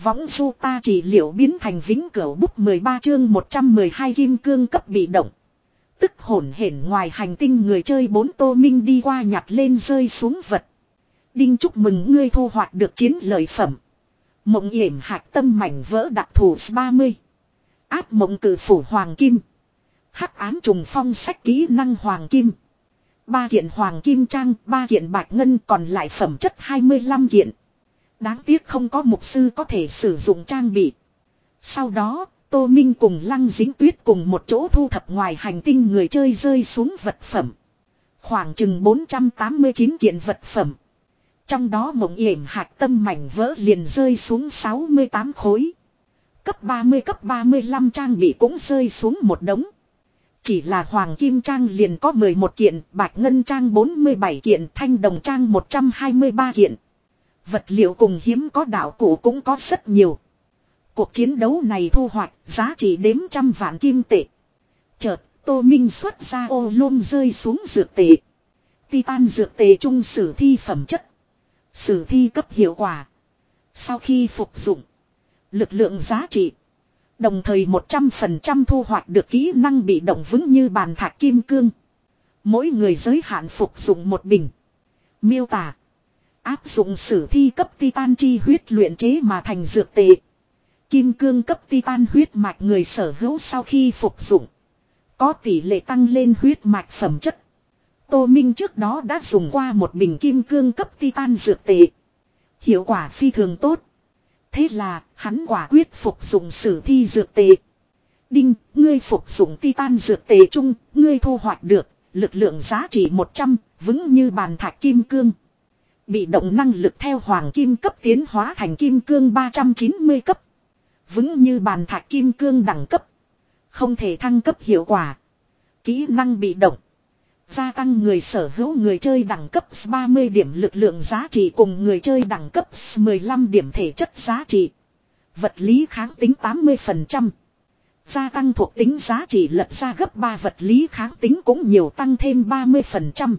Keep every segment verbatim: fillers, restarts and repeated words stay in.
võng du ta trị liệu biến thành vĩnh cửu bút mười ba chương một trăm mười hai kim cương cấp bị động. Tức hổn hển ngoài hành tinh người chơi bốn Tô Minh đi qua nhặt lên rơi xuống vật. Đinh chúc mừng ngươi thu hoạch được chiến lợi phẩm. Mộng yểm hạc tâm mảnh vỡ đặc thù ba mươi. Áp mộng cử phủ hoàng kim. Hắc ám trùng phong sách kỹ năng hoàng kim. Ba kiện hoàng kim trang, ba kiện bạch ngân, còn lại phẩm chất hai mươi lăm kiện. Đáng tiếc không có mục sư có thể sử dụng trang bị. Sau đó, Tô Minh cùng Lăng Dính Tuyết cùng một chỗ thu thập ngoài hành tinh người chơi rơi xuống vật phẩm. Khoảng chừng bốn trăm tám mươi chín kiện vật phẩm. Trong đó mộng yểm hạc tâm mảnh vỡ liền rơi xuống sáu mươi tám khối. Cấp ba mươi cấp ba mươi lăm trang bị cũng rơi xuống một đống. Chỉ là hoàng kim trang liền có mười một kiện, bạch ngân trang bốn mươi bảy kiện, thanh đồng trang một trăm hai mươi ba kiện. Vật liệu cùng hiếm có đạo cụ cũng có rất nhiều. Cuộc chiến đấu này thu hoạch giá trị đếm trăm vạn kim tệ. Chợt, Tô Minh xuất ra ô lôm rơi xuống dược tệ. Titan dược tệ trung sử thi phẩm chất. Sử thi cấp hiệu quả. Sau khi phục dụng, lực lượng giá trị. Đồng thời một trăm phần trăm thu hoạch được kỹ năng bị động vững như bàn thạch kim cương. Mỗi người giới hạn phục dụng một bình. Miêu tả. Áp dụng sử thi cấp titan chi huyết luyện chế mà thành dược tệ. Kim cương cấp titan huyết mạch người sở hữu sau khi phục dụng. Có tỷ lệ tăng lên huyết mạch phẩm chất. Tô Minh trước đó đã dùng qua một bình kim cương cấp titan dược tệ. Hiệu quả phi thường tốt. Thế là, hắn quả quyết phục dụng sử thi dược tệ. Đinh, ngươi phục dụng titan dược tệ chung, ngươi thu hoạch được, lực lượng giá trị một trăm, vững như bàn thạch kim cương. Bị động năng lực theo hoàng kim cấp tiến hóa thành kim cương ba trăm chín mươi cấp. Vững như bàn thạch kim cương đẳng cấp. Không thể thăng cấp hiệu quả. Kỹ năng bị động. Gia tăng người sở hữu người chơi đẳng cấp ba mươi điểm lực lượng giá trị cùng người chơi đẳng cấp mười lăm điểm thể chất giá trị. Vật lý kháng tính tám mươi phần trăm. Gia tăng thuộc tính giá trị lật ra gấp ba vật lý kháng tính cũng nhiều tăng thêm ba mươi phần trăm.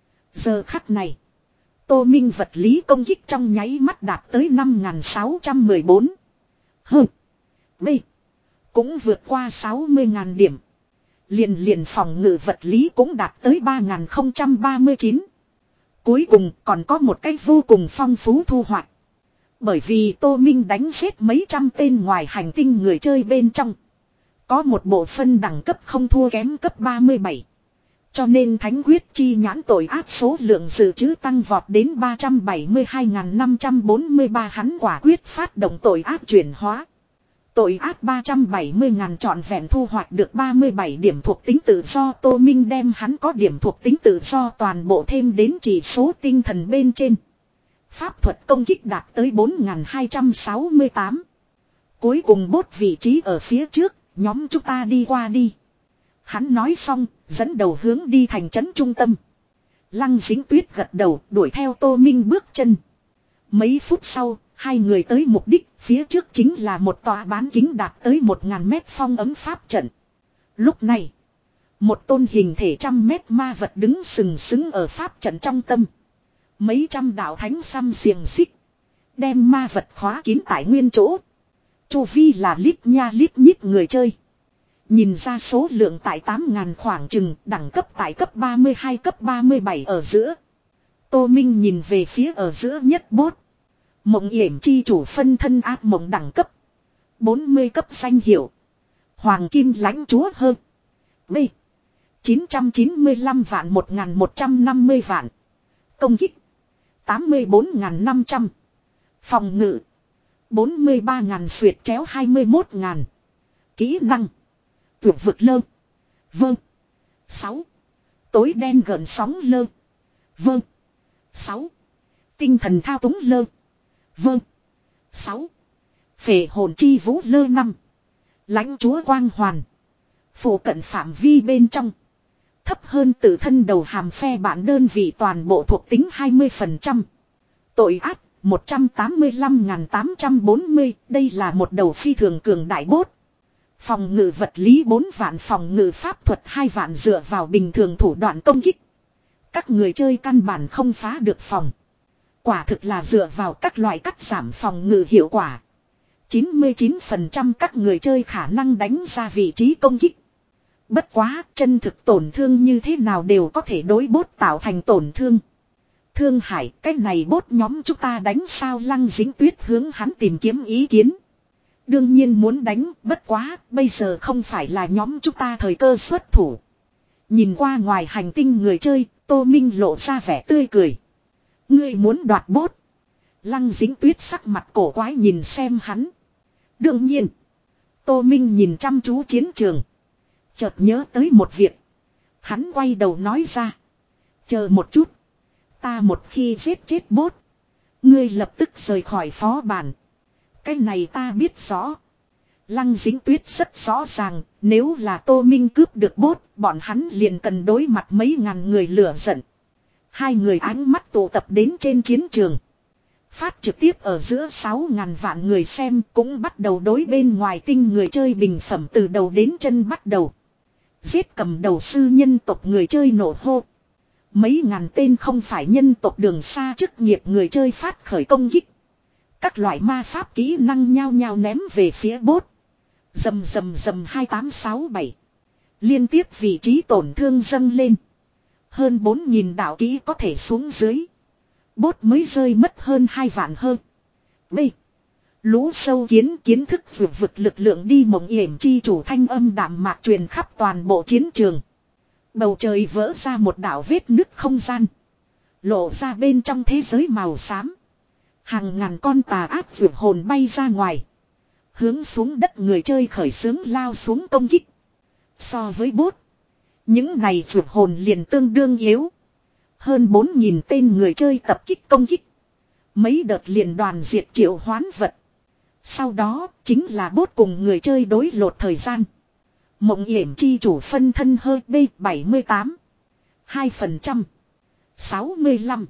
Giờ khắc này. Tô Minh vật lý công kích trong nháy mắt đạt tới năm nghìn sáu trăm mười bốn. Hừ. B. Cũng vượt qua sáu mươi nghìn điểm. Liền liền phòng ngự vật lý cũng đạt tới ba nghìn không trăm ba mươi chín. Cuối cùng còn có một cách vô cùng phong phú thu hoạch. Bởi vì Tô Minh đánh giết mấy trăm tên ngoài hành tinh người chơi bên trong. Có một bộ phân đẳng cấp không thua kém cấp ba mươi bảy. Cho nên thánh quyết chi nhãn tội ác số lượng dự trữ tăng vọt đến ba trăm bảy mươi hai nghìn năm trăm bốn mươi ba, hắn quả quyết phát động tội ác chuyển hóa. Tội ác ba trăm bảy mươi ngàn trọn vẹn thu hoạch được ba mươi bảy điểm thuộc tính tự do. Tô Minh đem hắn có điểm thuộc tính tự do toàn bộ thêm đến chỉ số tinh thần bên trên. Pháp thuật công kích đạt tới bốn nghìn hai trăm sáu mươi tám. Cuối cùng bốt vị trí ở phía trước, nhóm chúng ta đi qua đi. Hắn nói xong, dẫn đầu hướng đi thành trấn trung tâm. Lăng Dính Tuyết gật đầu, đuổi theo Tô Minh bước chân. Mấy phút sau, hai người tới mục đích, phía trước chính là một tòa bán kính đạt tới một nghìn mét phong ấm pháp trận. Lúc này, một tôn hình thể trăm mét ma vật đứng sừng sững ở pháp trận trong tâm. Mấy trăm đạo thánh xăm xiềng xích, đem ma vật khóa kín tại nguyên chỗ. Chu vi là lít nha lít nhít người chơi. Nhìn ra số lượng tại tám nghìn khoảng chừng, đẳng cấp tại cấp ba mươi hai cấp ba mươi bảy ở giữa. Tô Minh nhìn về phía ở giữa nhất bốt. Mộng yểm chi chủ phân thân ác mộng đẳng cấp bốn mươi cấp danh hiệu Hoàng kim lãnh chúa hơn B. chín trăm chín mươi lăm vạn một nghìn một trăm năm mươi vạn. Công kích tám mươi bốn nghìn năm trăm. Phòng ngự bốn mươi ba nghìn xuyệt chéo hai mươi mốt nghìn. Kỹ năng tuyệt vực lơ. Vâng. sáu. Tối đen gần sóng lơ. Vâng. sáu. Tinh thần thao túng lơ. Vâng. sáu. Phệ hồn chi vũ lơ năm. Lãnh chúa quang hoàn. Phủ cận phạm vi bên trong. Thấp hơn tự thân đầu hàm phe bản đơn vị toàn bộ thuộc tính hai mươi phần trăm. Tội ác một trăm tám mươi lăm nghìn tám trăm bốn mươi. Đây là một đầu phi thường cường đại bốt. Phòng ngự vật lý bốn vạn, phòng ngự pháp thuật hai vạn, dựa vào bình thường thủ đoạn công kích. Các người chơi căn bản không phá được phòng. Quả thực là dựa vào các loại cắt giảm phòng ngự hiệu quả. chín mươi chín phần trăm các người chơi khả năng đánh ra vị trí công kích. Bất quá, chân thực tổn thương như thế nào đều có thể đối bốt tạo thành tổn thương. Thương Hải, cái này bốt nhóm chúng ta đánh sao? Lăng Dính Tuyết hướng hắn tìm kiếm ý kiến. Đương nhiên muốn đánh, bất quá, bây giờ không phải là nhóm chúng ta thời cơ xuất thủ. Nhìn qua ngoài hành tinh người chơi, Tô Minh lộ ra vẻ tươi cười. Ngươi muốn đoạt bốt. Lăng Dính Tuyết sắc mặt cổ quái nhìn xem hắn. Đương nhiên, Tô Minh nhìn chăm chú chiến trường. Chợt nhớ tới một việc. Hắn quay đầu nói ra. Chờ một chút. Ta một khi giết chết bốt. Ngươi lập tức rời khỏi phó bản. Cái này ta biết rõ. Lăng Dính Tuyết rất rõ ràng. Nếu là Tô Minh cướp được bốt. Bọn hắn liền cần đối mặt mấy ngàn người lửa giận. Hai người ánh mắt tụ tập đến trên chiến trường. Phát trực tiếp ở giữa sáu ngàn vạn người xem cũng bắt đầu đối bên ngoài tinh người chơi bình phẩm từ đầu đến chân bắt đầu. Giết cầm đầu sư nhân tộc người chơi nổ hô. Mấy ngàn tên không phải nhân tộc đường xa chức nghiệp người chơi phát khởi công kích. Các loại ma pháp kỹ năng nhao nhao ném về phía bốt. Dầm dầm dầm hai tám sáu bảy. Liên tiếp vị trí tổn thương dâng lên. Hơn bốn nghìn đạo kỹ có thể xuống dưới. Bốt mới rơi mất hơn hai vạn hơn. B. Lũ sâu kiến kiến thức vượt vực lực lượng đi mộng yểm chi chủ thanh âm đạm mạc truyền khắp toàn bộ chiến trường. Bầu trời vỡ ra một đảo vết nứt không gian. Lộ ra bên trong thế giới màu xám. Hàng ngàn con tà ác vượt hồn bay ra ngoài. Hướng xuống đất người chơi khởi xướng lao xuống công kích. So với bốt. Những này vượt hồn liền tương đương yếu. Hơn bốn nghìn tên người chơi tập kích công kích. Mấy đợt liền đoàn diệt triệu hoán vật. Sau đó chính là bốt cùng người chơi đối lột thời gian. Mộng yểm chi chủ phân thân hơi B bảy mươi tám. hai phần trăm. sáu mươi lăm.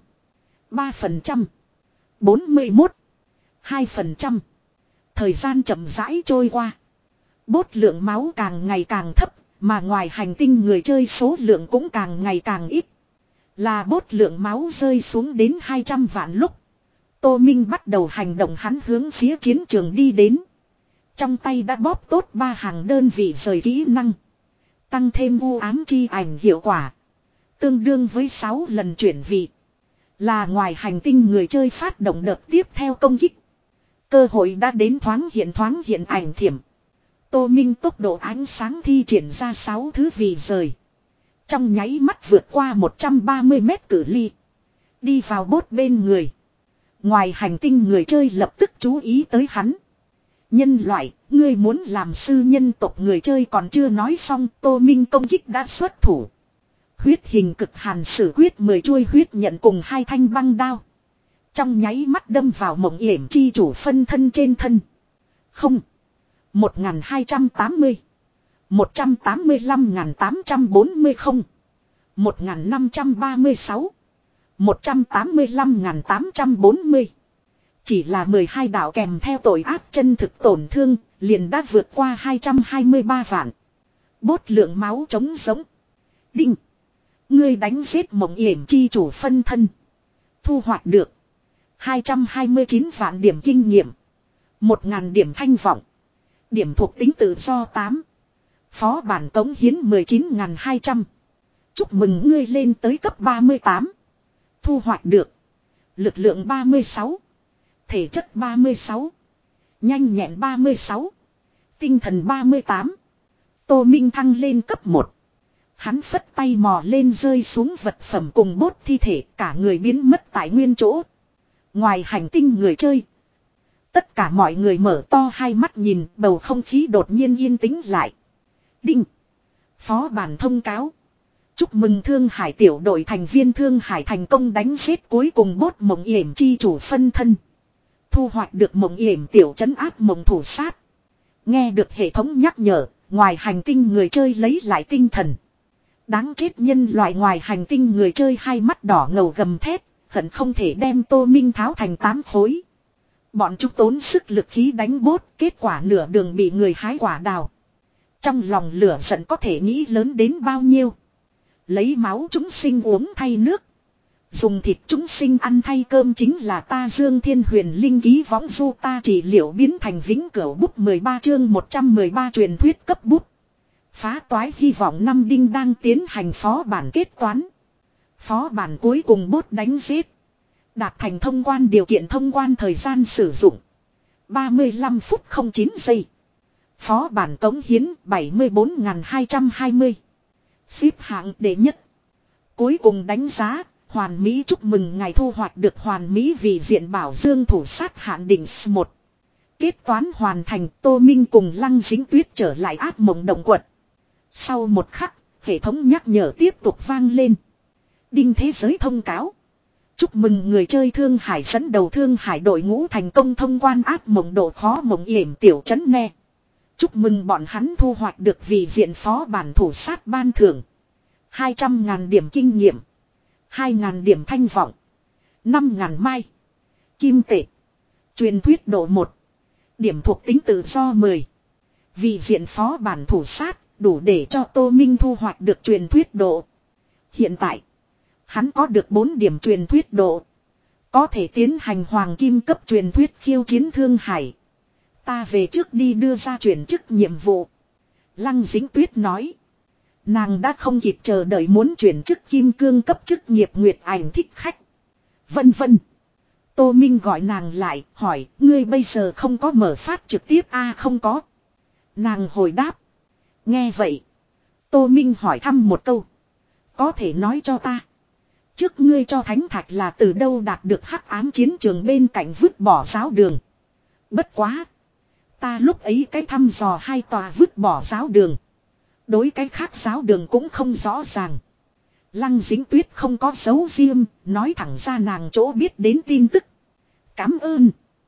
ba phần trăm. bốn mươi mốt. hai phần trăm. Thời gian chậm rãi trôi qua. Bốt lượng máu càng ngày càng thấp. Mà ngoài hành tinh người chơi số lượng cũng càng ngày càng ít. Là bốt lượng máu rơi xuống đến hai trăm vạn lúc. Tô Minh bắt đầu hành động, hắn hướng phía chiến trường đi đến. Trong tay đã bóp tốt ba hàng đơn vị rời kỹ năng. Tăng thêm u ám chi ảnh hiệu quả. Tương đương với sáu lần chuyển vị. Là ngoài hành tinh người chơi phát động đợt tiếp theo công kích. Cơ hội đã đến, thoáng hiện thoáng hiện ảnh thiểm. Tô Minh tốc độ ánh sáng thi triển ra sáu thứ vị rời. Trong nháy mắt vượt qua một trăm ba mươi mét cự ly. Đi vào bốt bên người. Ngoài hành tinh người chơi lập tức chú ý tới hắn. Nhân loại, ngươi muốn làm sư nhân tộc người chơi còn chưa nói xong, Tô Minh công kích đã xuất thủ. Huyết hình cực hàn sử quyết mười chuôi huyết nhận cùng hai thanh băng đao. Trong nháy mắt đâm vào mộng yểm chi chủ phân thân trên thân. Không. một nghìn hai trăm tám mươi. một trăm tám mươi lăm nghìn tám trăm bốn mươi không. một nghìn năm trăm ba mươi sáu. một trăm tám mươi lăm nghìn tám trăm bốn mươi. Chỉ là mười hai đạo kèm theo tội ác chân thực tổn thương, liền đã vượt qua hai trăm hai mươi ba vạn. Bốt lượng máu trống giống. Đinh. Ngươi đánh giết mộng yểm chi chủ phân thân. Thu hoạch được hai trăm hai mươi chín vạn điểm kinh nghiệm. một nghìn điểm thanh vọng. Điểm thuộc tính tự do tám. Phó bản cống hiến mười chín nghìn hai trăm. Chúc mừng ngươi lên tới cấp ba mươi tám. Thu hoạch được lực lượng ba mươi sáu. Thể chất ba mươi sáu. Nhanh nhẹn ba mươi sáu. Tinh thần ba mươi tám. Tô Minh thăng lên cấp một. Hắn phất tay mò lên rơi xuống vật phẩm cùng bốt thi thể, cả người biến mất tại nguyên chỗ. Ngoài hành tinh người chơi. Tất cả mọi người mở to hai mắt nhìn, bầu không khí đột nhiên yên tĩnh lại. Đinh. Phó bản thông cáo. Chúc mừng Thương Hải tiểu đội thành viên Thương Hải thành công đánh giết cuối cùng bốt mộng yểm chi chủ phân thân. Thu hoạch được mộng yểm tiểu trấn áp mộng thủ sát. Nghe được hệ thống nhắc nhở, ngoài hành tinh người chơi lấy lại tinh thần. Đáng chết nhân loại, ngoài hành tinh người chơi hai mắt đỏ ngầu gầm thét, hận không thể đem Tô Minh tháo thành tám khối. Bọn chúng tốn sức lực khí đánh bốt, kết quả nửa đường bị người hái quả đào. Trong lòng lửa giận có thể nghĩ lớn đến bao nhiêu. Lấy máu chúng sinh uống thay nước. Dùng thịt chúng sinh ăn thay cơm chính là ta Dương Thiên Huyền Linh ký võng du ta trị liệu biến thành vĩnh cửu bút mười ba chương một trăm mười ba truyền thuyết cấp bút. Phá toái hy vọng năm đinh đang tiến hành phó bản kết toán. Phó bản cuối cùng bốt đánh giết. Đạt thành thông quan điều kiện thông quan thời gian sử dụng. ba mươi lăm phút không chín giây. Phó bản cống hiến bảy mươi bốn nghìn hai trăm hai mươi. Xếp hạng đệ nhất. Cuối cùng đánh giá. Hoàn Mỹ chúc mừng ngài thu hoạch được Hoàn Mỹ vì diện bảo dương thủ sát hạn định S một. Kết toán hoàn thành Tô Minh cùng Lăng Dính Tuyết trở lại ác mộng động quật. Sau một khắc, hệ thống nhắc nhở tiếp tục vang lên. Đinh thế giới thông cáo. Chúc mừng người chơi Thương Hải dẫn đầu Thương Hải đội ngũ thành công thông quan ác mộng độ khó mộng yểm tiểu trấn ne. Chúc mừng bọn hắn thu hoạch được vì diện phó bản thủ sát ban thưởng. hai trăm ngàn điểm kinh nghiệm. hai ngàn điểm thanh vọng. năm ngàn mai. Kim tệ. Truyền thuyết độ một. Điểm thuộc tính tự do mười. Vì diện phó bản thủ sát đủ để cho Tô Minh thu hoạch được truyền thuyết độ. Hiện tại. Hắn có được bốn điểm truyền thuyết độ. Có thể tiến hành hoàng kim cấp truyền thuyết khiêu chiến Thương Hải. Ta về trước đi đưa ra chuyển chức nhiệm vụ. Lăng Dính Tuyết nói. Nàng đã không kịp chờ đợi muốn chuyển chức kim cương cấp chức nghiệp nguyệt ảnh thích khách. Vân vân. Tô Minh gọi nàng lại hỏi ngươi bây giờ không có mở phát trực tiếp a à, không có. Nàng hồi đáp. Nghe vậy. Tô Minh hỏi thăm một câu. Có thể nói cho ta. Trước ngươi cho thánh thạch là từ đâu đạt được hắc ám chiến trường bên cạnh vứt bỏ giáo đường. Bất quá. Ta lúc ấy cái thăm dò hai tòa vứt bỏ giáo đường. Đối cái khác giáo đường cũng không rõ ràng. Lăng Dính Tuyết không có dấu riêng, nói thẳng ra nàng chỗ biết đến tin tức. Cảm ơn.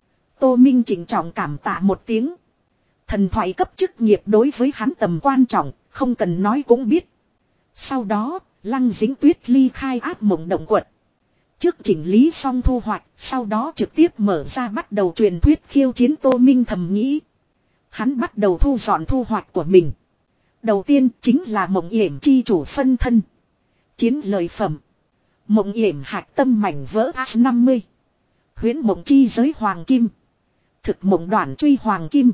Tô Minh chỉnh trọng cảm tạ một tiếng. Thần thoại cấp chức nghiệp đối với hắn tầm quan trọng, không cần nói cũng biết. Sau đó, Lăng Dính Tuyết ly khai ác mộng động quật. Trước chỉnh lý xong thu hoạch, sau đó trực tiếp mở ra bắt đầu truyền thuyết khiêu chiến. Tô Minh thầm nghĩ. Hắn bắt đầu thu dọn thu hoạch của mình. Đầu tiên chính là mộng yểm chi chủ phân thân. Chiến lợi phẩm. Mộng yểm hạt tâm mảnh vỡ S năm mươi. Huyễn mộng chi giới hoàng kim. Thực mộng đoạn truy hoàng kim.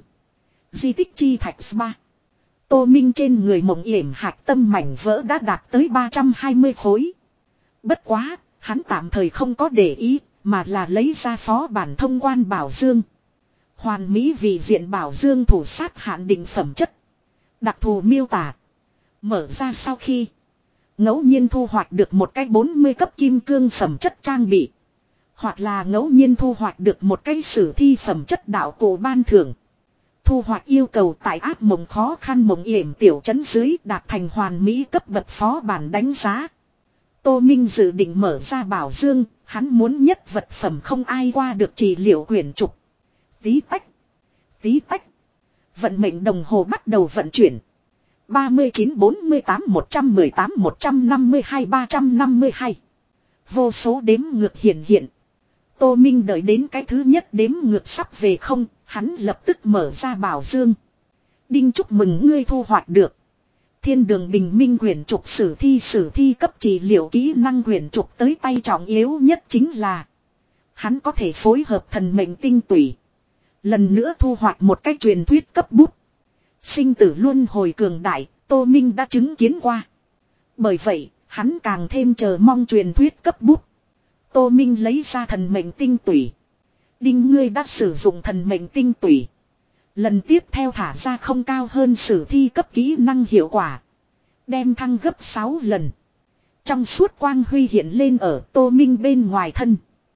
Di tích chi thạch ba. Tô Minh trên người mộng yểm hạt tâm mảnh vỡ đã đạt tới ba trăm hai mươi khối. Bất quá, hắn tạm thời không có để ý, mà là lấy ra phó bản thông quan bảo dương. Hoàn Mỹ vì diện bảo dương thủ sát hạn định phẩm chất. Đặc thù miêu tả. Mở ra sau khi ngẫu nhiên thu hoạch được một cái bốn mươi cấp kim cương phẩm chất trang bị. Hoặc là ngẫu nhiên thu hoạch được một cái sử thi phẩm chất đạo cổ ban thưởng. Thu hoạch yêu cầu tại ác mộng khó khăn mộng yểm tiểu trấn dưới đạt thành hoàn mỹ cấp bậc phó bản đánh giá. Tô Minh dự định mở ra bảo dương, hắn muốn nhất vật phẩm không ai qua được trị liệu quyển trục. Tí tách. Tí tách. Vận mệnh đồng hồ bắt đầu vận chuyển. ba mươi chín, bốn mươi tám, một trăm mười tám, một trăm năm mươi hai, ba trăm năm mươi hai. Vô số đếm ngược hiện hiện. Tô Minh đợi đến cái thứ nhất đếm ngược sắp về không, hắn lập tức mở ra bảo dương. Đinh chúc mừng ngươi thu hoạch được. Thiên đường bình minh quyển trục sử thi sử thi cấp trị liệu kỹ năng quyển trục tới tay trọng yếu nhất chính là. Hắn có thể phối hợp thần mệnh tinh tủy. Lần nữa thu hoạch một cách truyền thuyết cấp bút. Sinh tử luân hồi cường đại, Tô Minh đã chứng kiến qua. Bởi vậy, hắn càng thêm chờ mong truyền thuyết cấp bút. Tô Minh lấy ra thần mệnh tinh tủy. Đinh ngươi đã sử dụng thần mệnh tinh tủy. Lần tiếp theo thả ra không cao hơn sử thi cấp kỹ năng hiệu quả. Đem thăng gấp sáu lần. Trong suốt quang huy hiện lên ở Tô Minh bên ngoài thân.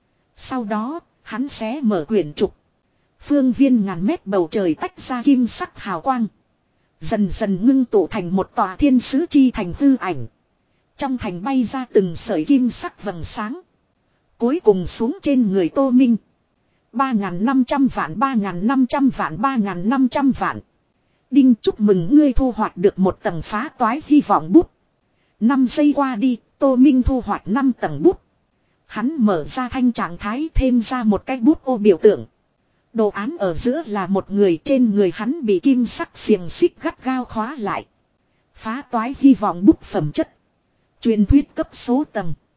Sau đó, hắn sẽ mở quyển trục. Phương viên ngàn mét bầu trời tách ra kim sắc hào quang. Dần dần ngưng tụ thành một tòa thiên sứ chi thành hư ảnh. Trong thành bay ra từng sợi kim sắc vầng sáng. Cuối cùng xuống trên người Tô Minh. ba nghìn năm trăm vạn, ba nghìn năm trăm vạn, ba nghìn năm trăm vạn. Đinh chúc mừng ngươi thu hoạch được một tầng phá toái hy vọng bút. năm giây qua đi, Tô Minh thu hoạch năm tầng bút. Hắn mở ra thanh trạng thái thêm ra một cái bút ô biểu tượng. Đồ án ở giữa là một người, trên người hắn bị kim sắc xiềng xích gắt gao khóa lại. Phá toái hy vọng bút phẩm chất. Truyền thuyết cấp số tầng.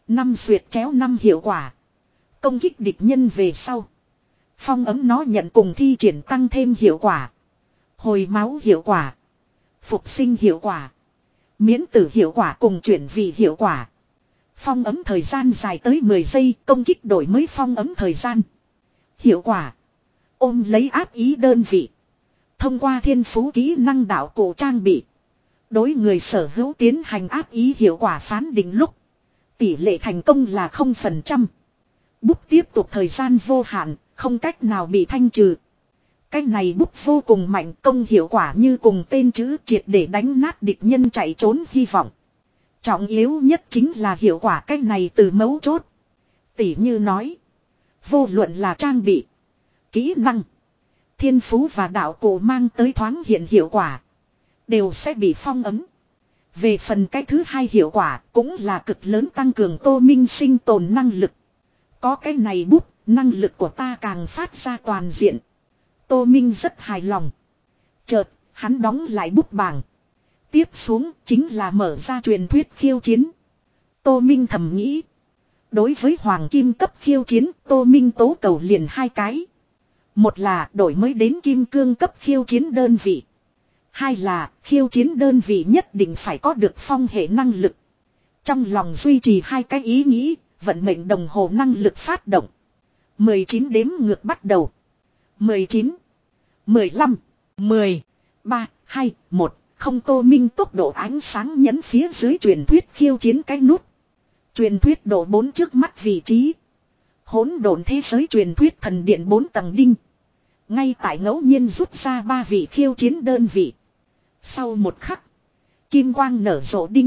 Năm xuyệt chéo năm hiệu quả. Công kích địch nhân về sau. Phong ấm nó nhận cùng thi triển tăng thêm hiệu quả. Hồi máu hiệu quả. Phục sinh hiệu quả. Miễn tử hiệu quả cùng chuyển vị hiệu quả. Phong ấm thời gian dài tới mười giây, công kích đổi mới phong ấm thời gian. Hiệu quả. Ôm lấy áp ý đơn vị. Thông qua thiên phú kỹ năng đạo cụ trang bị. Đối người sở hữu tiến hành áp ý hiệu quả phán định lúc. Tỷ lệ thành công là không phần trăm. Bút tiếp tục thời gian vô hạn, không cách nào bị thanh trừ. Cái này bút vô cùng mạnh, công hiệu quả như cùng tên chữ, triệt để đánh nát địch nhân chạy trốn hy vọng. Trọng yếu nhất chính là hiệu quả cái này từ mấu chốt. Tỷ như nói. Vô luận là trang bị. Kỹ năng. Thiên phú và đạo cụ mang tới thoáng hiện hiệu quả. Đều sẽ bị phong ấn. Về phần cái thứ hai hiệu quả cũng là cực lớn tăng cường Tô Minh sinh tồn năng lực. Có cái này bút, năng lực của ta càng phát ra toàn diện. Tô Minh rất hài lòng. Chợt, hắn đóng lại bút bảng. Tiếp xuống chính là mở ra truyền thuyết khiêu chiến. Tô Minh thầm nghĩ. Đối với hoàng kim cấp khiêu chiến, Tô Minh tố cầu liền hai cái. Một là đổi mới đến kim cương cấp khiêu chiến đơn vị. Hai là khiêu chiến đơn vị nhất định phải có được phong hệ năng lực. Trong lòng duy trì hai cái ý nghĩ, vận mệnh đồng hồ năng lực phát động. mười chín đếm ngược bắt đầu. mười chín, mười lăm, mười, ba, hai, một. Không. Tô Minh tốc độ ánh sáng nhấn phía dưới truyền thuyết khiêu chiến cái nút. Truyền thuyết độ bốn trước mắt vị trí. Hỗn độn thế giới truyền thuyết thần điện bốn tầng đinh. Ngay tại ngẫu nhiên rút ra ba vị khiêu chiến đơn vị. Sau một khắc. Kim quang nở rộ đinh.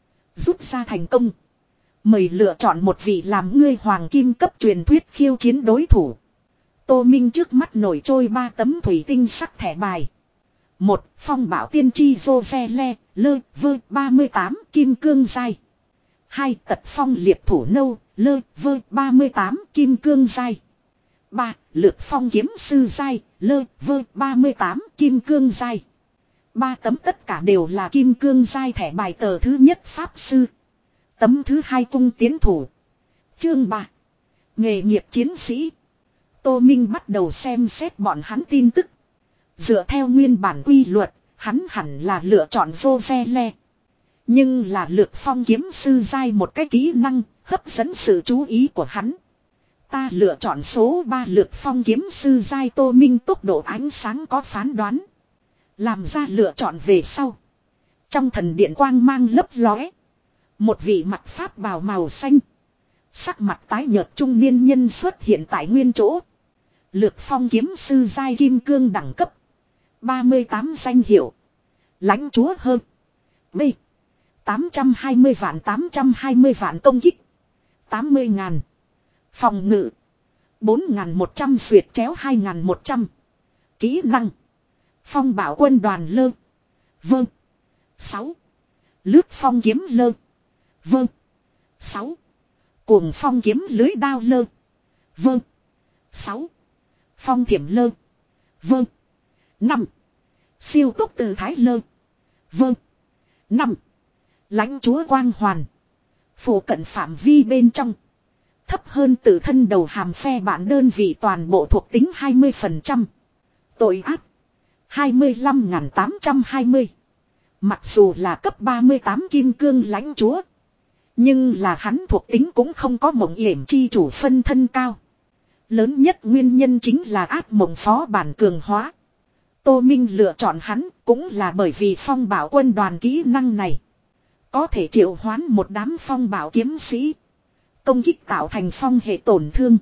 Rút ra thành công. Mời lựa chọn một vị làm ngươi hoàng kim cấp truyền thuyết khiêu chiến đối thủ. Tô Minh trước mắt nổi trôi ba tấm thủy tinh sắc thẻ bài. Một. Phong bảo tiên tri Roselle, lơ, vơ, ba mươi tám, kim cương giai. Hai. Tật phong liệt thủ nâu, lơ, vơ, ba mươi tám, kim cương giai. Ba. Lược phong kiếm sư giai, lơ, vơ, ba mươi tám, kim cương giai. Ba tấm tất cả đều là kim cương giai thẻ bài tờ thứ nhất pháp sư. Tấm thứ hai cung tiến thủ. Chương ba. Nghề nghiệp chiến sĩ. Tô Minh bắt đầu xem xét bọn hắn tin tức. Dựa theo nguyên bản quy luật, hắn hẳn là lựa chọn Roselle. Nhưng là lược phong kiếm sư giai một cái kỹ năng, hấp dẫn sự chú ý của hắn. Ta lựa chọn số ba lược phong kiếm sư giai. Tô Minh tốc độ ánh sáng có phán đoán. Làm ra lựa chọn về sau. Trong thần điện quang mang lấp lóe. Một vị mặc pháp bào màu xanh. Sắc mặt tái nhợt trung niên nhân xuất hiện tại nguyên chỗ. Lược phong kiếm sư giai kim cương đẳng cấp. ba mươi tám danh hiệu. Lãnh chúa hơn. B. tám trăm hai mươi vạn tám trăm hai mươi vạn công kích. tám mươi ngàn. Phòng ngự. bốn ngàn một trăm xuyệt chéo hai ngàn một trăm. Kỹ năng. Phong bảo quân đoàn lơ. Vâng. sáu. Lướt phong kiếm lơ. Vâng. sáu. Cuồng phong kiếm lưới đao lơ. Vâng. sáu. Phong thiểm lơ. Vâng. năm. Siêu tốc từ thái lơ. Vâng. năm. Lãnh chúa quang hoàn. Phủ cận phạm vi bên trong. Thấp hơn tự thân đầu hàm phe bản đơn vị toàn bộ thuộc tính hai mươi phần trăm. Tội ác. hai mươi lăm nghìn tám trăm hai mươi. Mặc dù là cấp ba mươi tám kim cương lãnh chúa. Nhưng là hắn thuộc tính cũng không có mộng yểm chi chủ phân thân cao. Lớn nhất nguyên nhân chính là ác mộng phó bản cường hóa. Tô Minh lựa chọn hắn cũng là bởi vì phong bảo quân đoàn kỹ năng này. Có thể triệu hoán một đám phong bảo kiếm sĩ. Công kích tạo thành phong hệ tổn thương.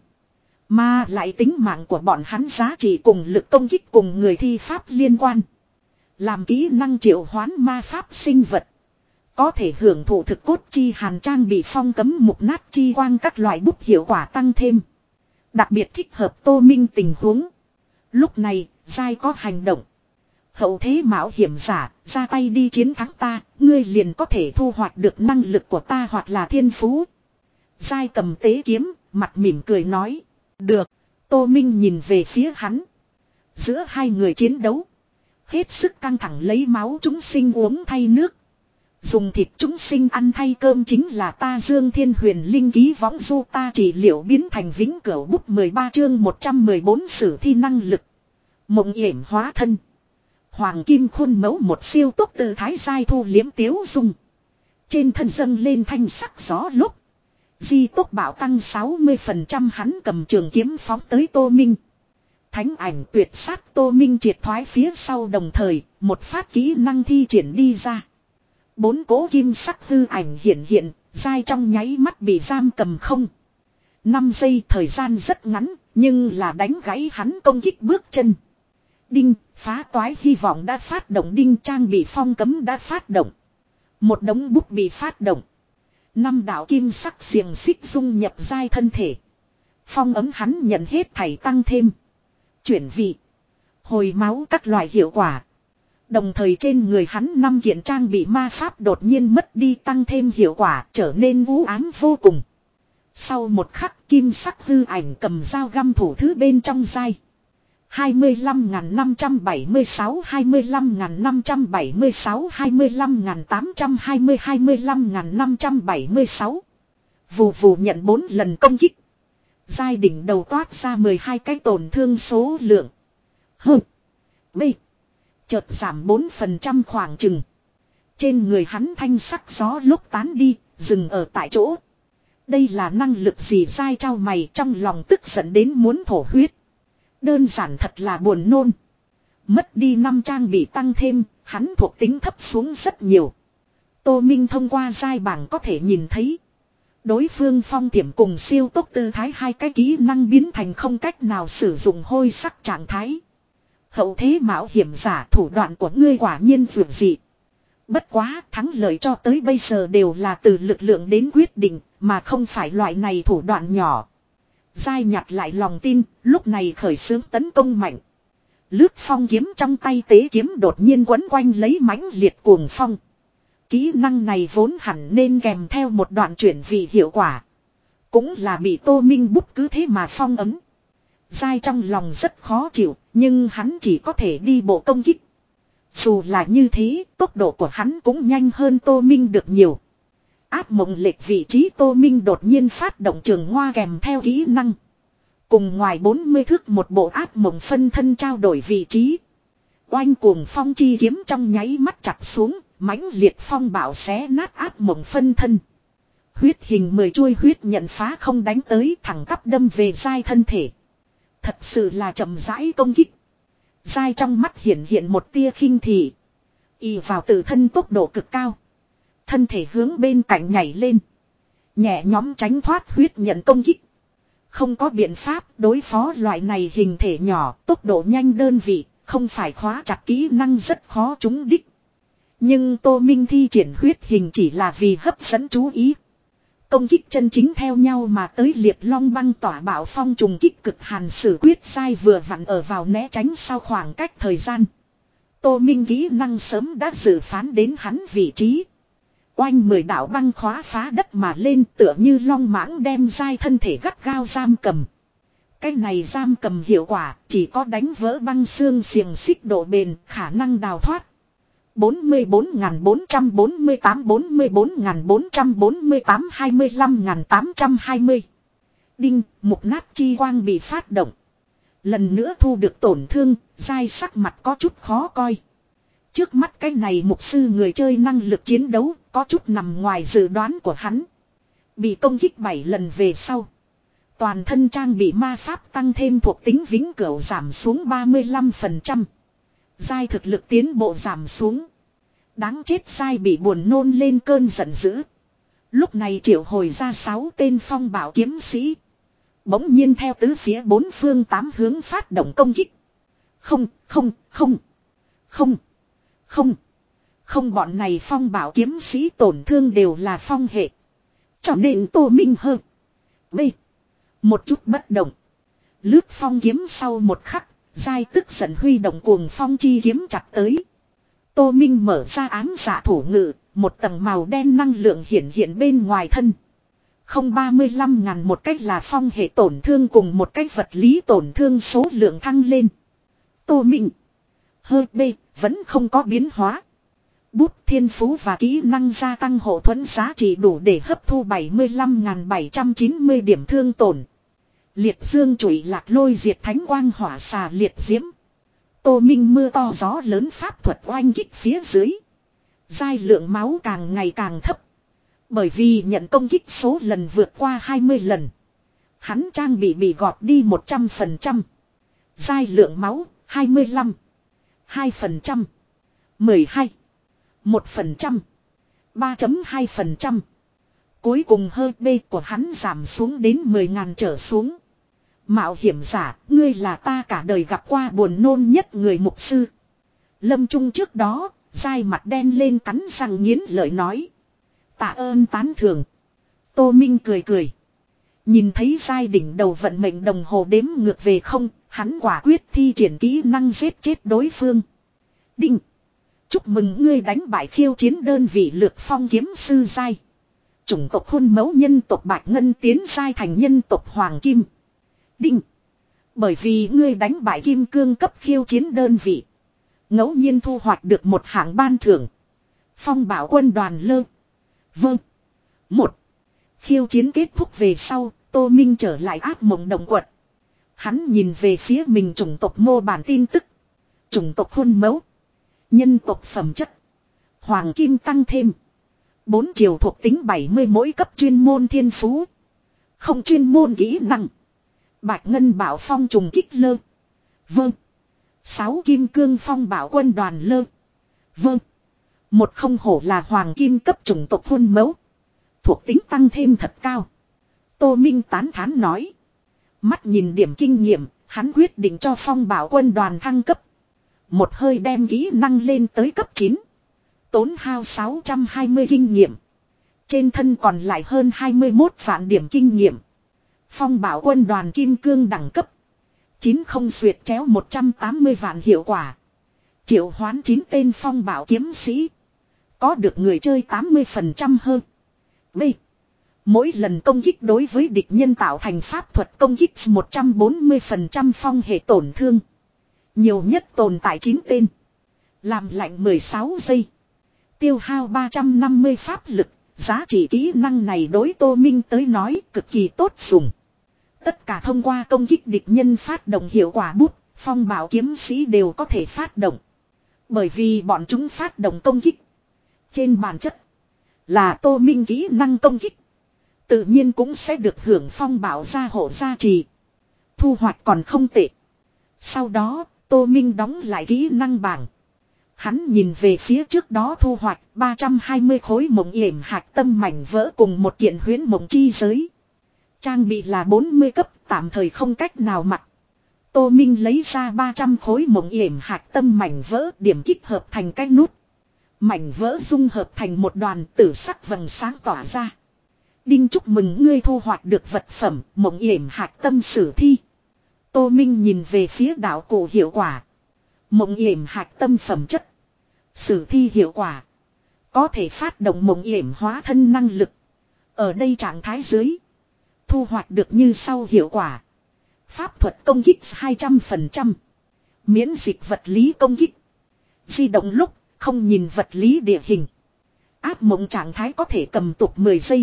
Mà lại tính mạng của bọn hắn giá trị cùng lực công kích cùng người thi pháp liên quan. Làm kỹ năng triệu hoán ma pháp sinh vật. Có thể hưởng thụ thực cốt chi hàn trang bị phong cấm mục nát chi quang các loại bút hiệu quả tăng thêm. Đặc biệt thích hợp Tô Minh tình huống. Lúc này, giai có hành động. Hậu thế mạo hiểm giả, ra tay đi chiến thắng ta, ngươi liền có thể thu hoạch được năng lực của ta hoặc là thiên phú. Giai cầm tế kiếm, mặt mỉm cười nói. Được, Tô Minh nhìn về phía hắn. Giữa hai người chiến đấu. Hết sức căng thẳng lấy máu chúng sinh uống thay nước. Dùng thịt chúng sinh ăn thay cơm chính là ta Dương Thiên Huyền Linh ký võng du ta trị liệu biến thành vĩnh cửu bút mười ba chương một trăm mười bốn sử thi năng lực. Mộng yểm hóa thân. Hoàng kim khuôn mẫu một siêu tốc từ thái giai thu liếm tiếu dung. Trên thân dâng lên thanh sắc gió lúc. Di tốc bảo tăng sáu mươi phần trăm hắn cầm trường kiếm phóng tới Tô Minh. Thánh ảnh tuyệt sát Tô Minh triệt thoái phía sau đồng thời, một phát kỹ năng thi triển đi ra. Bốn cố kim sắc hư ảnh hiện hiện, dai trong nháy mắt bị giam cầm không. Năm giây thời gian rất ngắn, nhưng là đánh gãy hắn công kích bước chân. Đinh, phá toái hy vọng đã phát động đinh trang bị phong cấm đã phát động. Một đống bút bị phát động. Năm đạo kim sắc xiềng xích dung nhập dai thân thể. Phong ấm hắn nhận hết thảy tăng thêm. Chuyển vị. Hồi máu các loại hiệu quả. Đồng thời trên người hắn năm kiện trang bị ma pháp đột nhiên mất đi tăng thêm hiệu quả trở nên u ám vô cùng. Sau một khắc kim sắc hư ảnh cầm dao găm thủ thứ bên trong dai. hai mươi lăm nghìn năm trăm bảy mươi sáu, hai mươi lăm nghìn năm trăm bảy mươi sáu, hai mươi lăm nghìn tám trăm hai mươi, hai mươi lăm nghìn năm trăm bảy mươi sáu. Vù vù nhận bốn lần công kích. Giai đỉnh đầu toát ra mười hai cái tổn thương số lượng. Hừ. B. Chợt giảm bốn phần trăm khoảng chừng. Trên người hắn thanh sắc gió lúc tán đi, dừng ở tại chỗ. Đây là năng lực gì dai trao mày trong lòng tức giận đến muốn thổ huyết. Đơn giản thật là buồn nôn. Mất đi năm trang bị tăng thêm, hắn thuộc tính thấp xuống rất nhiều. Tô Minh thông qua giai bảng có thể nhìn thấy. Đối phương phong thiểm cùng siêu tốc tư thái hai cái kỹ năng biến thành không cách nào sử dụng hôi sắc trạng thái. Hậu thế mạo hiểm giả thủ đoạn của ngươi quả nhiên vượt dị. Bất quá thắng lợi cho tới bây giờ đều là từ lực lượng đến quyết định, mà không phải loại này thủ đoạn nhỏ. Giai nhặt lại lòng tin, lúc này khởi xướng tấn công mạnh. Lướt phong kiếm trong tay tế kiếm đột nhiên quấn quanh lấy mãnh liệt cuồng phong. Kỹ năng này vốn hẳn nên kèm theo một đoạn chuyển vị hiệu quả. Cũng là bị Tô Minh bút cứ thế mà phong ấm. Giai trong lòng rất khó chịu, nhưng hắn chỉ có thể đi bộ công kích. Dù là như thế, tốc độ của hắn cũng nhanh hơn Tô Minh được nhiều. Áp mộng lệch vị trí Tô Minh đột nhiên phát động trường ngoa kèm theo kỹ năng. Cùng ngoài bốn mươi thước một bộ áp mộng phân thân trao đổi vị trí. Oanh cuồng phong chi kiếm trong nháy mắt chặt xuống, mãnh liệt phong bạo xé nát áp mộng phân thân. Huyết hình mười chuôi huyết nhận phá không đánh tới thẳng tắp đâm về giai thân thể. Thật sự là chậm rãi công kích. Giai trong mắt hiện hiện một tia khinh thị. Y vào tự thân tốc độ cực cao. Thân thể hướng bên cạnh nhảy lên. Nhẹ nhóm tránh thoát huyết nhận công kích. Không có biện pháp đối phó loại này hình thể nhỏ, tốc độ nhanh đơn vị, không phải khóa chặt kỹ năng rất khó trúng đích. Nhưng Tô Minh thi triển huyết hình chỉ là vì hấp dẫn chú ý. Công kích chân chính theo nhau mà tới liệt long băng tỏa bạo phong trùng kích cực hàn sử quyết sai vừa vặn ở vào né tránh sau khoảng cách thời gian. Tô Minh kỹ năng sớm đã dự phán đến hắn vị trí. Oanh mười đạo băng khóa phá đất mà lên tựa như long mãng đem dai thân thể gắt gao giam cầm. Cái này giam cầm hiệu quả chỉ có đánh vỡ băng xương xiềng xích độ bền khả năng đào thoát. bốn mươi bốn nghìn bốn trăm bốn mươi tám, bốn mươi bốn nghìn bốn trăm bốn mươi tám, hai mươi lăm nghìn tám trăm hai mươi. Đinh, mục nát chi quang bị phát động. Lần nữa thu được tổn thương, dai sắc mặt có chút khó coi. Trước mắt cái này mục sư người chơi năng lực chiến đấu, có chút nằm ngoài dự đoán của hắn. Bị công kích bảy lần về sau. Toàn thân trang bị ma pháp tăng thêm thuộc tính vĩnh cửu giảm xuống ba mươi lăm phần trăm. Giai thực lực tiến bộ giảm xuống. Đáng chết giai bị buồn nôn lên cơn giận dữ. Lúc này triệu hồi ra sáu tên phong bảo kiếm sĩ. Bỗng nhiên theo tứ phía bốn phương tám hướng phát động công kích. Không, không, không, không, không, không bọn này phong bảo kiếm sĩ tổn thương đều là phong hệ. Cho nên Tô Minh hơn. B. Một chút bất động. Lướt phong kiếm sau một khắc. Giai tức giận huy động cuồng phong chi kiếm chặt tới. Tô Minh mở ra ám dạ thủ ngự. Một tầng màu đen năng lượng hiện hiện bên ngoài thân. Không ba mươi lăm ngàn một cách là phong hệ tổn thương cùng một cách vật lý tổn thương số lượng thăng lên. Tô Minh. Hơi B vẫn không có biến hóa. Bút thiên phú và kỹ năng gia tăng hộ thuẫn giá trị đủ để hấp thu bảy mươi lăm nghìn bảy trăm chín mươi điểm thương tổn. Liệt dương chủy lạc lôi diệt thánh quang hỏa xà liệt diễm. Tô Minh mưa to gió lớn pháp thuật oanh kích phía dưới. Giai lượng máu càng ngày càng thấp. Bởi vì nhận công kích số lần vượt qua hai mươi lần. Hắn trang bị bị gọt đi một trăm phần trăm. Giai lượng máu hai mươi lăm. hai phần trăm. mười hai. một phần trăm. ba phẩy hai phần trăm. Cuối cùng hơi B của hắn giảm xuống đến mười nghìn trở xuống. Mạo hiểm giả, ngươi là ta cả đời gặp qua buồn nôn nhất người mục sư. Lâm Trung trước đó, dai mặt đen lên cắn răng nghiến lợi nói. Tạ ơn tán thưởng. Tô Minh cười cười. Nhìn thấy dai đỉnh đầu vận mệnh đồng hồ đếm ngược về không, hắn quả quyết thi triển kỹ năng giết chết đối phương. Đinh. Chúc mừng ngươi đánh bại khiêu chiến đơn vị lược phong kiếm sư dai. Chủng tộc khuôn mẫu nhân tộc Bạch Ngân tiến dai thành nhân tộc Hoàng Kim. Đinh. Bởi vì ngươi đánh bại kim cương cấp khiêu chiến đơn vị. Ngẫu nhiên thu hoạch được một hạng ban thưởng. Phong bảo quân đoàn lơ. Vâng. Một. Khiêu chiến kết thúc về sau, Tô Minh trở lại ác mộng động quật. Hắn nhìn về phía mình chủng tộc mô bản tin tức. Chủng tộc khuôn mẫu. Nhân tộc phẩm chất. Hoàng kim tăng thêm. Bốn chiều thuộc tính bảy mươi mỗi cấp chuyên môn thiên phú. Không chuyên môn kỹ năng. Bạch Ngân bảo phong trùng kích lơ. Vâng. Sáu kim cương phong bảo quân đoàn lơ. Vâng. Một không hổ là hoàng kim cấp chủng tộc khuôn mẫu. Thuộc tính tăng thêm thật cao. Tô Minh tán thán nói. Mắt nhìn điểm kinh nghiệm, hắn quyết định cho phong bảo quân đoàn thăng cấp. Một hơi đem kỹ năng lên tới cấp chín. Tốn hao sáu trăm hai mươi kinh nghiệm. Trên thân còn lại hơn hai mươi mốt vạn điểm kinh nghiệm. Phong bảo quân đoàn kim cương đẳng cấp. chín không xuyệt chéo một trăm tám mươi vạn hiệu quả. Triệu hoán chín tên phong bảo kiếm sĩ. Có được người chơi tám mươi phần trăm hơn. B. Mỗi lần công kích đối với địch nhân tạo thành pháp thuật công kích một trăm bốn mươi phần trăm phong hệ tổn thương. Nhiều nhất tồn tại chín tên. Làm lạnh mười sáu giây. Tiêu hao ba trăm năm mươi pháp lực. Giá trị kỹ năng này đối Tô Minh tới nói cực kỳ tốt dùng. Tất cả thông qua công kích địch nhân phát động hiệu quả bút, phong bảo kiếm sĩ đều có thể phát động. Bởi vì bọn chúng phát động công kích. Trên bản chất là Tô Minh kỹ năng công kích. Tự nhiên cũng sẽ được hưởng phong bảo gia hộ gia trì. Thu hoạch còn không tệ. Sau đó, Tô Minh đóng lại kỹ năng bảng. Hắn nhìn về phía trước đó thu hoạch ba trăm hai mươi khối mộng yểm hạt tâm mảnh vỡ cùng một kiện huyễn mộng chi giới. Trang bị là bốn mươi cấp, tạm thời không cách nào mặc. Tô Minh lấy ra ba trăm khối mộng yểm hạt tâm mảnh vỡ, điểm kích hợp thành cái nút. Mảnh vỡ dung hợp thành một đoàn tử sắc vầng sáng tỏa ra. Đinh, chúc mừng ngươi thu hoạch được vật phẩm mộng yểm hạt tâm sử thi. Tô Minh nhìn về phía đạo cụ hiệu quả. Mộng yểm hạt tâm phẩm chất. Sử thi hiệu quả. Có thể phát động mộng yểm hóa thân năng lực. Ở đây trạng thái dưới. Thu hoạch được như sau hiệu quả. Pháp thuật công kích hai trăm phần trăm. Miễn dịch vật lý công kích. Di động lúc không nhìn vật lý địa hình. Áp mộng trạng thái có thể cầm tục mười giây.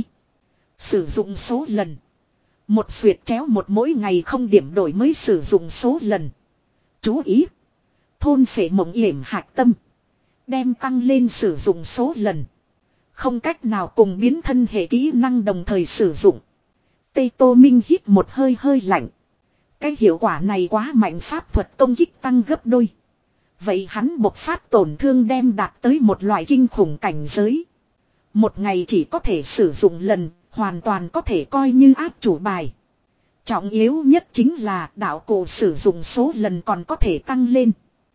Sử dụng số lần. Một xuyệt chéo một mỗi ngày không điểm đổi mới sử dụng số lần. Chú ý. Thôn phệ mộng yểm hạt tâm. Đem tăng lên sử dụng số lần. Không cách nào cùng biến thân hệ kỹ năng đồng thời sử dụng. Tây Tô Minh hít một hơi hơi lạnh. Cái hiệu quả này quá mạnh, pháp thuật công kích tăng gấp đôi. Vậy hắn bộc phát tổn thương đem đạt tới một loại kinh khủng cảnh giới. Một ngày chỉ có thể sử dụng lần, hoàn toàn có thể coi như áp chủ bài. Trọng yếu nhất chính là đạo cụ sử dụng số lần còn có thể tăng lên.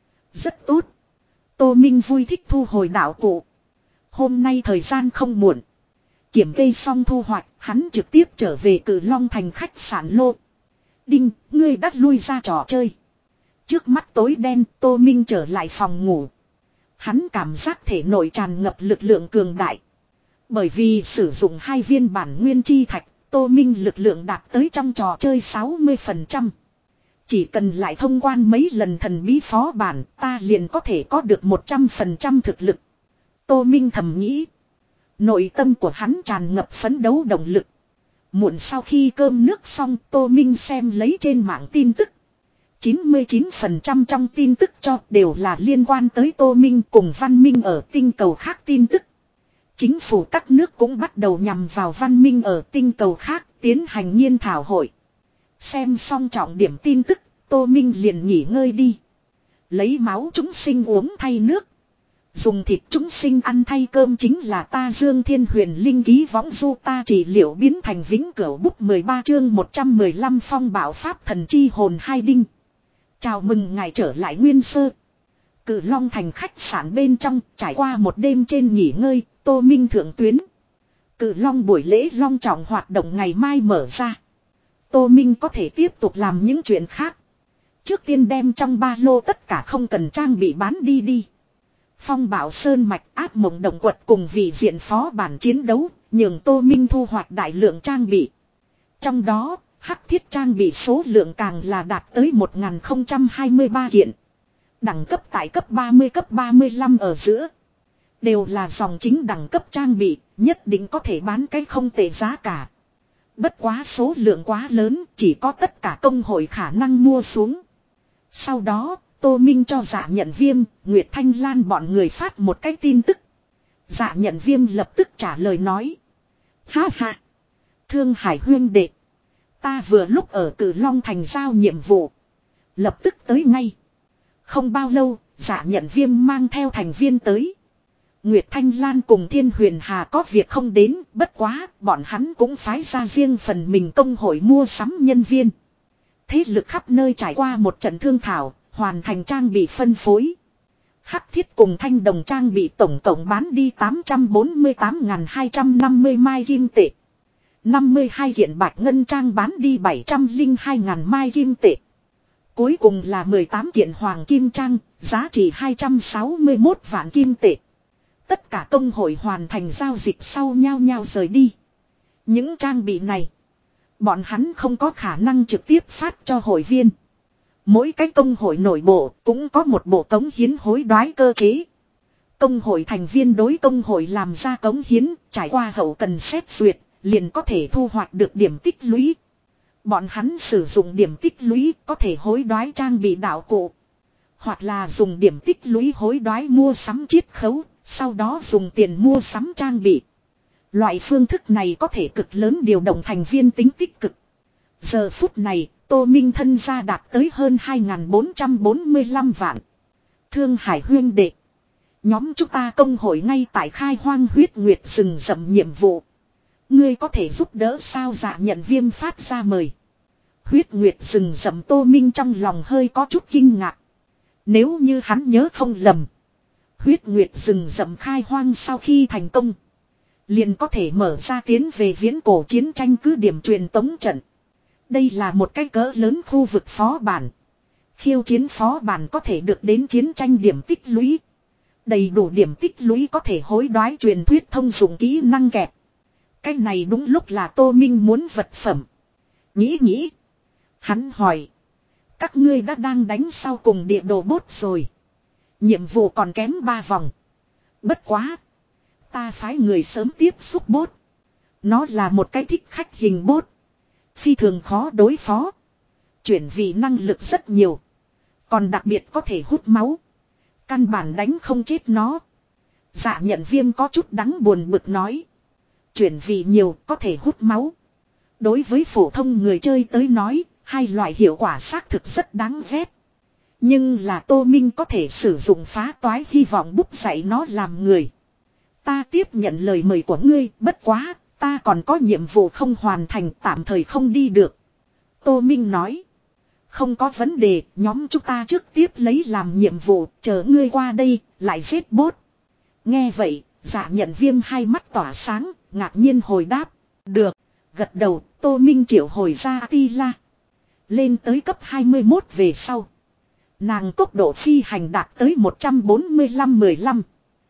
Rất tốt. Tô Minh vui thích thu hồi đạo cụ. Hôm nay thời gian không muộn. Kiểm kê xong thu hoạch, hắn trực tiếp trở về Cử Long thành khách sạn lô. Đinh, ngươi đã lui ra trò chơi. Trước mắt tối đen, Tô Minh trở lại phòng ngủ. Hắn cảm giác thể nội tràn ngập lực lượng cường đại. Bởi vì sử dụng hai viên bản nguyên chi thạch, Tô Minh lực lượng đạt tới trong trò chơi sáu mươi phần trăm. Chỉ cần lại thông quan mấy lần thần bí phó bản, ta liền có thể có được một trăm phần trăm thực lực. Tô Minh thầm nghĩ. Nội tâm của hắn tràn ngập phấn đấu động lực. Muộn sau khi cơm nước xong, Tô Minh xem lấy trên mạng tin tức. chín mươi chín phần trăm trong tin tức cho đều là liên quan tới Tô Minh cùng văn minh ở tinh cầu khác tin tức. Chính phủ các nước cũng bắt đầu nhằm vào văn minh ở tinh cầu khác tiến hành nghiên thảo hội. Xem xong trọng điểm tin tức, Tô Minh liền nghỉ ngơi đi. Lấy máu chúng sinh uống thay nước. Dùng thịt chúng sinh ăn thay cơm chính là ta Dương Thiên Huyền Linh ký võng du ta trị liệu biến thành vĩnh cửu bút mười ba chương một trăm mười lăm phong bảo pháp thần chi hồn hai đinh. Chào mừng ngài trở lại nguyên sơ. Cử Long Thành khách sạn bên trong trải qua một đêm trên nghỉ ngơi, Tô Minh thượng tuyến. Cử Long buổi lễ long trọng hoạt động ngày mai mở ra. Tô Minh có thể tiếp tục làm những chuyện khác. Trước tiên đem trong ba lô tất cả không cần trang bị bán đi đi. Phong Bảo Sơn Mạch áp mộng động quật cùng vị diện phó bản chiến đấu, nhường Tô Minh thu hoạch đại lượng trang bị. Trong đó, hắc thiết trang bị số lượng càng là đạt tới một nghìn không trăm hai mươi ba kiện. Đẳng cấp tại cấp ba mươi cấp ba mươi lăm ở giữa. Đều là dòng chính đẳng cấp trang bị, nhất định có thể bán cái không tệ giá cả. Bất quá số lượng quá lớn, chỉ có tất cả công hội khả năng mua xuống. Sau đó, Tô Minh cho Dạ Nhận Viêm, Nguyệt Thanh Lan bọn người phát một cái tin tức. Dạ Nhận Viêm lập tức trả lời nói. Ha ha! Thương Hải huyên đệ. Ta vừa lúc ở Cử Long Thành giao nhiệm vụ. Lập tức tới ngay. Không bao lâu, Dạ Nhận Viêm mang theo thành viên tới. Nguyệt Thanh Lan cùng Thiên Huyền Hà có việc không đến, bất quá, bọn hắn cũng phái ra riêng phần mình công hội mua sắm nhân viên. Thế lực khắp nơi trải qua một trận thương thảo, hoàn thành trang bị phân phối. Hắc thiết cùng thanh đồng trang bị tổng cộng bán đi tám trăm bốn mươi tám nghìn hai trăm năm mươi mai kim tệ. năm mươi hai kiện bạch ngân trang bán đi bảy trăm lẻ hai nghìn mai kim tệ. Cuối cùng là mười tám kiện hoàng kim trang, giá trị hai trăm sáu mươi mốt vạn kim tệ. Tất cả công hội hoàn thành giao dịch sau nhau nhau rời đi. Những trang bị này, bọn hắn không có khả năng trực tiếp phát cho hội viên. Mỗi cái công hội nội bộ cũng có một bộ cống hiến hối đoái cơ chế. Công hội thành viên đối công hội làm ra cống hiến, trải qua hậu cần xét duyệt, liền có thể thu hoạch được điểm tích lũy. Bọn hắn sử dụng điểm tích lũy có thể hối đoái trang bị đạo cụ. Hoặc là dùng điểm tích lũy hối đoái mua sắm chiết khấu, sau đó dùng tiền mua sắm trang bị. Loại phương thức này có thể cực lớn điều động thành viên tính tích cực. Giờ phút này, Tô Minh thân gia đạt tới hơn hai nghìn bốn trăm bốn mươi lăm vạn. Thương Hải huyên đệ. Nhóm chúng ta công hội ngay tại khai hoang huyết nguyệt rừng rậm nhiệm vụ. Ngươi có thể giúp đỡ sao? Dạ Nhận Viêm phát ra mời. Huyết nguyệt rừng rậm, Tô Minh trong lòng hơi có chút kinh ngạc. Nếu như hắn nhớ không lầm, huyết nguyệt rừng rậm khai hoang sau khi thành công, liền có thể mở ra tiến về viễn cổ chiến tranh cứ điểm truyền tống trận. Đây là một cái cỡ lớn khu vực phó bản. Khiêu chiến phó bản có thể được đến chiến tranh điểm tích lũy. Đầy đủ điểm tích lũy có thể hối đoái truyền thuyết thông dụng kỹ năng kẹp. Cái này đúng lúc là Tô Minh muốn vật phẩm. Nghĩ nghĩ. Hắn hỏi. Các ngươi đã đang đánh sau cùng địa đồ bốt rồi. Nhiệm vụ còn kém ba vòng. Bất quá. Ta phái người sớm tiếp xúc bốt. Nó là một cái thích khách hình bốt. Phi thường khó đối phó. Chuyển vị năng lực rất nhiều. Còn đặc biệt có thể hút máu. Căn bản đánh không chết nó. Dạ Nhận Viêm có chút đắng buồn bực nói. Chuyển vị nhiều có thể hút máu. Đối với phổ thông người chơi tới nói, hai loại hiệu quả xác thực rất đáng ghét. Nhưng là Tô Minh có thể sử dụng phá toái hy vọng bút dạy nó làm người. Ta tiếp nhận lời mời của ngươi, bất quá, ta còn có nhiệm vụ không hoàn thành, tạm thời không đi được. Tô Minh nói. Không có vấn đề, nhóm chúng ta trước tiếp lấy làm nhiệm vụ, chờ ngươi qua đây, lại giết bốt. Nghe vậy, Dạ Nhận Viêm hai mắt tỏa sáng, ngạc nhiên hồi đáp. Được, gật đầu, Tô Minh triệu hồi ra Atila. Lên tới cấp hai mươi mốt về sau. Nàng tốc độ phi hành đạt tới một trăm bốn mươi lăm mười lăm.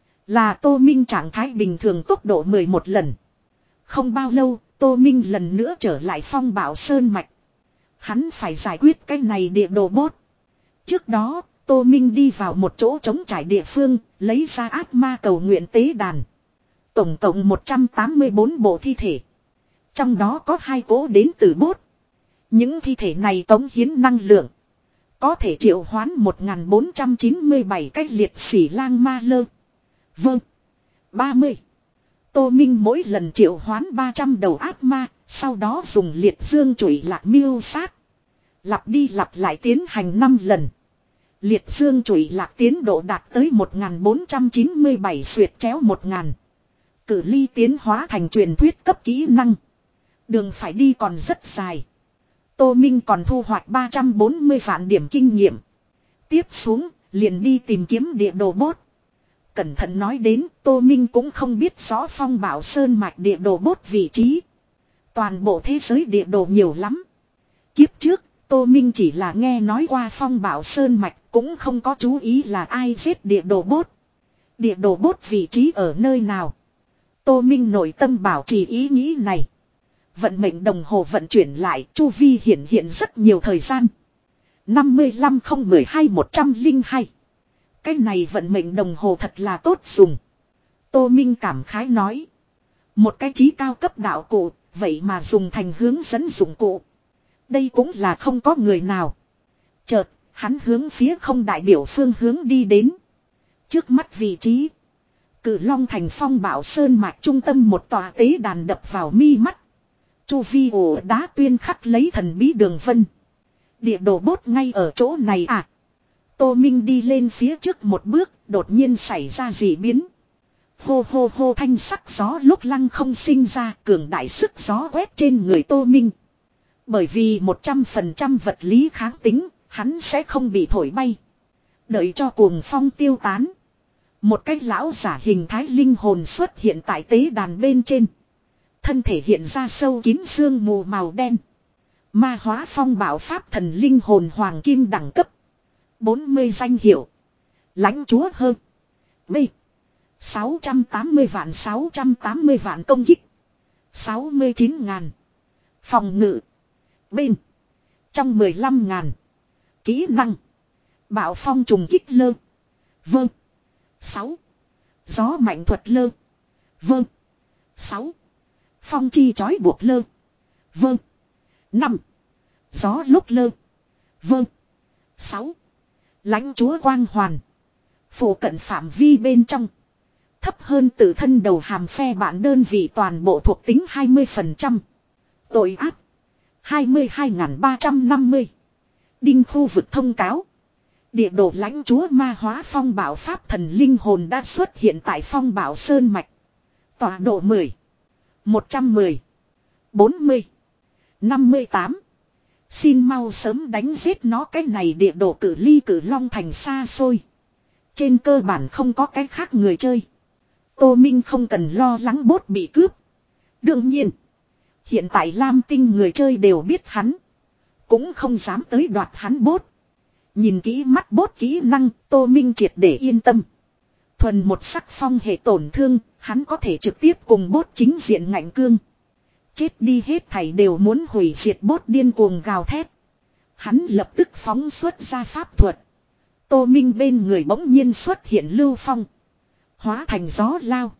Là Tô Minh trạng thái bình thường tốc độ mười một lần. Không bao lâu, Tô Minh lần nữa trở lại Phong Bảo Sơn Mạch. Hắn phải giải quyết cái này địa đồ bốt. Trước đó, Tô Minh đi vào một chỗ trống trải địa phương, lấy ra ác ma cầu nguyện tế đàn. Tổng cộng một trăm tám mươi bốn bộ thi thể. Trong đó có hai cỗ đến từ bốt. Những thi thể này cống hiến năng lượng. Có thể triệu hoán một nghìn bốn trăm chín mươi bảy cách liệt sỉ lang ma lơ. Vâng. ba mươi. Tô Minh mỗi lần triệu hoán ba trăm đầu ác ma, sau đó dùng liệt dương chủy lạc miêu sát. Lặp đi lặp lại tiến hành năm lần. Liệt dương chủy lạc tiến độ đạt tới một nghìn bốn trăm chín mươi bảy xuyệt chéo một nghìn. Cử ly tiến hóa thành truyền thuyết cấp kỹ năng. Đường phải đi còn rất dài. Tô Minh còn thu hoạch ba trăm bốn mươi vạn điểm kinh nghiệm. Tiếp xuống, liền đi tìm kiếm địa đồ bốt. Cẩn thận nói đến, Tô Minh cũng không biết rõ Phong Bảo Sơn mạch địa đồ bốt vị trí. Toàn bộ thế giới địa đồ nhiều lắm. Kiếp trước, Tô Minh chỉ là nghe nói qua Phong Bảo Sơn mạch, cũng không có chú ý là ai giết địa đồ bốt. Địa đồ bốt vị trí ở nơi nào? Tô Minh nội tâm bảo trì ý nghĩ này. Vận mệnh đồng hồ vận chuyển lại, chu vi hiện hiện rất nhiều thời gian. năm mươi lăm không một hai một không hai. Cái này vận mệnh đồng hồ thật là tốt dùng. Tô Minh cảm khái nói. Một cái trí cao cấp đạo cụ, vậy mà dùng thành hướng dẫn dụng cụ. Đây cũng là không có người nào. Chợt, hắn hướng phía không đại biểu phương hướng đi đến. Trước mắt vị trí. Cử Long thành Phong Bảo Sơn mạch trung tâm một tòa tế đàn đập vào mi mắt. Chu vi ổ đá tuyên khắc lấy thần bí đường vân. Địa đồ bốt ngay ở chỗ này à. Tô Minh đi lên phía trước một bước, đột nhiên xảy ra dị biến. Hô hô hô thanh sắc gió lúc lăng không sinh ra, cường đại sức gió quét trên người Tô Minh. Bởi vì một trăm phần trăm vật lý kháng tính, hắn sẽ không bị thổi bay. Đợi cho cuồng phong tiêu tán. Một cái lão giả hình thái linh hồn xuất hiện tại tế đàn bên trên. Thân thể hiện ra sâu kín sương mù màu đen. Ma hóa phong bảo pháp thần linh hồn hoàng kim đẳng cấp. bốn mươi danh hiệu. Lãnh chúa hơn. B. sáu trăm tám mươi vạn sáu trăm tám mươi vạn công kích. sáu mươi chín ngàn. Phòng ngự. Bên. Trong mười lăm ngàn. Kỹ năng. Bạo phong trùng kích lơ. Vâng. sáu. Gió mạnh thuật lơ. Vâng. sáu. Phong chi chói buộc lơ. Vâng. năm. Gió lúc lơ. Vâng. sáu. Lãnh chúa quang hoàn. Phủ cận phạm vi bên trong. Thấp hơn tự thân đầu hàm phe bạn đơn vị toàn bộ thuộc tính hai mươi phần trăm. Tội ác. hai mươi hai nghìn ba trăm năm mươi. Đinh khu vực thông cáo. Địa đồ lãnh chúa ma hóa phong bảo pháp thần linh hồn đã xuất hiện tại Phong Bảo Sơn mạch. Tọa độ mười. một trăm mười. bốn mươi. năm mươi tám. Xin mau sớm đánh giết nó. Cái này địa đồ cử ly cử long thành xa xôi. Trên cơ bản không có cái khác người chơi. Tô Minh không cần lo lắng bốt bị cướp. Đương nhiên. Hiện tại Lam Tinh người chơi đều biết hắn. Cũng không dám tới đoạt hắn bốt. Nhìn kỹ mắt bốt kỹ năng, Tô Minh triệt để yên tâm. Thuần một sắc phong hệ tổn thương, hắn có thể trực tiếp cùng bốt chính diện ngạnh cương. Chết đi hết thảy đều muốn hủy diệt bốt điên cuồng gào thét. Hắn lập tức phóng xuất ra pháp thuật. Tô Minh bên người bỗng nhiên xuất hiện lưu phong. Hóa thành gió lao.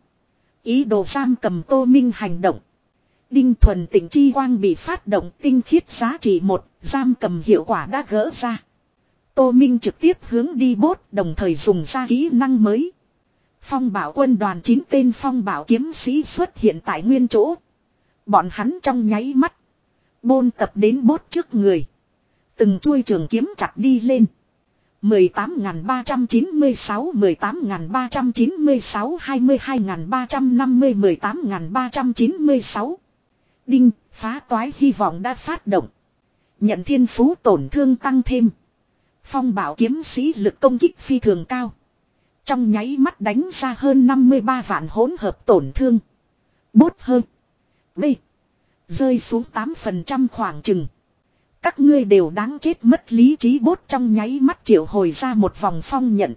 Ý đồ giam cầm Tô Minh hành động. Đinh thuần tỉnh chi quang bị phát động tinh khiết giá trị một, giam cầm hiệu quả đã gỡ ra. Tô Minh trực tiếp hướng đi bốt, đồng thời dùng ra kỹ năng mới. Phong bảo quân đoàn chín tên phong bảo kiếm sĩ xuất hiện tại nguyên chỗ. Bọn hắn trong nháy mắt. Bôn tập đến bốt trước người. Từng chuôi trường kiếm chặt đi lên. mười tám nghìn ba trăm chín mươi sáu, mười tám nghìn ba trăm chín mươi sáu, hai mươi hai nghìn ba trăm năm mươi, mười tám nghìn ba trăm chín mươi sáu. Đinh, phá toái hy vọng đã phát động. Nhận thiên phú tổn thương tăng thêm. Phong bảo kiếm sĩ lực công kích phi thường cao. Trong nháy mắt đánh ra hơn năm mươi ba vạn hỗn hợp tổn thương. Bốt hơn. B. Rơi xuống tám phần trăm khoảng chừng. Các ngươi đều đáng chết mất lý trí bốt trong nháy mắt triệu hồi ra một vòng phong nhận.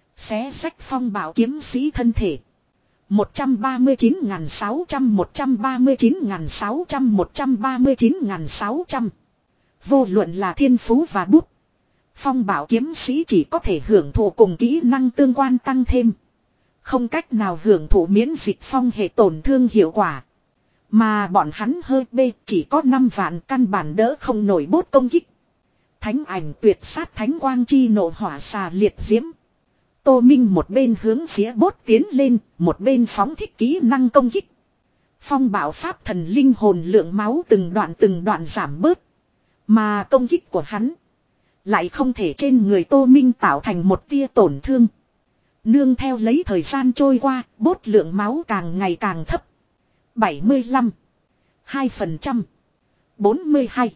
Xé sách phong bảo kiếm sĩ thân thể. một trăm ba mươi chín nghìn sáu trăm, một trăm ba mươi chín nghìn sáu trăm, một trăm ba mươi chín nghìn sáu trăm. Vô luận là thiên phú và bút. Phong bảo kiếm sĩ chỉ có thể hưởng thụ cùng kỹ năng tương quan tăng thêm. Không cách nào hưởng thụ miễn dịch phong hệ tổn thương hiệu quả. Mà bọn hắn hơi bê chỉ có năm vạn căn bản đỡ không nổi bốt công kích. Thánh ảnh tuyệt sát thánh quang chi nộ hỏa xà liệt diễm. Tô Minh một bên hướng phía bốt tiến lên, một bên phóng thích kỹ năng công kích. Phong bảo pháp thần linh hồn lượng máu từng đoạn từng đoạn giảm bớt. Mà công kích của hắn lại không thể trên người Tô Minh tạo thành một tia tổn thương. Nương theo lấy thời gian trôi qua, bốt lượng máu càng ngày càng thấp. bảy mươi lăm, hai phần trăm, bốn mươi hai,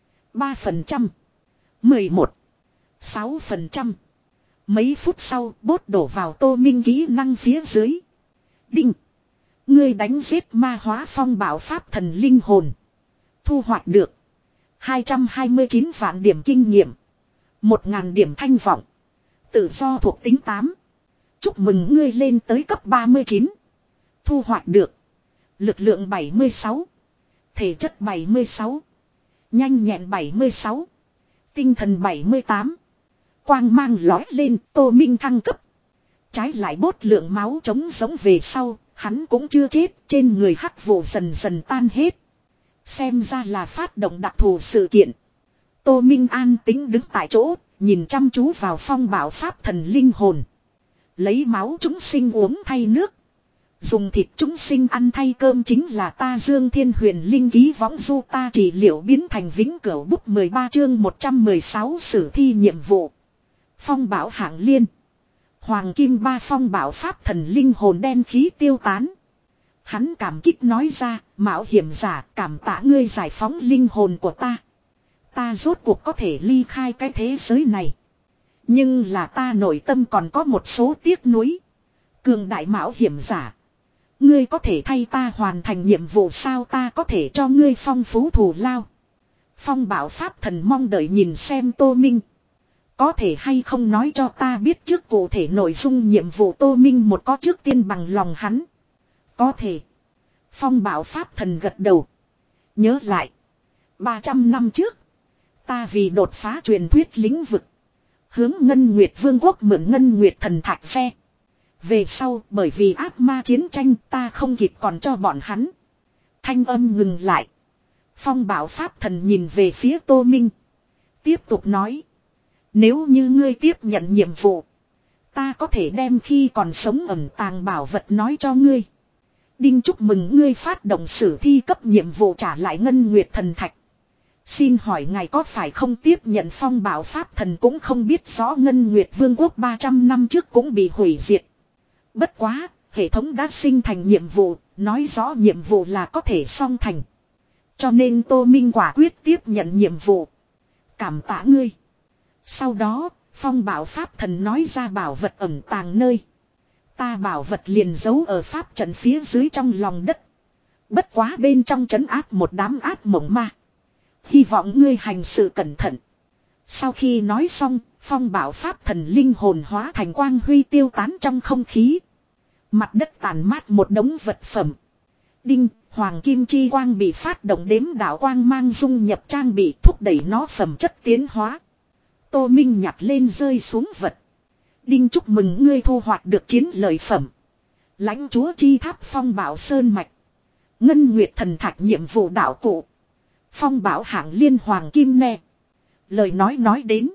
ba phần trăm, mười một, sáu phần trăm. Mấy phút sau, bốt đổ vào Tô Minh kỹ năng phía dưới. Đinh! Ngươi đánh giết ma hóa phong bảo pháp thần linh hồn. Thu hoạch được hai trăm hai mươi chín vạn điểm kinh nghiệm. một nghìn điểm thanh vọng. Tự do thuộc tính tám. Chúc mừng ngươi lên tới cấp ba mươi chín. Thu hoạch được lực lượng bảy mươi sáu. Thể chất bảy mươi sáu. Nhanh nhẹn bảy mươi sáu. Tinh thần bảy mươi tám. Quang mang lói lên, Tô Minh thăng cấp. Trái lại bốt lượng máu trống giống về sau, hắn cũng chưa chết, trên người hắc vụ dần dần tan hết. Xem ra là phát động đặc thù sự kiện. Tô Minh an tính đứng tại chỗ, nhìn chăm chú vào phong bảo pháp thần linh hồn. Lấy máu chúng sinh uống thay nước. Dùng thịt chúng sinh ăn thay cơm chính là ta Dương Thiên Huyền Linh ký võng du ta trị liệu biến thành vĩnh cửu bút mười ba chương một trăm mười sáu sử thi nhiệm vụ. Phong bảo hạng liên. Hoàng kim ba phong bảo pháp thần linh hồn đen khí tiêu tán. Hắn cảm kích nói ra, mạo hiểm giả cảm tạ ngươi giải phóng linh hồn của ta. Ta rốt cuộc có thể ly khai cái thế giới này. Nhưng là ta nội tâm còn có một số tiếc nuối. Cường đại mạo hiểm giả. Ngươi có thể thay ta hoàn thành nhiệm vụ sao ta có thể cho ngươi phong phú thù lao. Phong bảo pháp thần mong đợi nhìn xem Tô Minh. Có thể hay không nói cho ta biết trước cụ thể nội dung nhiệm vụ Tô Minh một có trước tiên bằng lòng hắn. Có thể. Phong bảo pháp thần gật đầu. Nhớ lại. ba trăm năm trước. Ta vì đột phá truyền thuyết lĩnh vực. Hướng Ngân Nguyệt Vương quốc mượn Ngân Nguyệt thần thạch xe. Về sau bởi vì ác ma chiến tranh ta không kịp còn cho bọn hắn. Thanh âm ngừng lại. Phong bảo pháp thần nhìn về phía Tô Minh. Tiếp tục nói. Nếu như ngươi tiếp nhận nhiệm vụ. Ta có thể đem khi còn sống ẩn tàng bảo vật nói cho ngươi. Đinh chúc mừng ngươi phát động sử thi cấp nhiệm vụ trả lại Ngân Nguyệt thần thạch. Xin hỏi ngài có phải không tiếp nhận phong bảo pháp thần cũng không biết rõ Ngân Nguyệt Vương quốc ba trăm năm trước cũng bị hủy diệt. Bất quá, hệ thống đã sinh thành nhiệm vụ, nói rõ nhiệm vụ là có thể song thành. Cho nên Tô Minh quả quyết tiếp nhận nhiệm vụ. Cảm tạ ngươi. Sau đó, phong bảo pháp thần nói ra bảo vật ẩn tàng nơi. Ta bảo vật liền giấu ở pháp trận phía dưới trong lòng đất. Bất quá bên trong trấn áp một đám ác mộng ma. Hy vọng ngươi hành sự cẩn thận. Sau khi nói xong, phong bảo pháp thần linh hồn hóa thành quang huy tiêu tán trong không khí. Mặt đất tàn mát một đống vật phẩm. Đinh, hoàng kim chi quang bị phát động đếm đạo quang mang dung nhập trang bị thúc đẩy nó phẩm chất tiến hóa. Tô Minh nhặt lên rơi xuống vật. Đinh chúc mừng ngươi thu hoạch được chiến lợi phẩm. Lãnh chúa chi tháp phong bảo sơn mạch. Ngân Nguyệt thần thạch nhiệm vụ đạo cụ. Phong bảo hạng liên hoàng kim nè. Lời nói nói đến.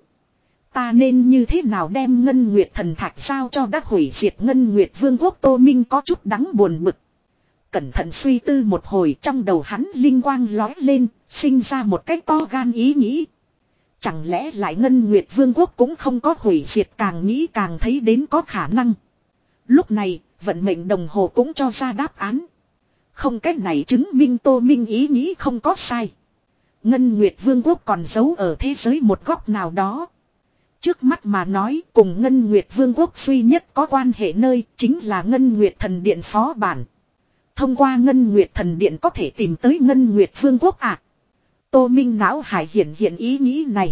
Ta nên như thế nào đem Ngân Nguyệt thần thạch sao cho đã hủy diệt Ngân Nguyệt Vương quốc Tô Minh có chút đắng buồn bực. Cẩn thận suy tư một hồi trong đầu hắn linh quang lói lên, sinh ra một cách to gan ý nghĩ. Chẳng lẽ lại Ngân Nguyệt Vương quốc cũng không có hủy diệt càng nghĩ càng thấy đến có khả năng. Lúc này, vận mệnh đồng hồ cũng cho ra đáp án. Không cách này chứng minh Tô Minh ý nghĩ không có sai. Ngân Nguyệt Vương quốc còn giấu ở thế giới một góc nào đó. Trước mắt mà nói cùng Ngân Nguyệt Vương quốc duy nhất có quan hệ nơi chính là Ngân Nguyệt Thần Điện phó bản. Thông qua Ngân Nguyệt Thần Điện có thể tìm tới Ngân Nguyệt Vương quốc à. Tô Minh não hải hiện hiện ý nghĩ này.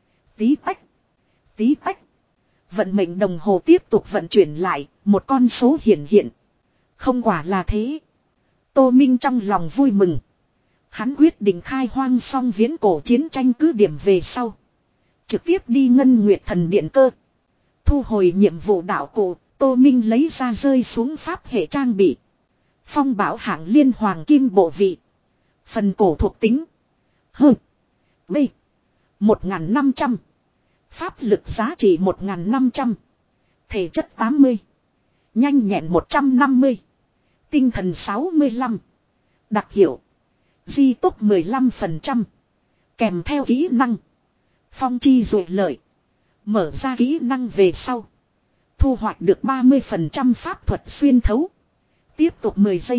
Tí tách. Tí tách. Vận mệnh đồng hồ tiếp tục vận chuyển lại, một con số hiện hiện. Không quả là thế. Tô Minh trong lòng vui mừng. Hắn quyết định khai hoang xong viễn cổ chiến tranh cứ điểm về sau. Trực tiếp đi Ngân Nguyệt Thần Điện cơ. Thu hồi nhiệm vụ đạo cụ, Tô Minh lấy ra rơi xuống pháp hệ trang bị. Phong bảo hạng liên hoàng kim bộ vị. Phần cổ thuộc tính. H. B. một nghìn năm trăm. Pháp lực giá trị một nghìn năm trăm. Thể chất tám mươi. Nhanh nhẹn một trăm năm mươi. Tinh thần sáu mươi lăm. Đặc hiệu. Di tốc mười lăm phần trăm. Kèm theo kỹ năng. Phong chi dụ lợi. Mở ra kỹ năng về sau. Thu hoạch được ba mươi phần trăm pháp thuật xuyên thấu. Tiếp tục mười giây.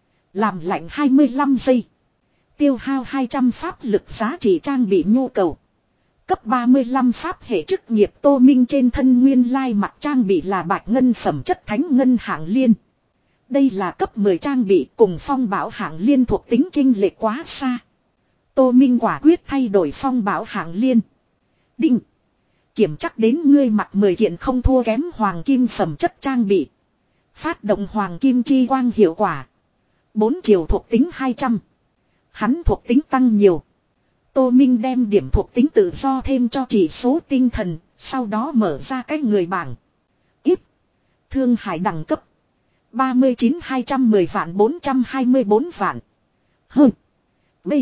Làm lạnh hai mươi lăm giây. Tiêu hao hai trăm pháp lực giá trị trang bị nhu cầu. Cấp ba mươi lăm pháp hệ chức nghiệp Tô Minh trên thân nguyên lai mặt trang bị là bạch ngân phẩm chất thánh ngân hạng liên. Đây là cấp mười trang bị cùng phong bảo hạng liên thuộc tính chênh lệch quá xa. Tô Minh quả quyết thay đổi phong bảo hạng liên. Đinh. Kiểm chắc đến ngươi mặc mười kiện không thua kém hoàng kim phẩm chất trang bị. Phát động hoàng kim chi quang hiệu quả. Bốn chiều thuộc tính hai trăm. Hắn thuộc tính tăng nhiều. Tô Minh đem điểm thuộc tính tự do thêm cho chỉ số tinh thần. Sau đó mở ra cái người bảng. Ít. Thương hải đẳng cấp. ba mươi chín hai trăm mười vạn bốn trăm hai mươi bốn vạn. H. B.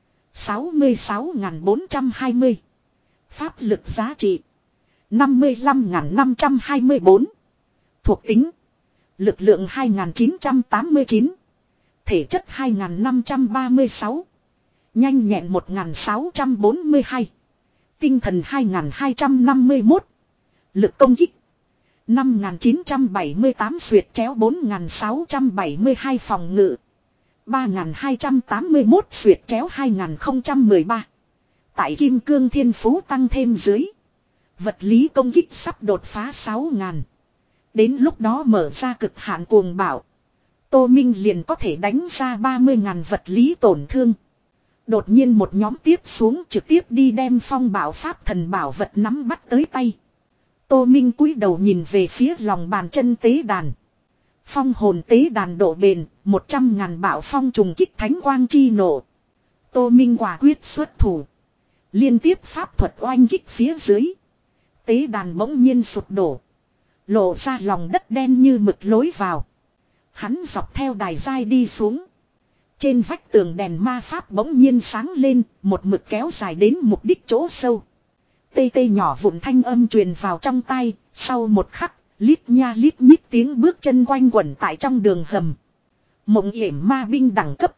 sáu mươi sáu nghìn bốn trăm hai mươi. Pháp lực giá trị. năm mươi lăm nghìn năm trăm hai mươi bốn. Thuộc tính. Lực lượng hai nghìn chín trăm tám mươi chín. Thể chất hai nghìn năm trăm ba mươi sáu. Nhanh nhẹn một nghìn sáu trăm bốn mươi hai. Tinh thần hai nghìn hai trăm năm mươi mốt. Lực công kích. năm nghìn chín trăm bảy mươi tám xuyệt chéo bốn nghìn sáu trăm bảy mươi hai phòng ngự. ba nghìn hai trăm tám mươi mốt xuyệt chéo hai nghìn không trăm mười ba. Tại kim cương thiên phú tăng thêm dưới. Vật lý công kích sắp đột phá sáu nghìn. Đến lúc đó mở ra cực hạn cuồng bạo. Tô Minh liền có thể đánh ra ba mươi nghìn vật lý tổn thương. Đột nhiên một nhóm tiếp xuống trực tiếp đi đem phong bảo pháp thần bảo vật nắm bắt tới tay. Tô Minh cúi đầu nhìn về phía lòng bàn chân tế đàn. Phong hồn tế đàn độ bền, một trăm ngàn bảo phong trùng kích thánh quang chi nổ. Tô Minh quả quyết xuất thủ. Liên tiếp pháp thuật oanh kích phía dưới. Tế đàn bỗng nhiên sụp đổ. Lộ ra lòng đất đen như mực lối vào. Hắn dọc theo đài dai đi xuống. Trên vách tường đèn ma pháp bỗng nhiên sáng lên, một mực kéo dài đến mục đích chỗ sâu. Tê tê nhỏ vụn thanh âm truyền vào trong tai, sau một khắc, lít nha lít nhít tiếng bước chân quanh quẩn tại trong đường hầm. Mộng yểm ma binh đẳng cấp.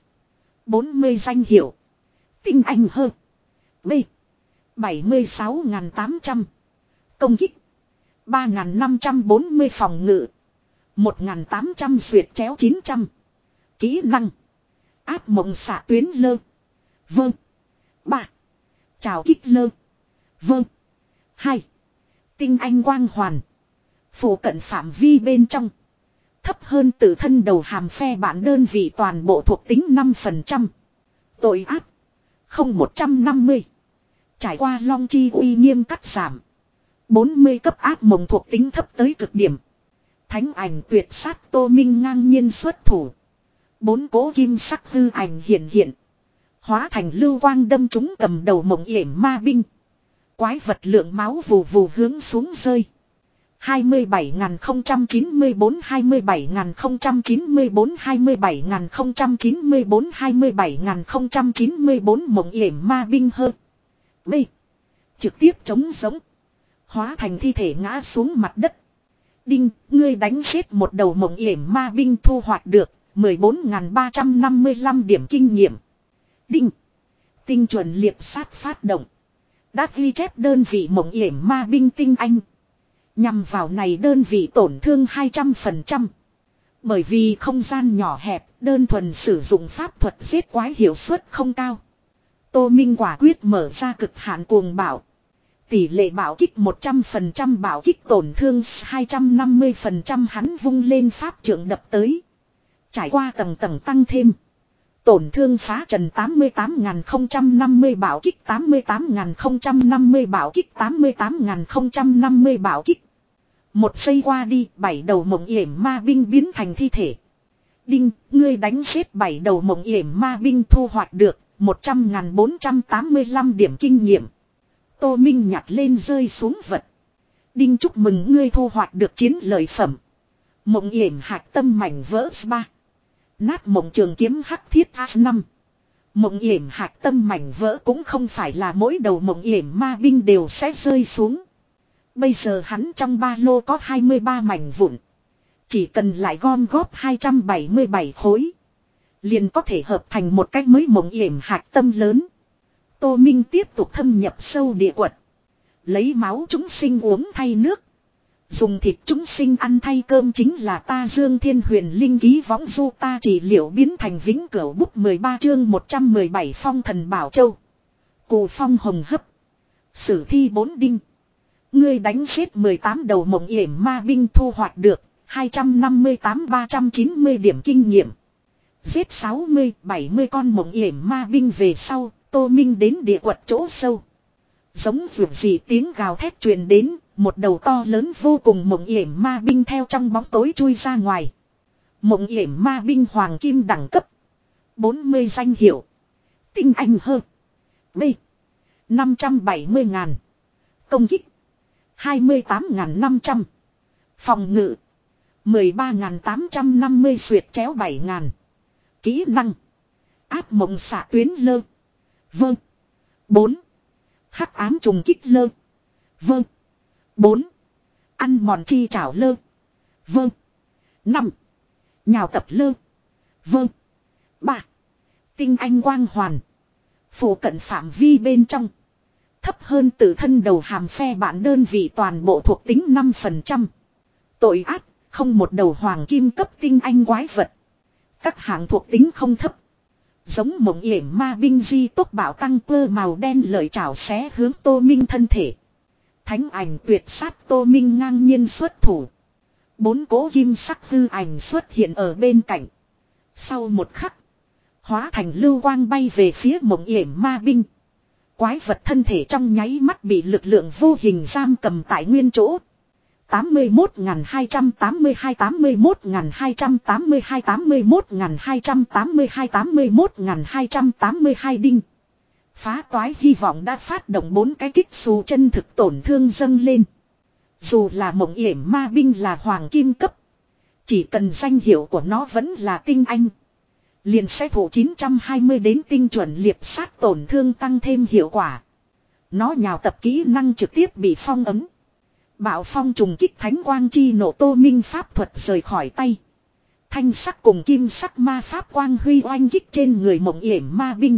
bốn mươi danh hiệu. Tinh anh hơ. B. bảy mươi sáu nghìn tám trăm. Công kích. ba nghìn năm trăm bốn mươi phòng ngự. một nghìn tám trăm xuyệt chéo chín trăm. Kỹ năng. Áp mộng xạ tuyến lơ. Vâng. ba. Chào kích lơ. Vâng. hai. Tinh anh quang hoàn. Phủ cận phạm vi bên trong. Thấp hơn tự thân đầu hàm phe bản đơn vị toàn bộ thuộc tính năm phần trăm. Tội ác. Không một trăm năm mươi. Trải qua long chi uy nghiêm cắt giảm. bốn mươi cấp ác mộng thuộc tính thấp tới cực điểm. Thánh ảnh tuyệt sát Tô Minh ngang nhiên xuất thủ. Bốn cố kim sắc hư ảnh hiện hiện. Hóa thành lưu quang đâm trúng cầm đầu mộng yểm ma binh. Quái vật lượng máu vù vù hướng xuống rơi. hai mươi bảy nghìn không trăm chín mươi bốn, hai mươi bảy nghìn không trăm chín mươi bốn, hai mươi bảy nghìn không trăm chín mươi bốn, hai mươi bảy nghìn không trăm chín mươi bốn mộng yểm ma binh hơn. B. Trực tiếp chống giống. Hóa thành thi thể ngã xuống mặt đất. Đinh, ngươi đánh giết một đầu mộng yểm ma binh thu hoạch được mười bốn nghìn ba trăm năm mươi lăm điểm kinh nghiệm. Đinh. Tinh chuẩn liệp sát phát động. Đã ghi chép đơn vị mộng yểm ma binh tinh anh. Nhằm vào này đơn vị tổn thương hai trăm phần trăm. Bởi vì không gian nhỏ hẹp, đơn thuần sử dụng pháp thuật giết quái hiệu suất không cao. Tô Minh quả quyết mở ra cực hạn cuồng bạo. Tỷ lệ bạo kích một trăm phần trăm, bạo kích tổn thương hai trăm năm mươi phần trăm, hắn vung lên pháp trượng đập tới. Trải qua tầng tầng tăng thêm. Tổn thương phá trần tám mươi tám nghìn không trăm năm mươi, bạo kích tám mươi tám nghìn không trăm năm mươi, bạo kích tám mươi tám nghìn không trăm năm mươi, bạo kích. Một giây qua đi, bảy đầu mộng yểm ma binh biến thành thi thể. Đinh, ngươi đánh giết bảy đầu mộng yểm ma binh thu hoạch được một trăm nghìn bốn trăm tám mươi lăm điểm kinh nghiệm. Tô Minh nhặt lên rơi xuống vật. Đinh chúc mừng ngươi thu hoạch được chiến lợi phẩm. Mộng yểm hạc tâm mảnh vỡ ba. Nát mộng trường kiếm hắc thiết a năm. Mộng yểm hạc tâm mảnh vỡ cũng không phải là mỗi đầu mộng yểm ma binh đều sẽ rơi xuống. Bây giờ hắn trong ba lô có hai mươi ba mảnh vụn. Chỉ cần lại gom góp hai trăm bảy mươi bảy khối. Liền có thể hợp thành một cách mới mộng yểm hạc tâm lớn. Tô Minh tiếp tục thâm nhập sâu địa quật. Lấy máu chúng sinh uống thay nước. Dùng thịt chúng sinh ăn thay cơm chính là ta Dương Thiên Huyền Linh ký võng du ta trị liệu biến thành vĩnh cửu bút mười ba chương một trăm mười bảy phong thần Bảo Châu. Cù phong hồng hấp. Sử thi bốn đinh. Ngươi đánh giết mười tám đầu mộng yểm ma binh thu hoạch được hai trăm năm mươi tám ba trăm chín mươi điểm kinh nghiệm. Giết sáu mươi bảy mươi con mộng yểm ma binh về sau, Tô Minh đến địa quật chỗ sâu. Giống vượt gì tiếng gào thét truyền đến, một đầu to lớn vô cùng mộng yểm ma binh theo trong bóng tối chui ra ngoài. Mộng yểm ma binh hoàng kim đẳng cấp. bốn mươi danh hiệu. Tinh anh hơn. B. năm trăm bảy mươi ngàn. Công kích. hai mươi tám ngàn năm trăm. Phòng ngự. mười ba ngàn tám trăm năm mươi xuyệt chéo bảy ngàn. Kỹ năng. Áp mộng xạ tuyến lơ. Vâng. bốn. Hắc ám trùng kích lơ. Vâng. bốn. Ăn mòn chi trảo lơ. Vâng. năm. Nhào tập lơ. Vâng. ba. Tinh anh quang hoàn. Phủ cận phạm vi bên trong. Thấp hơn tự thân đầu hàm phe bạn đơn vị toàn bộ thuộc tính năm phần trăm. Tội ác, không một đầu hoàng kim cấp tinh anh quái vật. Các hạng thuộc tính không thấp. Giống mộng yểm ma binh di tốc bảo tăng cơ màu đen lợi chảo xé hướng Tô Minh thân thể. Thánh ảnh tuyệt sát Tô Minh ngang nhiên xuất thủ. Bốn cố kim sắc hư ảnh xuất hiện ở bên cạnh. Sau một khắc. Hóa thành lưu quang bay về phía mộng yểm ma binh. Quái vật thân thể trong nháy mắt bị lực lượng vô hình giam cầm tại nguyên chỗ. tám mươi mốt nghìn hai trăm tám mươi hai tám mươi mốt nghìn hai trăm tám mươi hai tám mươi mốt nghìn hai trăm tám mươi hai tám mươi mốt nghìn hai trăm tám mươi hai đinh. Phá toái hy vọng đã phát động bốn cái kích xù chân thực tổn thương dâng lên. Dù là mộng yểm ma binh là hoàng kim cấp. Chỉ cần danh hiệu của nó vẫn là tinh anh. Liền sẽ thủ chín trăm hai mươi đến tinh chuẩn liệp sát tổn thương tăng thêm hiệu quả. Nó nhào tập kỹ năng trực tiếp bị phong ấm. Bạo phong trùng kích thánh quang chi nổ Tô Minh pháp thuật rời khỏi tay. Thanh sắc cùng kim sắc ma pháp quang huy oanh kích trên người mộng yểm ma binh.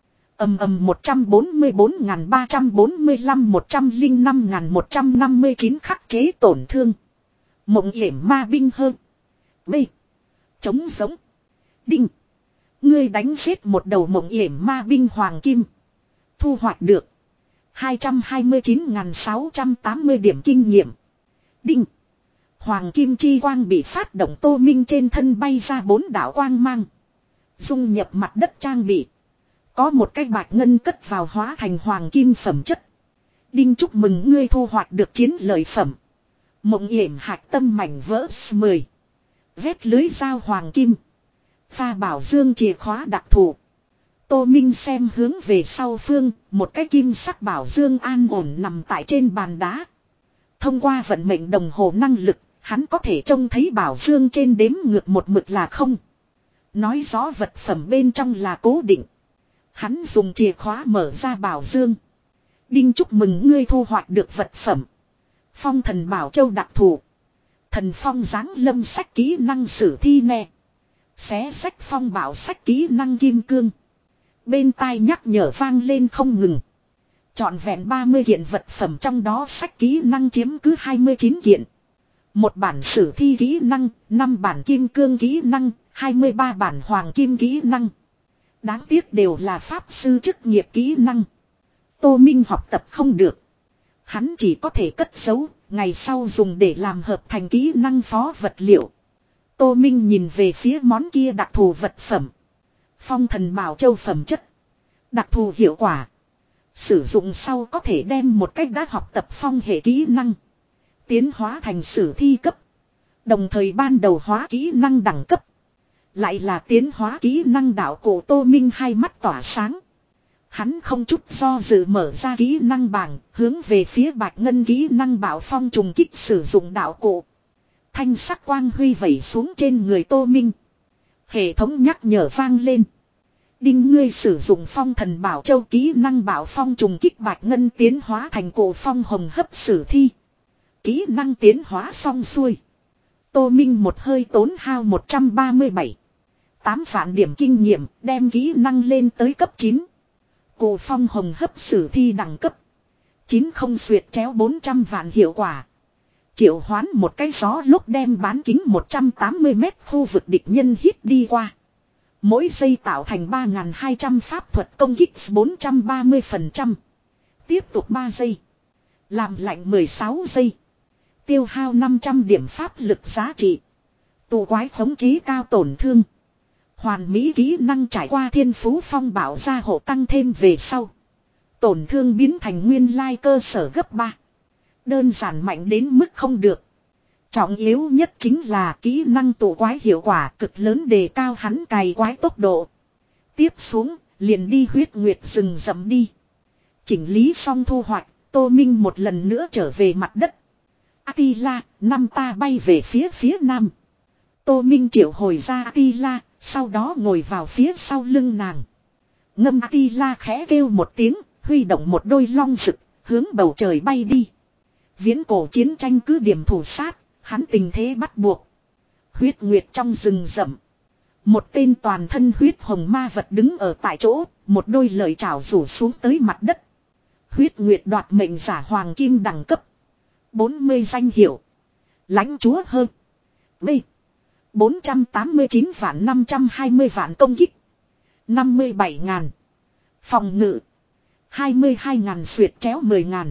Ầm ầm một trăm bốn mươi bốn nghìn ba trăm bốn mươi lăm một trăm lẻ năm nghìn một trăm năm mươi chín khắc chế tổn thương. Mộng yểm ma binh hơn. B. Chống giống. Đinh. Ngươi đánh giết một đầu mộng yểm ma binh hoàng kim. Thu hoạch được hai trăm hai mươi chín nghìn sáu trăm tám mươi điểm kinh nghiệm. Đinh. Hoàng kim chi quang bị phát động Tô Minh trên thân bay ra bốn đạo quang mang. Dung nhập mặt đất trang bị. Có một cái bạch ngân cất vào hóa thành hoàng kim phẩm chất. Đinh chúc mừng ngươi thu hoạch được chiến lợi phẩm. Mộng yểm hạc tâm mảnh vỡ mười. Vét lưới dao hoàng kim. Pha bảo dương chìa khóa đặc thù. Tô Minh xem hướng về sau phương, một cái kim sắc bảo dương an ổn nằm tại trên bàn đá. Thông qua vận mệnh đồng hồ năng lực, hắn có thể trông thấy bảo dương trên đếm ngược một mực là không. Nói rõ vật phẩm bên trong là cố định. Hắn dùng chìa khóa mở ra bảo dương. Đinh chúc mừng ngươi thu hoạch được vật phẩm. Phong thần Bảo Châu đặc thù. Thần phong giáng lâm sách kỹ năng sử thi nè. Xé sách phong bảo sách kỹ năng kim cương. Bên tai nhắc nhở vang lên không ngừng. Chọn vẹn ba mươi kiện vật phẩm trong đó sách kỹ năng chiếm cứ hai mươi chín kiện. Một bản sử thi kỹ năng, năm bản kim cương kỹ năng, hai mươi ba bản hoàng kim kỹ năng. Đáng tiếc đều là pháp sư chức nghiệp kỹ năng. Tô Minh học tập không được. Hắn chỉ có thể cất giấu, ngày sau dùng để làm hợp thành kỹ năng phó vật liệu. Tô Minh nhìn về phía món kia đặc thù vật phẩm. Phong thần Bảo Châu phẩm chất. Đặc thù hiệu quả. Sử dụng sau có thể đem một cách đã học tập phong hệ kỹ năng. Tiến hóa thành sử thi cấp. Đồng thời ban đầu hóa kỹ năng đẳng cấp. Lại là tiến hóa kỹ năng đạo cổ. Tô Minh hai mắt tỏa sáng. Hắn không chút do dự mở ra kỹ năng bảng, hướng về phía Bạch Ngân kỹ năng Bạo Phong trùng kích sử dụng đạo cụ. Thanh sắc quang huy vẩy xuống trên người Tô Minh. Hệ thống nhắc nhở vang lên. Đinh ngươi sử dụng phong thần bảo châu kỹ năng Bạo Phong trùng kích Bạch Ngân tiến hóa thành cổ phong hồng hấp sử thi. Kỹ năng tiến hóa xong xuôi. Tô Minh một hơi tốn hao một trăm ba mươi bảy. tám vạn điểm kinh nghiệm đem kỹ năng lên tới cấp chín. Cổ phong hồng hấp sử thi đẳng cấp. chín không xuyệt chéo bốn trăm vạn hiệu quả. Triệu hoán một cái gió lúc đem bán kính một trăm tám mươi mét khu vực địch nhân hít đi qua. Mỗi giây tạo thành ba nghìn hai trăm pháp thuật công kích bốn trăm ba mươi phần trăm. Tiếp tục ba giây. Làm lạnh mười sáu giây. Tiêu hao năm trăm điểm pháp lực giá trị. Tù quái khống chế cao tổn thương. Hoàn mỹ kỹ năng trải qua thiên phú phong bảo gia hộ tăng thêm về sau. Tổn thương biến thành nguyên lai cơ sở gấp ba. Đơn giản mạnh đến mức không được. Trọng yếu nhất chính là kỹ năng tụ quái hiệu quả cực lớn đề cao hắn cày quái tốc độ. Tiếp xuống, liền đi huyết nguyệt rừng rậm đi. Chỉnh lý xong thu hoạch, Tô Minh một lần nữa trở về mặt đất. Attila, năm ta bay về phía phía nam. Tô Minh triệu hồi ra Attila, sau đó ngồi vào phía sau lưng nàng. Ngâm Attila khẽ kêu một tiếng, huy động một đôi long rực, hướng bầu trời bay đi. Viễn cổ chiến tranh cứ điểm thủ sát, hắn tình thế bắt buộc. Huyết nguyệt trong rừng rậm. Một tên toàn thân huyết hồng ma vật đứng ở tại chỗ, một đôi lợi chảo rủ xuống tới mặt đất. Huyết nguyệt đoạt mệnh giả hoàng kim đẳng cấp. bốn mươi danh hiệu. Lãnh chúa hơn. B. bốn trăm tám mươi chín vạn năm trăm hai mươi vạn công kích. năm mươi bảy ngàn. Phòng ngự. hai mươi hai ngàn xuyệt chéo mười ngàn.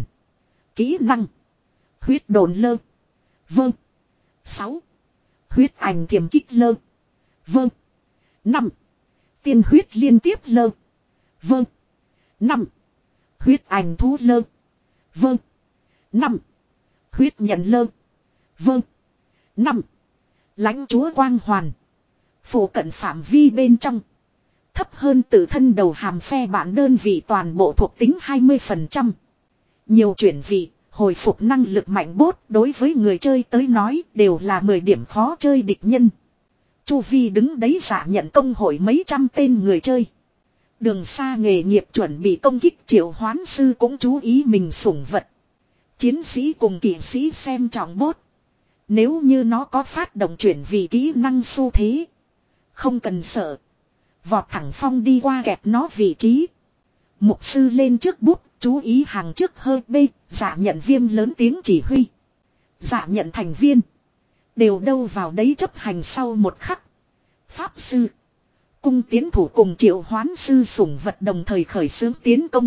Kỹ năng. Huyết đồn lơ. Vâng. sáu. Huyết ảnh thiểm kích lơ. Vâng. năm. Tiên huyết liên tiếp lơ. Vâng. năm. Huyết ảnh thú lơ. Vâng. năm. Huyết nhận lơ. Vâng. năm. Lãnh chúa quang hoàn. Phủ cận phạm vi bên trong. Thấp hơn tự thân đầu hàm phe bản đơn vị toàn bộ thuộc tính hai mươi phần trăm. Nhiều chuyển vị, hồi phục năng lực mạnh bốt đối với người chơi tới nói đều là mười điểm khó chơi địch nhân. Chu Vi đứng đấy giả nhận công hội mấy trăm tên người chơi. Đường xa nghề nghiệp chuẩn bị công kích triệu hoán sư cũng chú ý mình sủng vật. Chiến sĩ cùng kỵ sĩ xem trọng bốt. Nếu như nó có phát động chuyển vị kỹ năng xu thế. Không cần sợ. Vọt thẳng phong đi qua kẹp nó vị trí. Mục sư lên trước bút, chú ý hàng trước hơi bê, dạ nhận viêm lớn tiếng chỉ huy. Dạ nhận thành viên. Đều đâu vào đấy chấp hành sau một khắc. Pháp sư. Cung tiến thủ cùng triệu hoán sư sủng vật đồng thời khởi xướng tiến công.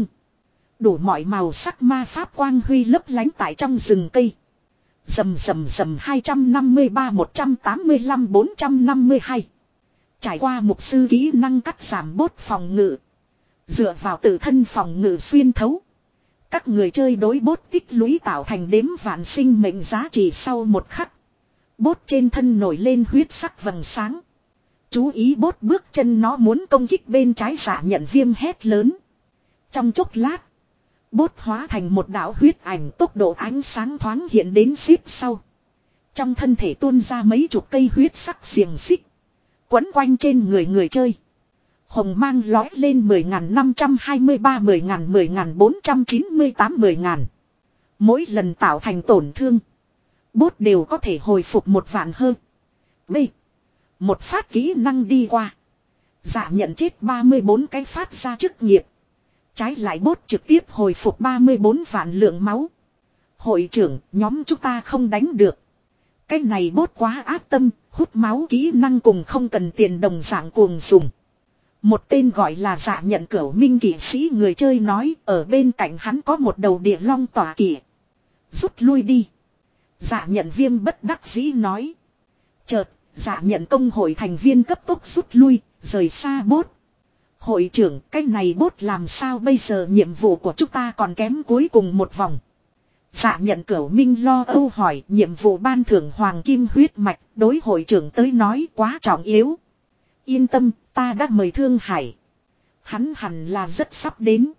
Đủ mọi màu sắc ma pháp quang huy lấp lánh tại trong rừng cây. Rầm rầm rầm hai trăm năm mươi ba một trăm tám mươi lăm bốn trăm năm mươi hai. Trải qua mục sư kỹ năng cắt giảm bốt phòng ngự. Dựa vào tự thân phòng ngự xuyên thấu. Các người chơi đối bốt tích lũy tạo thành đếm vạn sinh mệnh giá trị sau một khắc. Bốt trên thân nổi lên huyết sắc vầng sáng. Chú ý bốt bước chân nó muốn công kích bên trái giả nhận viêm hét lớn. Trong chốc lát. Bốt hóa thành một đạo huyết ảnh tốc độ ánh sáng thoáng hiện đến xếp sau. Trong thân thể tuôn ra mấy chục cây huyết sắc xiềng xích. Quấn quanh trên người người chơi. Hồng mang lói lên mười nghìn năm trăm hai mươi ba mười nghìn mười nghìn bốn trăm chín mươi tám mười nghìn. Mỗi lần tạo thành tổn thương. Bốt đều có thể hồi phục một vạn hơn. B. Một phát kỹ năng đi qua. Dạ nhận chết ba mươi bốn cái phát ra chức nghiệp. Trái lại bốt trực tiếp hồi phục ba mươi bốn vạn lượng máu. Hội trưởng, nhóm chúng ta không đánh được. Cái này bốt quá ác tâm, hút máu kỹ năng cùng không cần tiền đồng dạng cuồng dùng. Một tên gọi là dạ nhận cửu minh kỵ sĩ người chơi nói ở bên cạnh hắn có một đầu địa long tỏa kỵ. Rút lui đi. Dạ nhận viêm bất đắc dĩ nói. Chợt, dạ nhận công hội thành viên cấp tốc rút lui, rời xa bốt. Hội trưởng, cái này bốt làm sao bây giờ nhiệm vụ của chúng ta còn kém cuối cùng một vòng. Dạ nhận cửu minh lo âu hỏi nhiệm vụ ban thưởng hoàng kim huyết mạch đối hội trưởng tới nói quá trọng yếu. Yên tâm, ta đã mời Thương Hải. Hắn hẳn là rất sắp đến.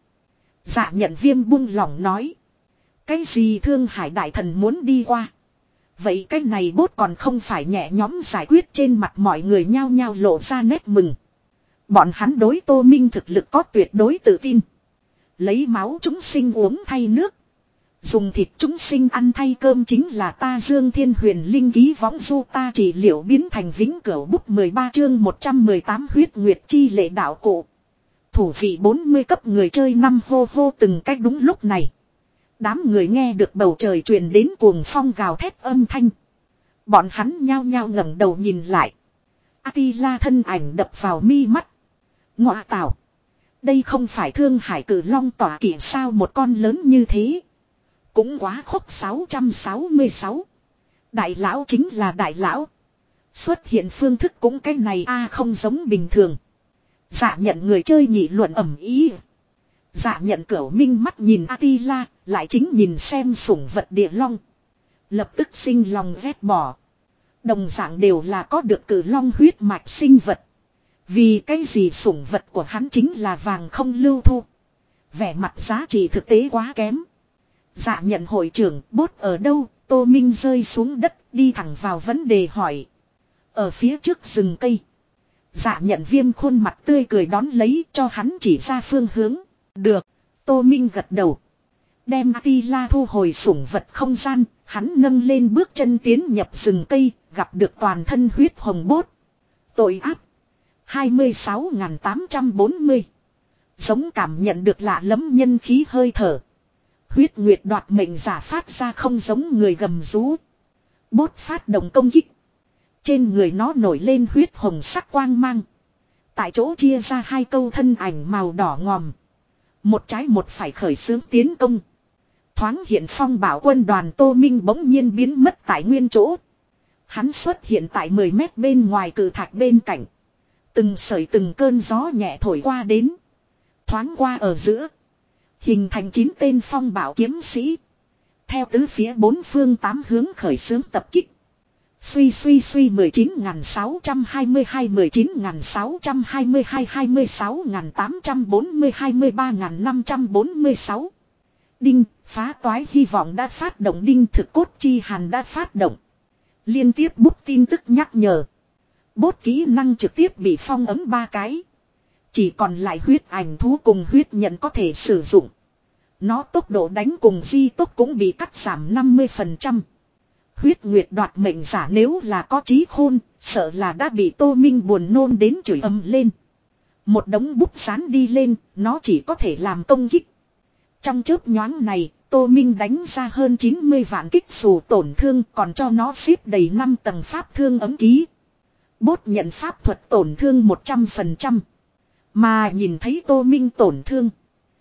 Dạ nhận viêm buông lỏng nói. Cái gì Thương Hải đại thần muốn đi qua. Vậy cái này bốt còn không phải nhẹ nhõm giải quyết, trên mặt mọi người nhao nhao lộ ra nét mừng. Bọn hắn đối Tô Minh thực lực có tuyệt đối tự tin. Lấy máu chúng sinh uống thay nước. Dùng thịt chúng sinh ăn thay cơm chính là ta Dương Thiên Huyền Linh ký võng du ta trị liệu biến thành vĩnh cửu bút mười ba chương một trăm mười tám huyết nguyệt chi lệ đạo cụ. Thủ vị bốn mươi cấp người chơi năm hô hô từng cách đúng lúc này. Đám người nghe được bầu trời truyền đến cuồng phong gào thét âm thanh. Bọn hắn nhao nhao ngẩng đầu nhìn lại. Atila thân ảnh đập vào mi mắt. Ngọa tảo. Đây không phải Thương Hải Cử Long tỏa kỵ sao, một con lớn như thế. Cũng quá khốc. Sáu trăm sáu mươi sáu. Đại lão chính là đại lão. Xuất hiện phương thức cũng cái này a à, không giống bình thường. Dạ nhận người chơi nghị luận ầm ý. Dạ nhận Cửu Minh mắt nhìn Atila, lại chính nhìn xem sủng vật địa long. Lập tức sinh lòng ghét bỏ. Đồng dạng đều là có được cử long huyết mạch sinh vật. Vì cái gì sủng vật của hắn chính là vàng không lưu thu. Vẻ mặt giá trị thực tế quá kém. Dạ nhận hội trưởng, bốt ở đâu? Tô Minh rơi xuống đất, đi thẳng vào vấn đề hỏi. Ở phía trước rừng cây. Dạ nhận viêm khuôn mặt tươi cười đón lấy, cho hắn chỉ ra phương hướng. Được. Tô Minh gật đầu. Đem Atila thu hồi sủng vật không gian, hắn nâng lên bước chân tiến nhập rừng cây, gặp được toàn thân huyết hồng bốt. Tội ác. hai mươi sáu nghìn tám trăm bốn mươi. Giống cảm nhận được lạ lẫm nhân khí hơi thở. Huyết nguyệt đoạt mệnh giả phát ra không giống người gầm rú. Bốt phát động công kích. Trên người nó nổi lên huyết hồng sắc quang mang. Tại chỗ chia ra hai câu thân ảnh màu đỏ ngòm. Một trái một phải khởi xướng tiến công. Thoáng hiện phong bảo quân đoàn Tô Minh bỗng nhiên biến mất tại nguyên chỗ. Hắn xuất hiện tại mười mét bên ngoài cử thạch bên cạnh. Từng sợi từng cơn gió nhẹ thổi qua đến. Thoáng qua ở giữa. Hình thành chín tên phong bảo kiếm sĩ. Theo tứ phía bốn phương tám hướng khởi xướng tập kích. Suy suy suy mười chín nghìn sáu trăm hai mươi hai, mười chín nghìn sáu trăm hai mươi hai, hai mươi sáu nghìn tám trăm bốn mươi, hai mươi ba nghìn năm trăm bốn mươi sáu. Đinh, phá toái hy vọng đã phát động, đinh thực cốt chi hàn đã phát động. Liên tiếp bút tin tức nhắc nhở. Bốt kỹ năng trực tiếp bị phong ấm ba cái. Chỉ còn lại huyết ảnh thú cùng huyết nhận có thể sử dụng. Nó tốc độ đánh cùng di tốc cũng bị cắt giảm năm mươi phần trăm. Huyết nguyệt đoạt mệnh giả nếu là có trí khôn, sợ là đã bị Tô Minh buồn nôn đến chửi ầm lên. Một đống bút sán đi lên, nó chỉ có thể làm công kích. Trong chớp nhoáng này, Tô Minh đánh ra hơn chín mươi vạn kích xù tổn thương, còn cho nó xếp đầy năm tầng pháp thương ấm ký. Bốt nhận pháp thuật tổn thương một trăm phần trăm. Mà nhìn thấy Tô Minh tổn thương.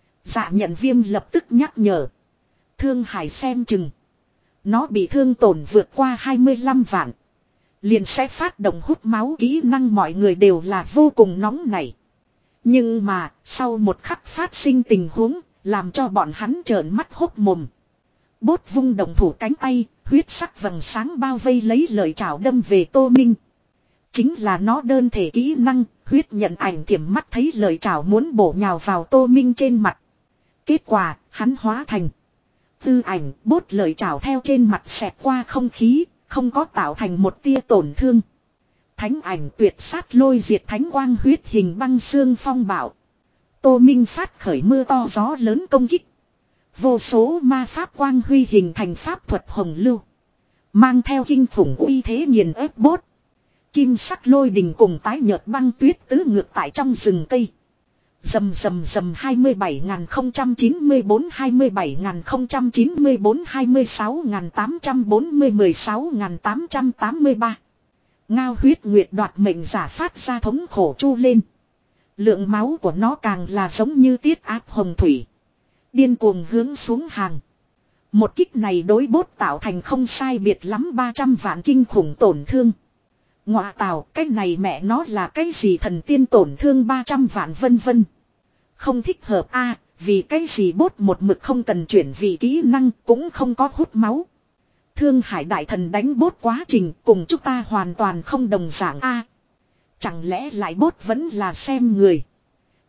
Dạ nhận viêm lập tức nhắc nhở. Thương Hải xem chừng. Nó bị thương tổn vượt qua hai mươi lăm vạn. Liền sẽ phát động hút máu kỹ năng, mọi người đều là vô cùng nóng nảy. Nhưng mà, sau một khắc phát sinh tình huống, làm cho bọn hắn trợn mắt hốc mồm. Bốt vung động thủ cánh tay, huyết sắc vầng sáng bao vây lấy lời chào đâm về Tô Minh. Chính là nó đơn thể kỹ năng, huyết nhận ảnh thiểm mắt thấy lời chào muốn bổ nhào vào Tô Minh trên mặt. Kết quả, hắn hóa thành tư ảnh, bốt lời chào theo trên mặt xẹt qua không khí, không có tạo thành một tia tổn thương. Thánh ảnh tuyệt sát lôi diệt thánh quang huyết hình băng xương phong bạo. Tô Minh phát khởi mưa to gió lớn công kích. Vô số ma pháp quang huy hình thành pháp thuật hồng lưu. Mang theo kinh khủng uy thế nghiền ép bốt. Kim sắc lôi đình cùng tái nhợt băng tuyết tứ ngược tại trong rừng cây. Dầm dầm dầm hai mươi bảy nghìn không trăm chín mươi bốn, hai mươi bảy nghìn không trăm chín mươi bốn, hai mươi sáu nghìn tám trăm bốn mươi, mười sáu nghìn tám trăm tám mươi ba. Ngao huyết nguyệt đoạt mệnh giả phát ra thống khổ chu lên. Lượng máu của nó càng là giống như tiết áp hồng thủy. Điên cuồng hướng xuống hàng. Một kích này đối bốt tạo thành không sai biệt lắm ba trăm vạn kinh khủng tổn thương. Ngọa tào, cái này mẹ nó là cái gì thần tiên tổn thương ba trăm vạn vân vân. Không thích hợp a à, vì cái gì bốt một mực không cần chuyển vị kỹ năng cũng không có hút máu. Thương Hải đại thần đánh bốt quá trình cùng chúng ta hoàn toàn không đồng dạng a à, chẳng lẽ lại bốt vẫn là xem người.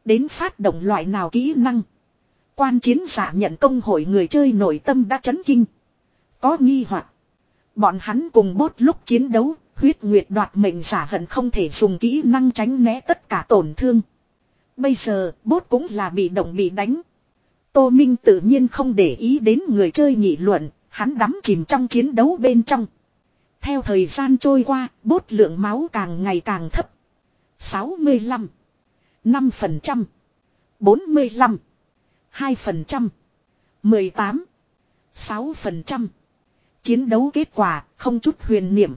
đến phát động loại nào kỹ năng. Quan chiến giả nhận công hội người chơi nội tâm đã chấn kinh. Có nghi hoặc. Bọn hắn cùng bốt lúc chiến đấu, huyết nguyệt đoạt mệnh giả hận không thể dùng kỹ năng tránh né tất cả tổn thương. Bây giờ, bốt cũng là bị động bị đánh. Tô Minh tự nhiên không để ý đến người chơi nghị luận, hắn đắm chìm trong chiến đấu bên trong. Theo thời gian trôi qua, bốt lượng máu càng ngày càng thấp. sáu mươi lăm, năm phần trăm, bốn mươi lăm, hai phần trăm, mười tám, sáu phần trăm. Chiến đấu kết quả, không chút huyền niệm.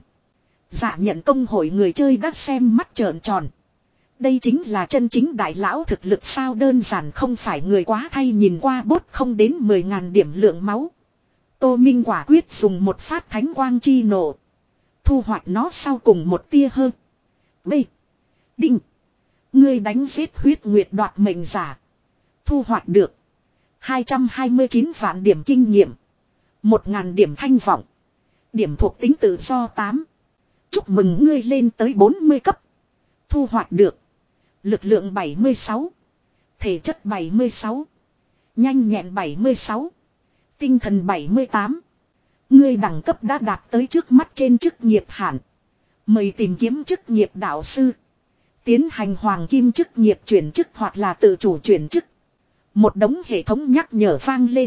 Dạ nhận công hội người chơi đã xem mắt trợn tròn. Đây chính là chân chính đại lão thực lực sao, đơn giản không phải người quá thay, nhìn qua bốt không đến mười ngàn điểm lượng máu. Tô Minh quả quyết dùng một phát thánh quang chi nổ. Thu hoạch nó sau cùng một tia hơn. B. Đinh. Ngươi đánh giết huyết nguyệt đoạt mệnh giả. Thu hoạch được. hai trăm hai mươi chín vạn điểm kinh nghiệm. một ngàn điểm thanh vọng. Điểm thuộc tính tự do tám. Chúc mừng ngươi lên tới bốn mươi cấp. Thu hoạch được. Lực lượng bảy mươi sáu. Thể chất bảy mươi sáu. Nhanh nhẹn bảy mươi sáu. Tinh thần bảy mươi tám. Ngươi đẳng cấp đã đạt tới trước mắt trên chức nghiệp hạn. Mời tìm kiếm chức nghiệp đạo sư. Tiến hành hoàng kim chức nghiệp chuyển chức hoặc là tự chủ chuyển chức. Một đống hệ thống nhắc nhở vang lên.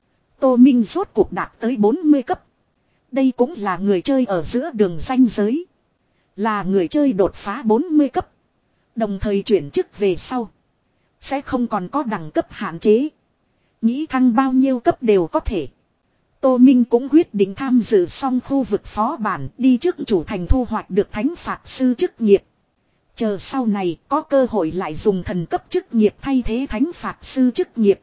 Tô Minh rốt cuộc đạt tới bốn mươi cấp. Đây cũng là người chơi ở giữa đường ranh giới. Là người chơi đột phá bốn mươi cấp. Đồng thời chuyển chức về sau. Sẽ không còn có đẳng cấp hạn chế. Nghĩ thăng bao nhiêu cấp đều có thể. Tô Minh cũng quyết định tham dự xong khu vực phó bản, đi trước chủ thành thu hoạch được thánh phạt sư chức nghiệp. Chờ sau này có cơ hội lại dùng thần cấp chức nghiệp thay thế thánh phạt sư chức nghiệp.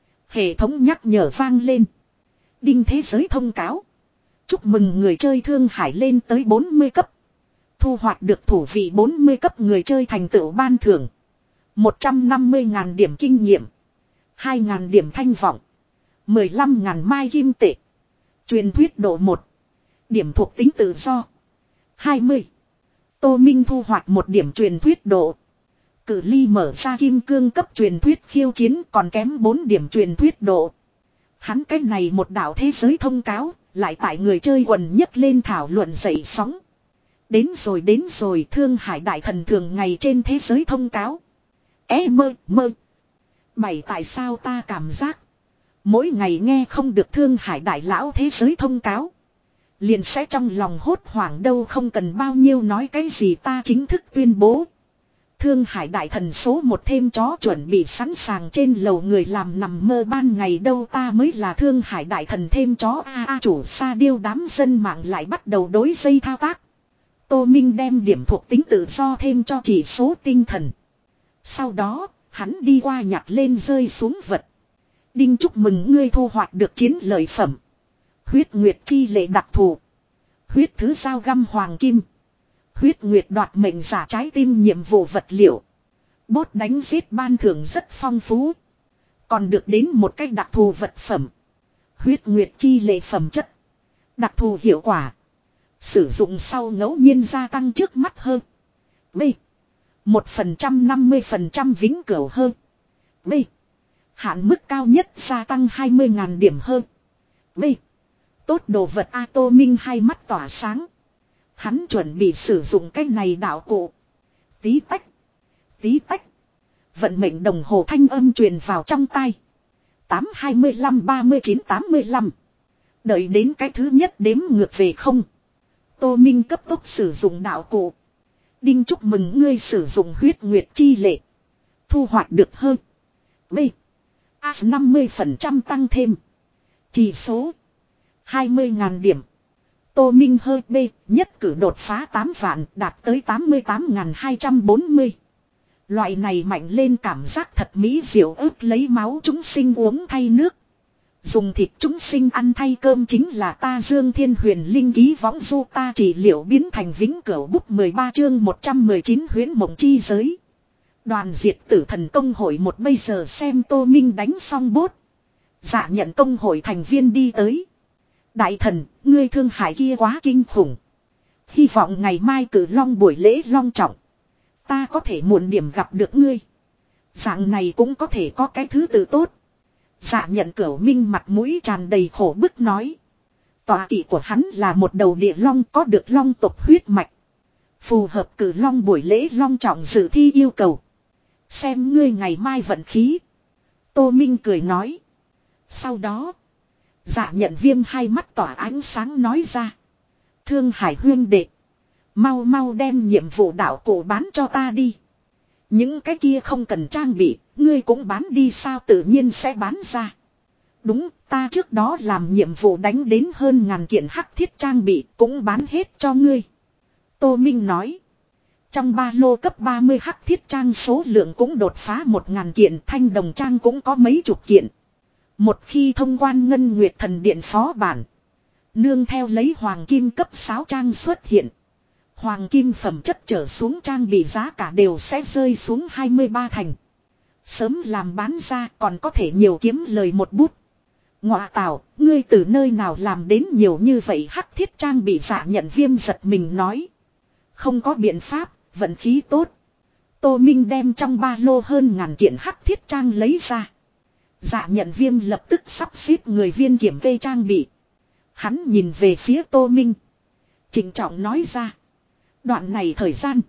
Hệ thống nhắc nhở vang lên. Đinh thế giới thông cáo. Chúc mừng người chơi Thương Hải lên tới bốn mươi cấp. Thu hoạch được thủ vị bốn mươi cấp người chơi thành tựu ban thưởng. một trăm năm mươi ngàn điểm kinh nghiệm. hai ngàn điểm thanh vọng. mười lăm ngàn mai kim tệ. Truyền thuyết độ một. Điểm thuộc tính tự do. hai mươi. Tô Minh thu hoạch một điểm truyền thuyết độ. Cự ly mở ra kim cương cấp truyền thuyết khiêu chiến còn kém bốn điểm truyền thuyết độ. Hắn cái này một đạo thế giới thông cáo, lại tại người chơi quần nhất lên thảo luận dậy sóng. Đến rồi đến rồi, Thương Hải đại thần thường ngày trên thế giới thông cáo. É mơ mơ. Bảy tại sao ta cảm giác mỗi ngày nghe không được Thương Hải đại lão thế giới thông cáo, liền sẽ trong lòng hốt hoảng đâu, không cần bao nhiêu nói cái gì ta chính thức tuyên bố. Thương Hải đại thần số một thêm chó chuẩn bị sẵn sàng trên lầu người làm nằm mơ ban ngày đâu, ta mới là Thương Hải đại thần thêm chó a a chủ sa điêu. Đám dân mạng lại bắt đầu đối dây thao tác. Tô Minh đem điểm thuộc tính tự do thêm cho chỉ số tinh thần. Sau đó, hắn đi qua nhặt lên rơi xuống vật. Đinh chúc mừng ngươi thu hoạch được chiến lợi phẩm. Huyết nguyệt chi lệ đặc thù. Huyết thứ sao găm hoàng kim. Huyết nguyệt đoạt mệnh giả trái tim nhiệm vụ vật liệu. Bốt đánh giết ban thưởng rất phong phú. Còn được đến một cách đặc thù vật phẩm. Huyết nguyệt chi lệ phẩm chất. Đặc thù hiệu quả. Sử dụng sau ngẫu nhiên gia tăng trước mắt hơn. B. một phần trăm năm mươi phần trăm vĩnh cửu hơn. B. Hạn mức cao nhất gia tăng hai mươi ngàn điểm hơn. B. Tốt đồ vật A. Tô Minh hai mắt tỏa sáng. Hắn chuẩn bị sử dụng cái này đạo cụ. Tí tách. Tí tách. Vận mệnh đồng hồ thanh âm truyền vào trong tai. tám hai mươi lăm ba mươi chín tám mươi lăm. Đợi đến cái thứ nhất đếm ngược về không. Tô Minh cấp tốc sử dụng đạo cụ. Đinh chúc mừng ngươi sử dụng huyết nguyệt chi lệ. Thu hoạch được hơn. B. A năm mươi phần trăm tăng thêm. Chỉ số. hai mươi ngàn điểm. Tô Minh hơi B. Nhất cử đột phá tám vạn. Đạt tới tám mươi tám nghìn hai trăm bốn mươi. Loại này mạnh lên cảm giác thật mỹ diệu, ướp lấy máu chúng sinh uống thay nước. Dùng thịt chúng sinh ăn thay cơm chính là ta Dương Thiên Huyền Linh ký võng du ta trị liệu biến thành vĩnh cửu bút mười ba chương một trăm mười chín huyễn mộng chi giới. Đoàn diệt tử thần công hội một bây giờ xem Tô Minh đánh xong bốt. Dạ nhận công hội thành viên đi tới. Đại thần, ngươi Thương Hải kia quá kinh khủng. Hy vọng ngày mai cử long buổi lễ long trọng. Ta có thể muộn điểm gặp được ngươi. Dạng này cũng có thể có cái thứ tự tốt. Dạ nhận Cửu Minh mặt mũi tràn đầy khổ bức nói. Tọa kỵ của hắn là một đầu địa long có được long tộc huyết mạch. Phù hợp cử long buổi lễ long trọng dự thi yêu cầu. Xem ngươi ngày mai vận khí. Tô Minh cười nói. Sau đó. Dạ nhận Viêm hai mắt tỏa ánh sáng nói ra. Thương Hải huyên đệ. Mau mau đem nhiệm vụ đạo cổ bán cho ta đi. Những cái kia không cần trang bị. Ngươi cũng bán đi sao tự nhiên sẽ bán ra. Đúng, ta trước đó làm nhiệm vụ đánh đến hơn ngàn kiện hắc thiết trang bị cũng bán hết cho ngươi. Tô Minh nói. Trong ba lô cấp ba mươi hắc thiết trang số lượng cũng đột phá một ngàn kiện, thanh đồng trang cũng có mấy chục kiện. Một khi thông quan Ngân Nguyệt Thần Điện phó bản. Nương theo lấy hoàng kim cấp sáu trang xuất hiện. Hoàng kim phẩm chất trở xuống trang bị giá cả đều sẽ rơi xuống hai mươi ba thành. Sớm làm bán ra còn có thể nhiều kiếm lời một bút. Ngọa tào, ngươi từ nơi nào làm đến nhiều như vậy hắc thiết trang bị Dạ nhận Viêm giật mình nói. Không có biện pháp, vận khí tốt. Tô Minh đem trong ba lô hơn ngàn kiện hắc thiết trang lấy ra. Dạ nhận Viêm lập tức sắp xếp người viên kiểm kê trang bị. Hắn nhìn về phía Tô Minh. Trịnh trọng nói ra. Đoạn này thời gian.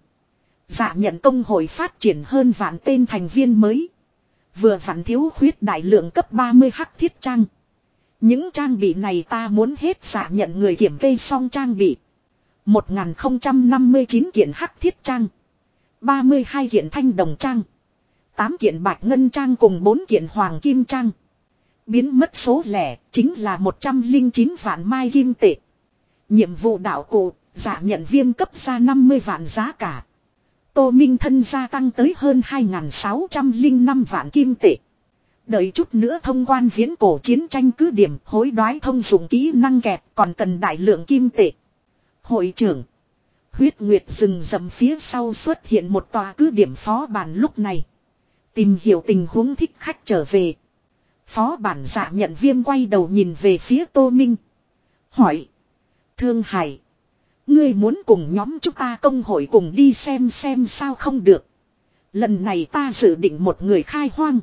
Dạ nhận công hội phát triển hơn vạn tên thành viên mới. Vừa vặn thiếu khuyết đại lượng cấp ba mươi hắc thiết trang. Những trang bị này ta muốn hết dạ nhận người kiểm kê xong trang bị. một nghìn không trăm năm mươi chín kiện hắc thiết trang. ba mươi hai kiện thanh đồng trang. tám kiện bạch ngân trang cùng bốn kiện hoàng kim trang. Biến mất số lẻ chính là một trăm lẻ chín vạn mai kim tệ. Nhiệm vụ đạo cụ, Dạ nhận Viêm cấp ra năm mươi vạn giá cả. Tô Minh thân gia tăng tới hơn hai nghìn sáu trăm lẻ năm vạn kim tệ. Đợi chút nữa thông quan viễn cổ chiến tranh cứ điểm hối đoái thông dụng kỹ năng kẹp còn cần đại lượng kim tệ. Hội trưởng. Huyết Nguyệt rừng rậm phía sau xuất hiện một tòa cứ điểm phó bản lúc này. Tìm hiểu tình huống thích khách trở về. Phó bản Dạ nhận Viêm quay đầu nhìn về phía Tô Minh. Hỏi. Thương Hải. Ngươi muốn cùng nhóm chúng ta công hội cùng đi xem xem sao không được. Lần này ta dự định một người khai hoang.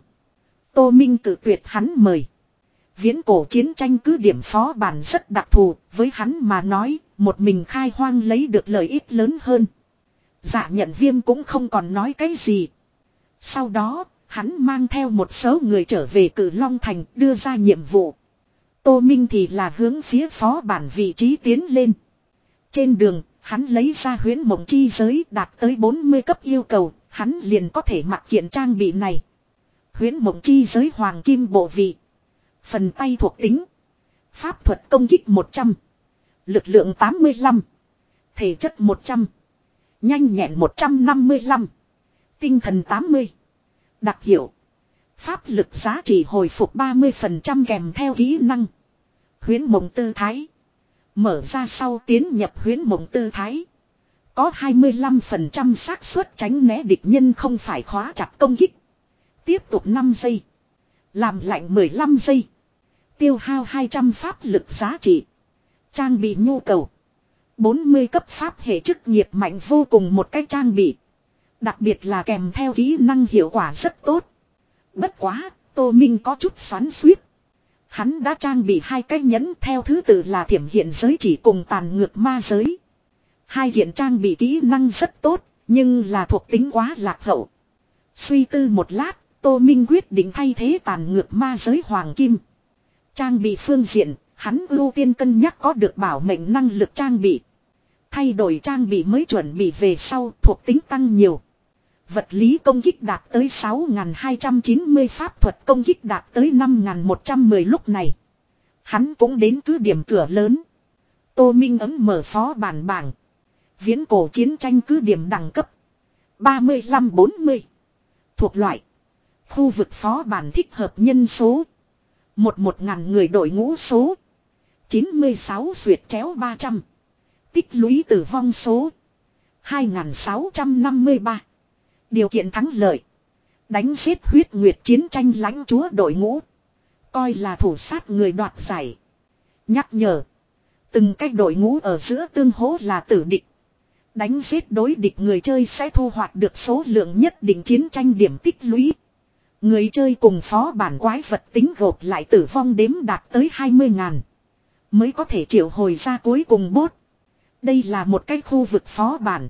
Tô Minh cự tuyệt hắn mời. Viễn cổ chiến tranh cứ điểm phó bản rất đặc thù. Với hắn mà nói, một mình khai hoang lấy được lợi ích lớn hơn. Dạ nhận Viêm cũng không còn nói cái gì. Sau đó, hắn mang theo một số người trở về Cử Long Thành đưa ra nhiệm vụ. Tô Minh thì là hướng phía phó bản vị trí tiến lên. Trên đường, hắn lấy ra huyễn mộng chi giới đạt tới bốn mươi cấp yêu cầu, hắn liền có thể mặc kiện trang bị này. Huyễn mộng chi giới hoàng kim bộ vị. Phần tay thuộc tính. Pháp thuật công kích một trăm. Lực lượng tám mươi lăm. Thể chất một trăm. Nhanh nhẹn một trăm năm mươi lăm. Tinh thần tám mươi. Đặc hiệu. Pháp lực giá trị hồi phục ba mươi phần trăm kèm theo kỹ năng. Huyễn mộng tư thái. Mở ra sau tiến nhập huyễn mộng tư thái. Có hai mươi lăm phần trăm xác suất tránh né địch nhân không phải khóa chặt công kích. Tiếp tục năm giây. Làm lạnh mười lăm giây. Tiêu hao hai trăm pháp lực giá trị. Trang bị nhu cầu. bốn mươi cấp pháp hệ chức nghiệp mạnh vô cùng một cái trang bị. Đặc biệt là kèm theo kỹ năng hiệu quả rất tốt. Bất quá, Tô Minh có chút xoắn xuýt. Hắn đã trang bị hai cái nhẫn theo thứ tự là thiểm hiện giới chỉ cùng tàn ngược ma giới. Hai kiện trang bị kỹ năng rất tốt, nhưng là thuộc tính quá lạc hậu. Suy tư một lát, Tô Minh quyết định thay thế tàn ngược ma giới hoàng kim. Trang bị phương diện, hắn ưu tiên cân nhắc có được bảo mệnh năng lực trang bị. Thay đổi trang bị mới chuẩn bị về sau thuộc tính tăng nhiều. Vật lý công kích đạt tới sáu nghìn hai trăm chín mươi, pháp thuật công kích đạt tới năm nghìn một trăm mười lúc này. Hắn cũng đến cứ điểm cửa lớn. Tô Minh ấm mở phó bản bảng. Viễn cổ chiến tranh cứ điểm đẳng cấp. ba mươi lăm bốn mươi. Thuộc loại. Khu vực phó bản thích hợp nhân số. Một một ngàn người đội ngũ số. chín mươi sáu xuyệt chéo ba trăm. Tích lũy tử vong số. hai nghìn sáu trăm năm mươi ba. Điều kiện thắng lợi. Đánh giết huyết nguyệt chiến tranh lãnh chúa đội ngũ. Coi là thủ sát người đoạt giải. Nhắc nhở. Từng cách đội ngũ ở giữa tương hỗ là tử địch. Đánh giết đối địch người chơi sẽ thu hoạch được số lượng nhất định chiến tranh điểm tích lũy. Người chơi cùng phó bản quái vật tính gộp lại tử vong đếm đạt tới hai mươi ngàn. Mới có thể triệu hồi ra cuối cùng boss. Đây là một cái khu vực phó bản.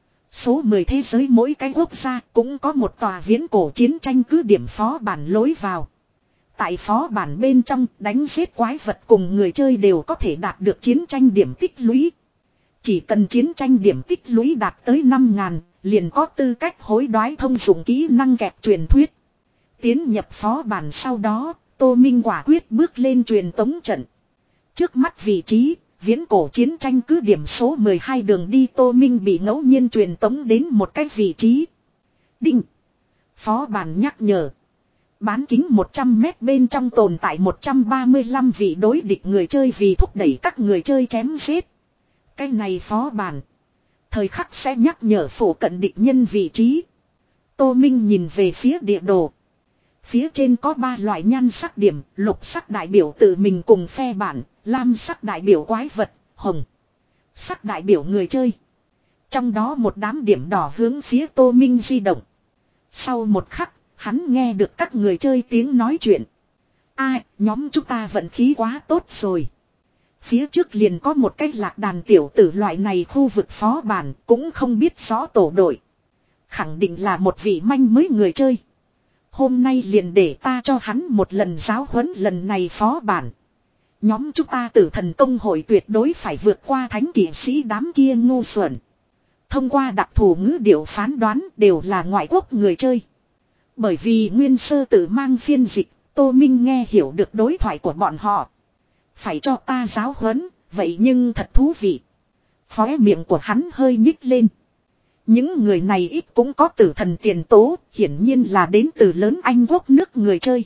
Số mười thế giới mỗi cái quốc gia cũng có một tòa viễn cổ chiến tranh cứ điểm phó bản lối vào. Tại phó bản bên trong đánh giết quái vật cùng người chơi đều có thể đạt được chiến tranh điểm tích lũy. Chỉ cần chiến tranh điểm tích lũy đạt tới năm ngàn liền có tư cách hối đoái thông dụng kỹ năng kẹp truyền thuyết. Tiến nhập phó bản sau đó, Tô Minh quả quyết bước lên truyền tống trận. Trước mắt vị trí, viễn cổ chiến tranh cứ điểm số mười hai đường đi Tô Minh bị ngẫu nhiên truyền tống đến một cái vị trí. Đinh. Phó bản nhắc nhở. Bán kính một trăm mét bên trong tồn tại một trăm ba mươi lăm vị đối địch người chơi vì thúc đẩy các người chơi chém giết. Cái này phó bản. Thời khắc sẽ nhắc nhở phổ cận địch nhân vị trí. Tô Minh nhìn về phía địa đồ. Phía trên có ba loại nhan sắc điểm, lục sắc đại biểu tự mình cùng phe bản, lam sắc đại biểu quái vật, hồng sắc đại biểu người chơi. Trong đó một đám điểm đỏ hướng phía Tô Minh di động. Sau một khắc, hắn nghe được các người chơi tiếng nói chuyện. A, nhóm chúng ta vận khí quá tốt rồi. Phía trước liền có một cái lạc đàn tiểu tử loại này khu vực phó bản cũng không biết rõ tổ đội. Khẳng định là một vị manh mới người chơi. Hôm nay liền để ta cho hắn một lần giáo huấn lần này phó bản. Nhóm chúng ta tử thần công hội tuyệt đối phải vượt qua thánh kỵ sĩ đám kia ngu xuẩn. Thông qua đặc thù ngữ điệu phán đoán đều là ngoại quốc người chơi. Bởi vì nguyên sơ tử mang phiên dịch, Tô Minh nghe hiểu được đối thoại của bọn họ. Phải cho ta giáo huấn, vậy nhưng thật thú vị. Khóe miệng của hắn hơi nhích lên. Những người này ít cũng có tử thần tiền tố, hiển nhiên là đến từ lớn Anh quốc nước người chơi.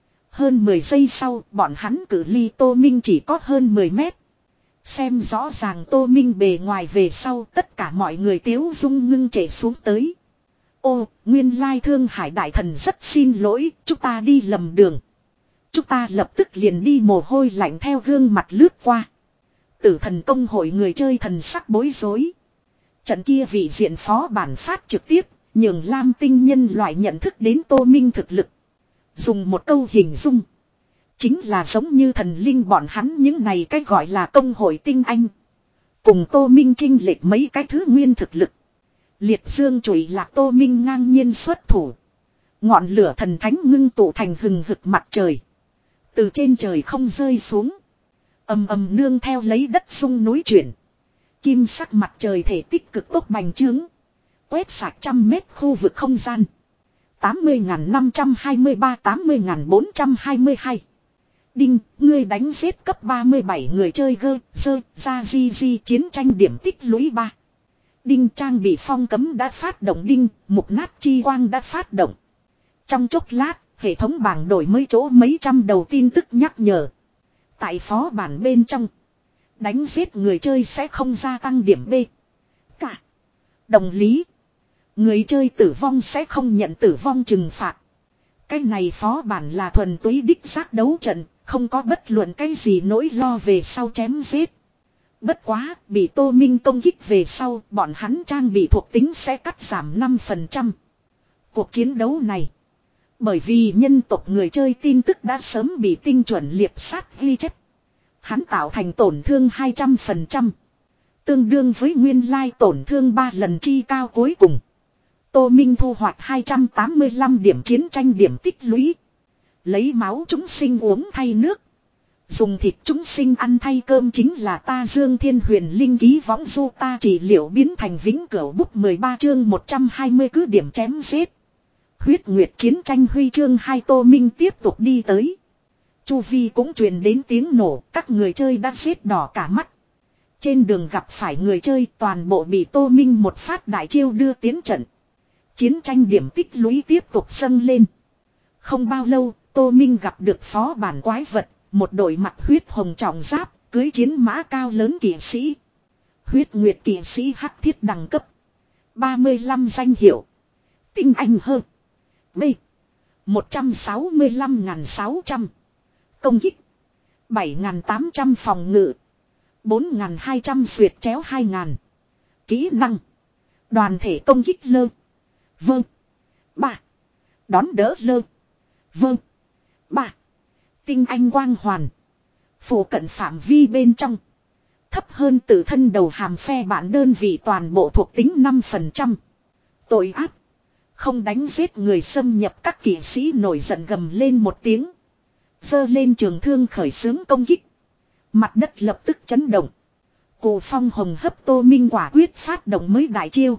Hơn mười giây sau, bọn hắn cự ly Tô Minh chỉ có hơn mười mét. Xem rõ ràng Tô Minh bề ngoài về sau, tất cả mọi người tiếu dung ngưng trễ xuống tới. Ô, nguyên lai Thương Hải đại thần rất xin lỗi, chúng ta đi lầm đường. Chúng ta lập tức liền đi mồ hôi lạnh theo gương mặt lướt qua. Tử thần công hội người chơi thần sắc bối rối. Trận kia vị diện phó bản phát trực tiếp, nhường Lam tinh nhân loại nhận thức đến Tô Minh thực lực. Dùng một câu hình dung. Chính là giống như thần linh bọn hắn những này cái gọi là công hội tinh anh. Cùng Tô Minh chinh lệch mấy cái thứ nguyên thực lực. Liệt dương chùy lạc Tô Minh ngang nhiên xuất thủ. Ngọn lửa thần thánh ngưng tụ thành hừng hực mặt trời. Từ trên trời không rơi xuống. Ầm ầm nương theo lấy đất sung núi chuyển. Kim sắc mặt trời thể tích cực tốc bành trướng. Quét sạch trăm mét khu vực không gian. tám mươi nghìn năm trăm hai mươi ba tám mươi nghìn bốn trăm hai mươi hai. Đinh, ngươi đánh giết cấp ba mươi bảy người chơi gơ, dơ, ra di di chiến tranh điểm tích lũy ba. Đinh trang bị phong cấm đã phát động đinh, mục nát chi quang đã phát động. Trong chốc lát, hệ thống bảng đổi mới chỗ mấy trăm đầu tin tức nhắc nhở. Tại phó bản bên trong, đánh giết người chơi sẽ không gia tăng điểm B. Cả. Đồng lý. Người chơi tử vong sẽ không nhận tử vong trừng phạt. Cái này phó bản là thuần túy đích xác đấu trận, không có bất luận cái gì nỗi lo về sau chém giết. Bất quá, bị Tô Minh công kích về sau, bọn hắn trang bị thuộc tính sẽ cắt giảm năm phần trăm. Cuộc chiến đấu này, bởi vì nhân tộc người chơi tin tức đã sớm bị tinh chuẩn liệp sát ghi chép. Hắn tạo thành tổn thương hai trăm phần trăm. Tương đương với nguyên lai tổn thương ba lần chi cao cuối cùng. Tô Minh thu hoạch hai trăm tám mươi lăm điểm chiến tranh điểm tích lũy. Lấy máu chúng sinh uống thay nước. Dùng thịt chúng sinh ăn thay cơm chính là ta Dương Thiên Huyền Linh ký võng du ta trị liệu biến thành vĩnh cửu bút mười ba chương một trăm hai mươi cứ điểm chém giết. Huyết Nguyệt chiến tranh huy chương hai Tô Minh tiếp tục đi tới. Chu vi cũng truyền đến tiếng nổ, các người chơi đã giết đỏ cả mắt. Trên đường gặp phải người chơi toàn bộ bị Tô Minh một phát đại chiêu đưa tiến trận. Chiến tranh điểm tích lũy tiếp tục dâng lên. Không bao lâu, Tô Minh gặp được phó bản quái vật, một đội mặt huyết hồng trọng giáp, cưới chiến mã cao lớn kỵ sĩ. Huyết Nguyệt kỵ sĩ hắc thiết đẳng cấp. ba mươi lăm danh hiệu. Tinh anh hơn. B. một trăm sáu mươi lăm nghìn sáu trăm. Công kích. bảy nghìn tám trăm phòng ngự. bốn nghìn hai trăm xuyệt chéo hai nghìn. Kỹ năng. Đoàn thể công kích lơ. Vâng. ba. Đón đỡ lơ. Vâng. Ba. Tinh anh quang hoàn. Phủ cận phạm vi bên trong. Thấp hơn tự thân đầu hàm phe bản đơn vị toàn bộ thuộc tính năm phần trăm. Tội ác. Không đánh giết người xâm nhập các kỵ sĩ nổi giận gầm lên một tiếng. Giơ lên trường thương khởi xướng công kích. Mặt đất lập tức chấn động. Cụ phong hồng hấp Tô Minh quả quyết phát động mới đại chiêu.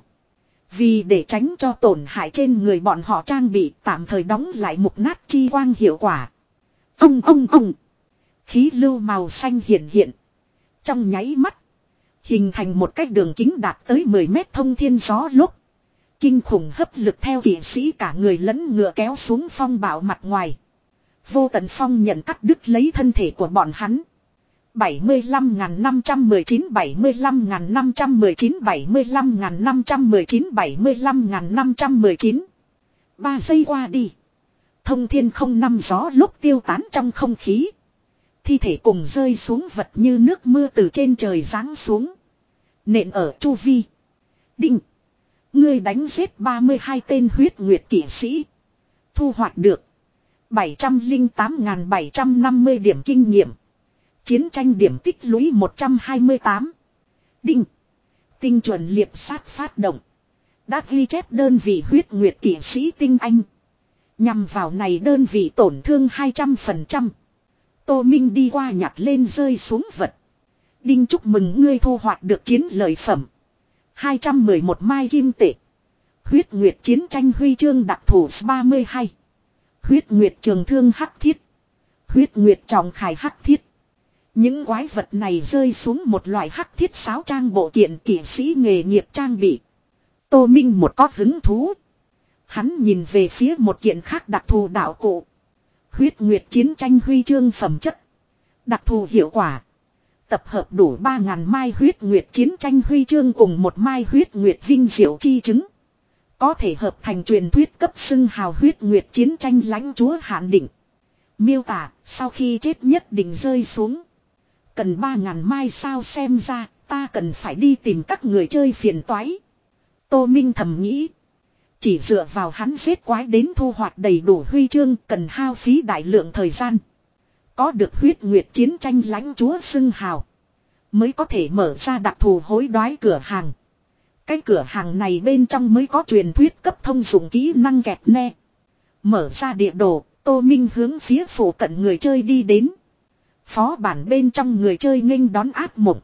Vì để tránh cho tổn hại trên người bọn họ trang bị tạm thời đóng lại mục nát chi quang hiệu quả. Ông ông ông. Khí lưu màu xanh hiện hiện. Trong nháy mắt. Hình thành một cái đường kính đạt tới mười mét thông thiên gió lúc. Kinh khủng hấp lực theo kỵ sĩ cả người lẫn ngựa kéo xuống phong bạo mặt ngoài. Vô tận phong nhận cắt đứt lấy thân thể của bọn hắn. bảy mươi lăm nghìn năm trăm mười chín, bảy mươi lăm nghìn năm trăm mười chín, bảy mươi lăm nghìn năm trăm mười chín, bảy mươi lăm nghìn năm trăm mười chín. Ba giây qua đi. Thông thiên không năm gió lúc tiêu tán trong không khí. Thi thể cùng rơi xuống vật như nước mưa từ trên trời giáng xuống. Nện ở chu vi. Đinh. Ngươi đánh giết ba mươi hai tên huyết nguyệt kỵ sĩ. Thu hoạch được. bảy trăm lẻ tám nghìn bảy trăm năm mươi điểm kinh nghiệm. Chiến tranh điểm tích lũy một trăm hai mươi tám. Đinh. Tinh chuẩn liệp sát phát động. Đã ghi chép đơn vị huyết nguyệt kỵ sĩ tinh anh. Nhằm vào này đơn vị tổn thương hai trăm phần trăm. Tô Minh đi qua nhặt lên rơi xuống vật. Đinh chúc mừng ngươi thu hoạch được chiến lợi phẩm. hai trăm mười một mai kim tệ. Huyết nguyệt chiến tranh huy chương đặc thù ba mươi hai. Huyết nguyệt trường thương hắc thiết. Huyết nguyệt trọng khải hắc thiết. Những quái vật này rơi xuống một loại hắc thiết sáo trang bộ kiện kỵ sĩ nghề nghiệp trang bị. Tô Minh một có hứng thú. Hắn nhìn về phía một kiện khác đặc thù đạo cụ. Huyết nguyệt chiến tranh huy chương phẩm chất. Đặc thù hiệu quả. Tập hợp đủ ba nghìn mai huyết nguyệt chiến tranh huy chương cùng một mai huyết nguyệt vinh diệu chi chứng. Có thể hợp thành truyền thuyết cấp xưng hào huyết nguyệt chiến tranh lãnh chúa hạn định. Miêu tả sau khi chết nhất định rơi xuống. Cần ba nghìn mai sao xem ra ta cần phải đi tìm các người chơi phiền toái. Tô Minh thầm nghĩ. Chỉ dựa vào hắn giết quái đến thu hoạch đầy đủ huy chương cần hao phí đại lượng thời gian. Có được huyết nguyệt chiến tranh lãnh chúa xưng hào. Mới có thể mở ra đặc thù hối đoái cửa hàng. Cái cửa hàng này bên trong mới có truyền thuyết cấp thông dụng kỹ năng kẹt ne. Mở ra địa đồ, Tô Minh hướng phía phủ cận người chơi đi đến. Phó bản bên trong người chơi nghênh đón ác mộng.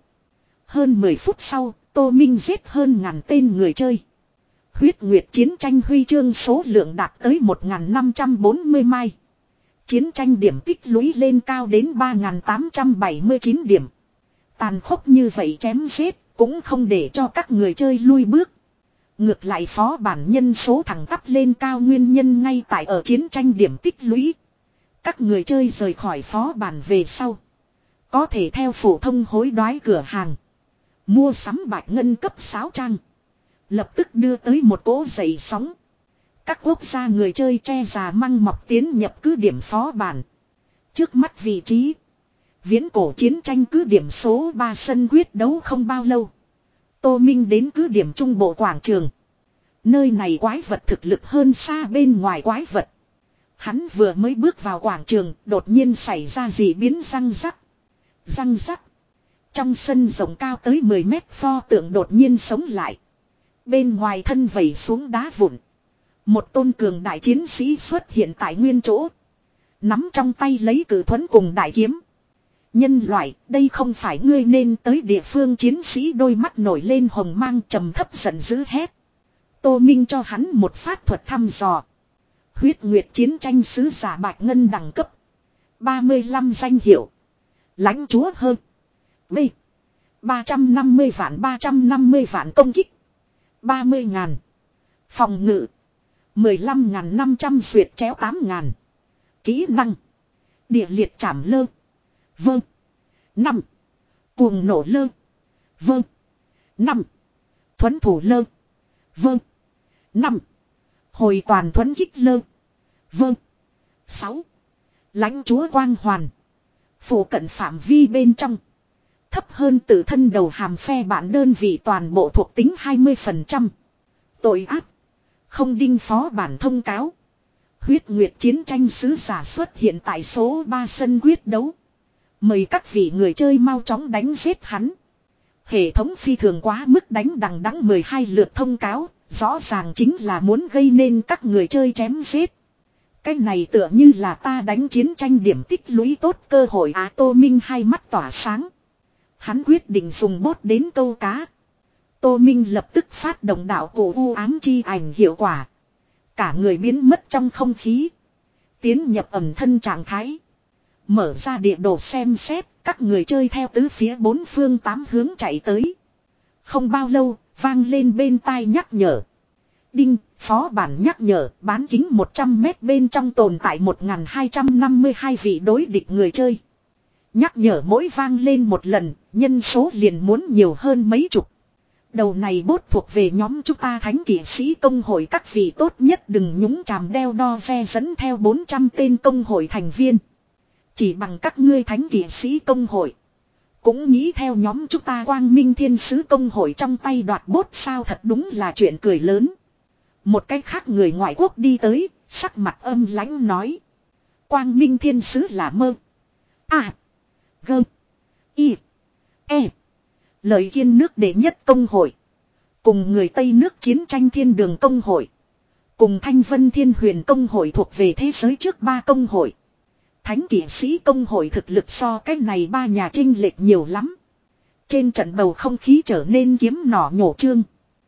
Hơn mười phút sau, Tô Minh giết hơn ngàn tên người chơi. Huyết nguyệt chiến tranh huy chương số lượng đạt tới một nghìn năm trăm bốn mươi mai. Chiến tranh điểm tích lũy lên cao đến ba nghìn tám trăm bảy mươi chín điểm. Tàn khốc như vậy chém giết cũng không để cho các người chơi lui bước. Ngược lại phó bản nhân số thẳng tắp lên cao nguyên nhân ngay tại ở chiến tranh điểm tích lũy. Các người chơi rời khỏi phó bản về sau. Có thể theo phổ thông hối đoái cửa hàng. Mua sắm bạch ngân cấp sáu trang. Lập tức đưa tới một cỗ dậy sóng. Các quốc gia người chơi che già măng mọc tiến nhập cứ điểm phó bản. Trước mắt vị trí. Viễn cổ chiến tranh cứ điểm số ba sân quyết đấu không bao lâu. Tô Minh đến cứ điểm trung bộ quảng trường. Nơi này quái vật thực lực hơn xa bên ngoài quái vật. Hắn vừa mới bước vào quảng trường, đột nhiên xảy ra dị biến răng rắc. Răng rắc. Trong sân rộng cao tới mười mét pho tượng đột nhiên sống lại. Bên ngoài thân vẩy xuống đá vụn. Một tôn cường đại chiến sĩ xuất hiện tại nguyên chỗ. Nắm trong tay lấy cử thuẫn cùng đại kiếm. Nhân loại, đây không phải ngươi nên tới địa phương chiến sĩ đôi mắt nổi lên hồng mang trầm thấp giận dữ hét. Tô Minh cho hắn một phát thuật thăm dò. Huyết nguyệt chiến tranh sứ giả bạch ngân đẳng cấp. ba mươi lăm danh hiệu. Lãnh chúa hơn. B. ba trăm năm mươi vạn ba trăm năm mươi vạn công kích. ba mươi ngàn. Phòng ngự. mười lăm ngàn năm trăm duyệt chéo tám ngàn. Kỹ năng. Địa liệt chảm lơ. Vâng. năm. Cuồng nổ lơ. Vâng. năm. Thuấn thủ lơ. Vâng. năm. Hồi toàn thuấn kích lơ. Vâng. sáu. Lãnh chúa quang hoàn. Phủ cận phạm vi bên trong. Thấp hơn tự thân đầu hàm phe bản đơn vị toàn bộ thuộc tính hai mươi phần trăm. Tội ác. Không đinh phó bản thông cáo. Huyết Nguyệt chiến tranh sứ giả xuất hiện tại số ba sân quyết đấu. Mời các vị người chơi mau chóng đánh giết hắn. Hệ thống phi thường quá mức đánh đằng đẵng mười hai lượt thông cáo, rõ ràng chính là muốn gây nên các người chơi chém giết. Cái này tựa như là ta đánh chiến tranh điểm tích lũy tốt cơ hội. Á Tô Minh hai mắt tỏa sáng. Hắn quyết định dùng bốt đến câu cá. Tô Minh lập tức phát động đạo cổ u ám chi ảnh hiệu quả. Cả người biến mất trong không khí. Tiến nhập ẩm thân trạng thái. Mở ra địa đồ xem xét, các người chơi theo tứ phía bốn phương tám hướng chạy tới. Không bao lâu, vang lên bên tai nhắc nhở. Đinh, phó bản nhắc nhở, bán kính một trăm mét bên trong tồn tại một nghìn hai trăm năm mươi hai vị đối địch người chơi. Nhắc nhở mỗi vang lên một lần, nhân số liền muốn nhiều hơn mấy chục. Đầu này bốt thuộc về nhóm chúng ta thánh kỵ sĩ công hội, các vị tốt nhất đừng nhúng chàm đeo đo ve dẫn theo bốn trăm tên công hội thành viên. Chỉ bằng các ngươi thánh kỵ sĩ công hội. Cũng nghĩ theo nhóm chúng ta quang minh thiên sứ công hội trong tay đoạt bốt sao, thật đúng là chuyện cười lớn. Một cái khác người ngoại quốc đi tới, sắc mặt âm lãnh nói. Quang minh thiên sứ là mơ. À. Gơ. Y. E. Lợi Kiên nước đệ nhất công hội. Cùng người Tây nước chiến tranh thiên đường công hội. Cùng Thanh Vân Thiên Huyền công hội thuộc về thế giới trước ba công hội. Thánh kỵ sĩ công hội thực lực so cái này ba nhà chênh lệch nhiều lắm. Trên trận bầu không khí trở nên kiếm nỏ nhổ chương.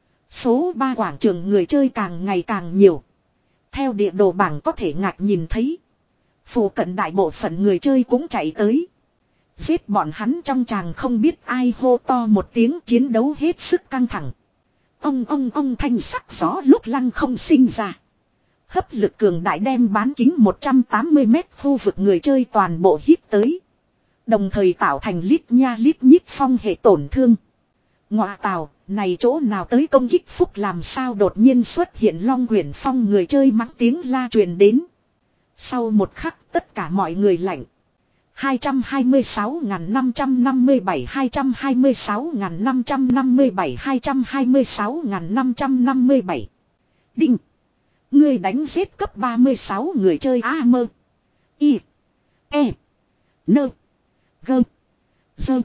Số ba quảng trường người chơi càng ngày càng nhiều. Theo địa đồ bảng có thể ngạc nhìn thấy. Phủ cận đại bộ phận người chơi cũng chạy tới. Giết bọn hắn trong tràng không biết ai hô to một tiếng, chiến đấu hết sức căng thẳng. Ông ông ông thanh sắc gió lúc lăng không sinh ra. Hấp lực cường đại đem bán kính một trăm tám mươi mét khu vực người chơi toàn bộ hít tới. Đồng thời tạo thành lít nha lít nhít phong hệ tổn thương. Ngọa tào, này chỗ nào tới công kích phúc làm sao đột nhiên xuất hiện Long Quyển Phong, người chơi mắng tiếng la truyền đến. Sau một khắc tất cả mọi người lạnh. hai trăm hai mươi sáu nghìn năm trăm năm mươi bảy, hai trăm hai mươi sáu nghìn năm trăm năm mươi bảy, hai trăm hai mươi sáu nghìn năm trăm năm mươi bảy. Đinh. Người đánh giết cấp ba mươi sáu người chơi A mơ. Y. E. Nơ. Gơ. Dơ.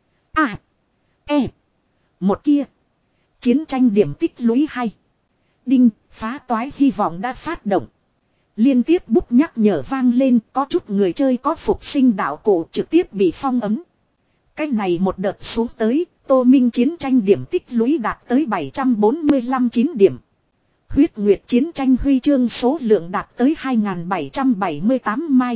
A. E. Một kia. Chiến tranh điểm tích lũy hay. Đinh, phá toái hy vọng đã phát động. Liên tiếp bút nhắc nhở vang lên, có chút người chơi có phục sinh đạo cổ trực tiếp bị phong ấm. Cái này một đợt xuống tới, Tô Minh chiến tranh điểm tích lũy đạt tới bảy trăm bốn mươi lăm chín điểm. Huyết Nguyệt chiến tranh huy chương số lượng đạt tới hai nghìn bảy trăm bảy mươi tám mai.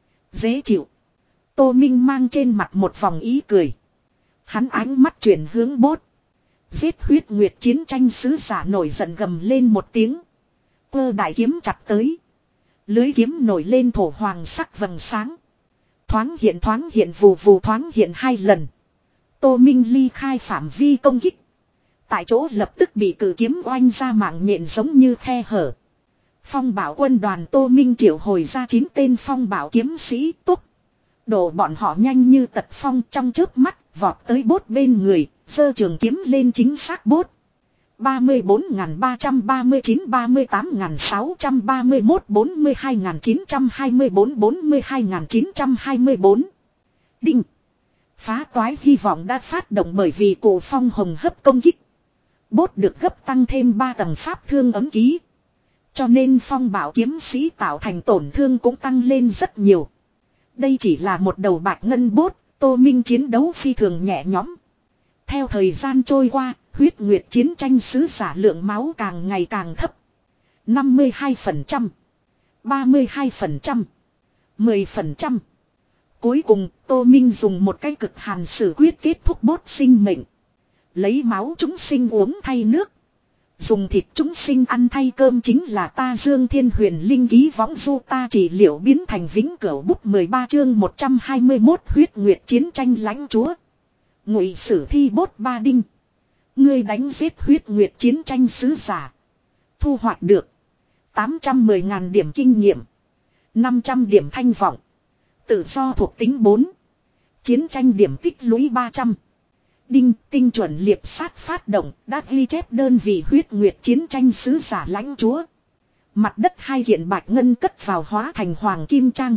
Dễ chịu. Tô Minh mang trên mặt một vòng ý cười. Hắn ánh mắt chuyển hướng bốt. Giết Huyết Nguyệt chiến tranh sứ giả nổi giận gầm lên một tiếng. Cơ đại kiếm chặt tới. Lưới kiếm nổi lên thổ hoàng sắc vầng sáng. Thoáng hiện thoáng hiện vù vù thoáng hiện hai lần. Tô Minh ly khai phạm vi công kích. Tại chỗ lập tức bị cử kiếm oanh ra mạng nhện giống như khe hở. Phong bảo quân đoàn Tô Minh triệu hồi ra chín tên phong bảo kiếm sĩ túc. Đổ bọn họ nhanh như tật phong, trong chớp mắt vọt tới bốt bên người, giơ trường kiếm lên chính xác bốt. ba mươi bốn nghìn ba trăm ba mươi chín, ba mươi tám nghìn sáu trăm ba mươi mốt, bốn mươi hai nghìn chín trăm hai mươi bốn, bốn mươi hai nghìn chín trăm hai mươi bốn. Đinh. Phá toái hy vọng đã phát động bởi vì cổ phong hồng hấp công kích. Bốt được gấp tăng thêm ba tầng pháp thương ấm ký. Cho nên phong bảo kiếm sĩ tạo thành tổn thương cũng tăng lên rất nhiều. Đây chỉ là một đầu bạch ngân bốt, Tô Minh chiến đấu phi thường nhẹ nhõm. Theo thời gian trôi qua, Huyết Nguyệt chiến tranh sứ giả lượng máu càng ngày càng thấp. năm mươi hai phần trăm, ba mươi hai phần trăm, mười phần trăm. Cuối cùng, Tô Minh dùng một cái cực hàn sử quyết kết thúc bốt sinh mệnh. Lấy máu chúng sinh uống thay nước. Dùng thịt chúng sinh ăn thay cơm chính là ta Dương Thiên Huyền Linh ký võng du ta trị liệu biến thành vĩnh cửu bút mười ba chương một trăm hai mươi mốt Huyết Nguyệt chiến tranh lãnh chúa. Ngụy sử thi bốt ba đinh. Ngươi đánh giết Huyết Nguyệt chiến tranh sứ giả. Thu hoạch được tám trăm mười nghìn điểm kinh nghiệm, năm trăm điểm thanh vọng. Tự do thuộc tính bốn. Chiến tranh điểm tích lũy ba trăm. Đinh, tinh chuẩn liệp sát phát động, đã ghi chép đơn vị Huyết Nguyệt chiến tranh sứ giả lãnh chúa. Mặt đất hai kiện bạch ngân cất vào hóa thành hoàng kim trang.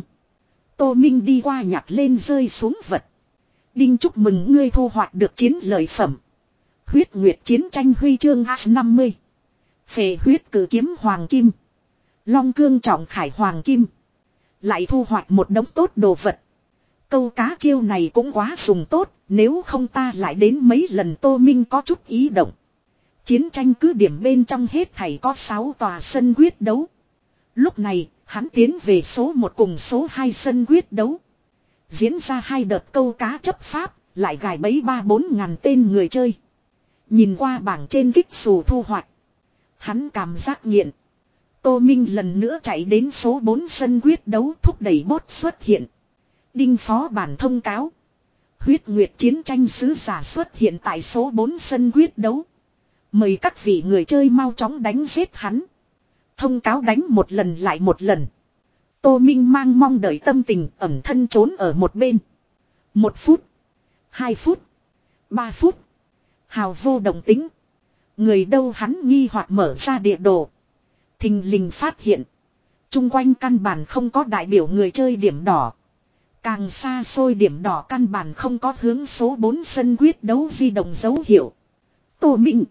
Tô Minh đi qua nhặt lên rơi xuống vật. Đinh chúc mừng ngươi thu hoạch được chiến lợi phẩm. Huyết Nguyệt chiến tranh huy chương A năm mươi. Phệ huyết cử kiếm hoàng kim. Long cương trọng khải hoàng kim. Lại thu hoạch một đống tốt đồ vật. Câu cá chiêu này cũng quá dùng tốt. Nếu không ta lại đến mấy lần. Tô Minh có chút ý động. Chiến tranh cứ điểm bên trong hết thảy có sáu tòa sân quyết đấu. Lúc này hắn tiến về số một cùng số hai sân quyết đấu. Diễn ra hai đợt câu cá chấp pháp. Lại gài bẫy ba bốn ngàn tên người chơi. Nhìn qua bảng trên kích xù thu hoạch. Hắn cảm giác nghiện. Tô Minh lần nữa chạy đến số bốn sân quyết đấu thúc đẩy bốt xuất hiện. Đinh phó bản thông cáo. Huyết Nguyệt chiến tranh sứ giả xuất hiện tại số bốn sân quyết đấu. Mời các vị người chơi mau chóng đánh giết hắn. Thông cáo đánh một lần lại một lần. Tô Minh mang mong đợi tâm tình ẩn thân trốn ở một bên. Một phút. Hai phút. Ba phút. Hào vô động tính. Người đâu hắn nghi hoặc mở ra địa đồ. Thình lình phát hiện. Trung quanh căn bản không có đại biểu người chơi điểm đỏ. Càng xa xôi điểm đỏ căn bản không có hướng số bốn sân quyết đấu di động dấu hiệu. Tô Minh.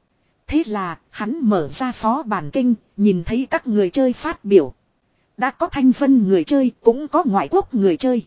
Thế là hắn mở ra phó bản kinh. Nhìn thấy các người chơi phát biểu. Đã có Thanh Vân người chơi cũng có ngoại quốc người chơi.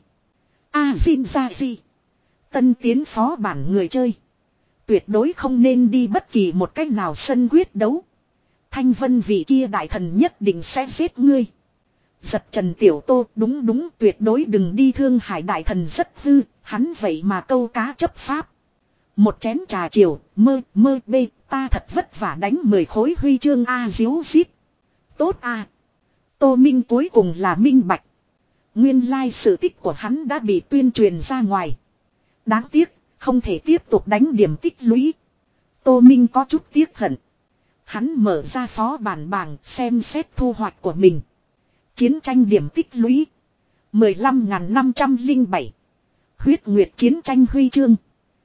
A Jin Gia Tân tiến phó bản người chơi. Tuyệt đối không nên đi bất kỳ một cách nào sân quyết đấu. Thanh Vân vị kia đại thần nhất định sẽ giết ngươi. Giật Trần Tiểu Tô đúng đúng tuyệt đối đừng đi Thương Hải đại thần rất hư. Hắn vậy mà câu cá chấp pháp. Một chén trà chiều mơ mơ bê ta thật vất vả đánh mười khối huy chương A díu dít. Tốt A. Tô Minh cuối cùng là minh bạch. Nguyên lai sự tích của hắn đã bị tuyên truyền ra ngoài. Đáng tiếc. Không thể tiếp tục đánh điểm tích lũy. Tô Minh có chút tiếc hận. Hắn mở ra phó bản bảng xem xét thu hoạch của mình. Chiến tranh điểm tích lũy. mười lăm nghìn năm trăm lẻ bảy. Huyết Nguyệt chiến tranh huy chương.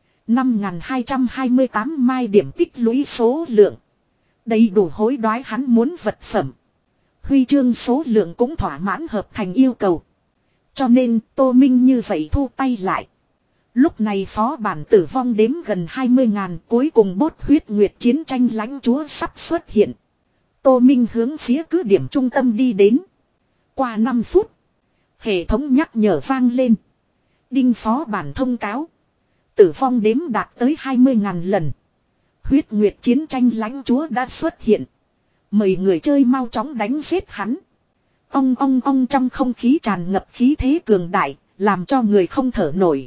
năm nghìn hai trăm hai mươi tám mai điểm tích lũy số lượng. Đầy đủ hối đoái hắn muốn vật phẩm. Huy chương số lượng cũng thỏa mãn hợp thành yêu cầu. Cho nên Tô Minh như vậy thu tay lại. Lúc này phó bản tử vong đếm gần hai mươi ngàn cuối cùng bốt huyết nguyệt chiến tranh lãnh chúa sắp xuất hiện. Tô Minh hướng phía cứ điểm trung tâm đi đến. Qua năm phút. Hệ thống nhắc nhở vang lên. Đinh phó bản thông cáo. Tử vong đếm đạt tới hai mươi ngàn lần. Huyết nguyệt chiến tranh lãnh chúa đã xuất hiện. Mời người chơi mau chóng đánh giết hắn. Ong ong ong trong không khí tràn ngập khí thế cường đại. Làm cho người không thở nổi.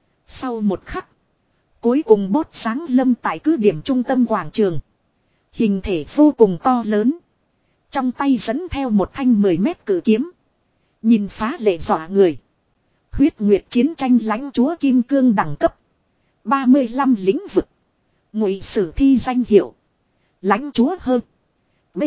Sau một khắc. Cuối cùng bốt sáng lâm tại cứ điểm trung tâm quảng trường. Hình thể vô cùng to lớn. Trong tay dẫn theo một thanh mười mét cử kiếm. Nhìn phá lệ dọa người. Huyết Nguyệt chiến tranh lãnh chúa kim cương đẳng cấp. ba mươi lăm lĩnh vực. Ngụy sử thi danh hiệu. Lãnh chúa hơn. B.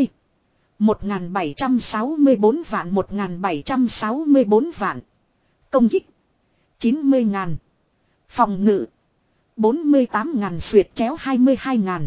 một nghìn bảy trăm sáu mươi bốn vạn một nghìn bảy trăm sáu mươi bốn vạn. Công kích. chín mươi ngàn. Phòng ngự. bốn mươi tám ngàn xuyệt chéo hai mươi hai ngàn.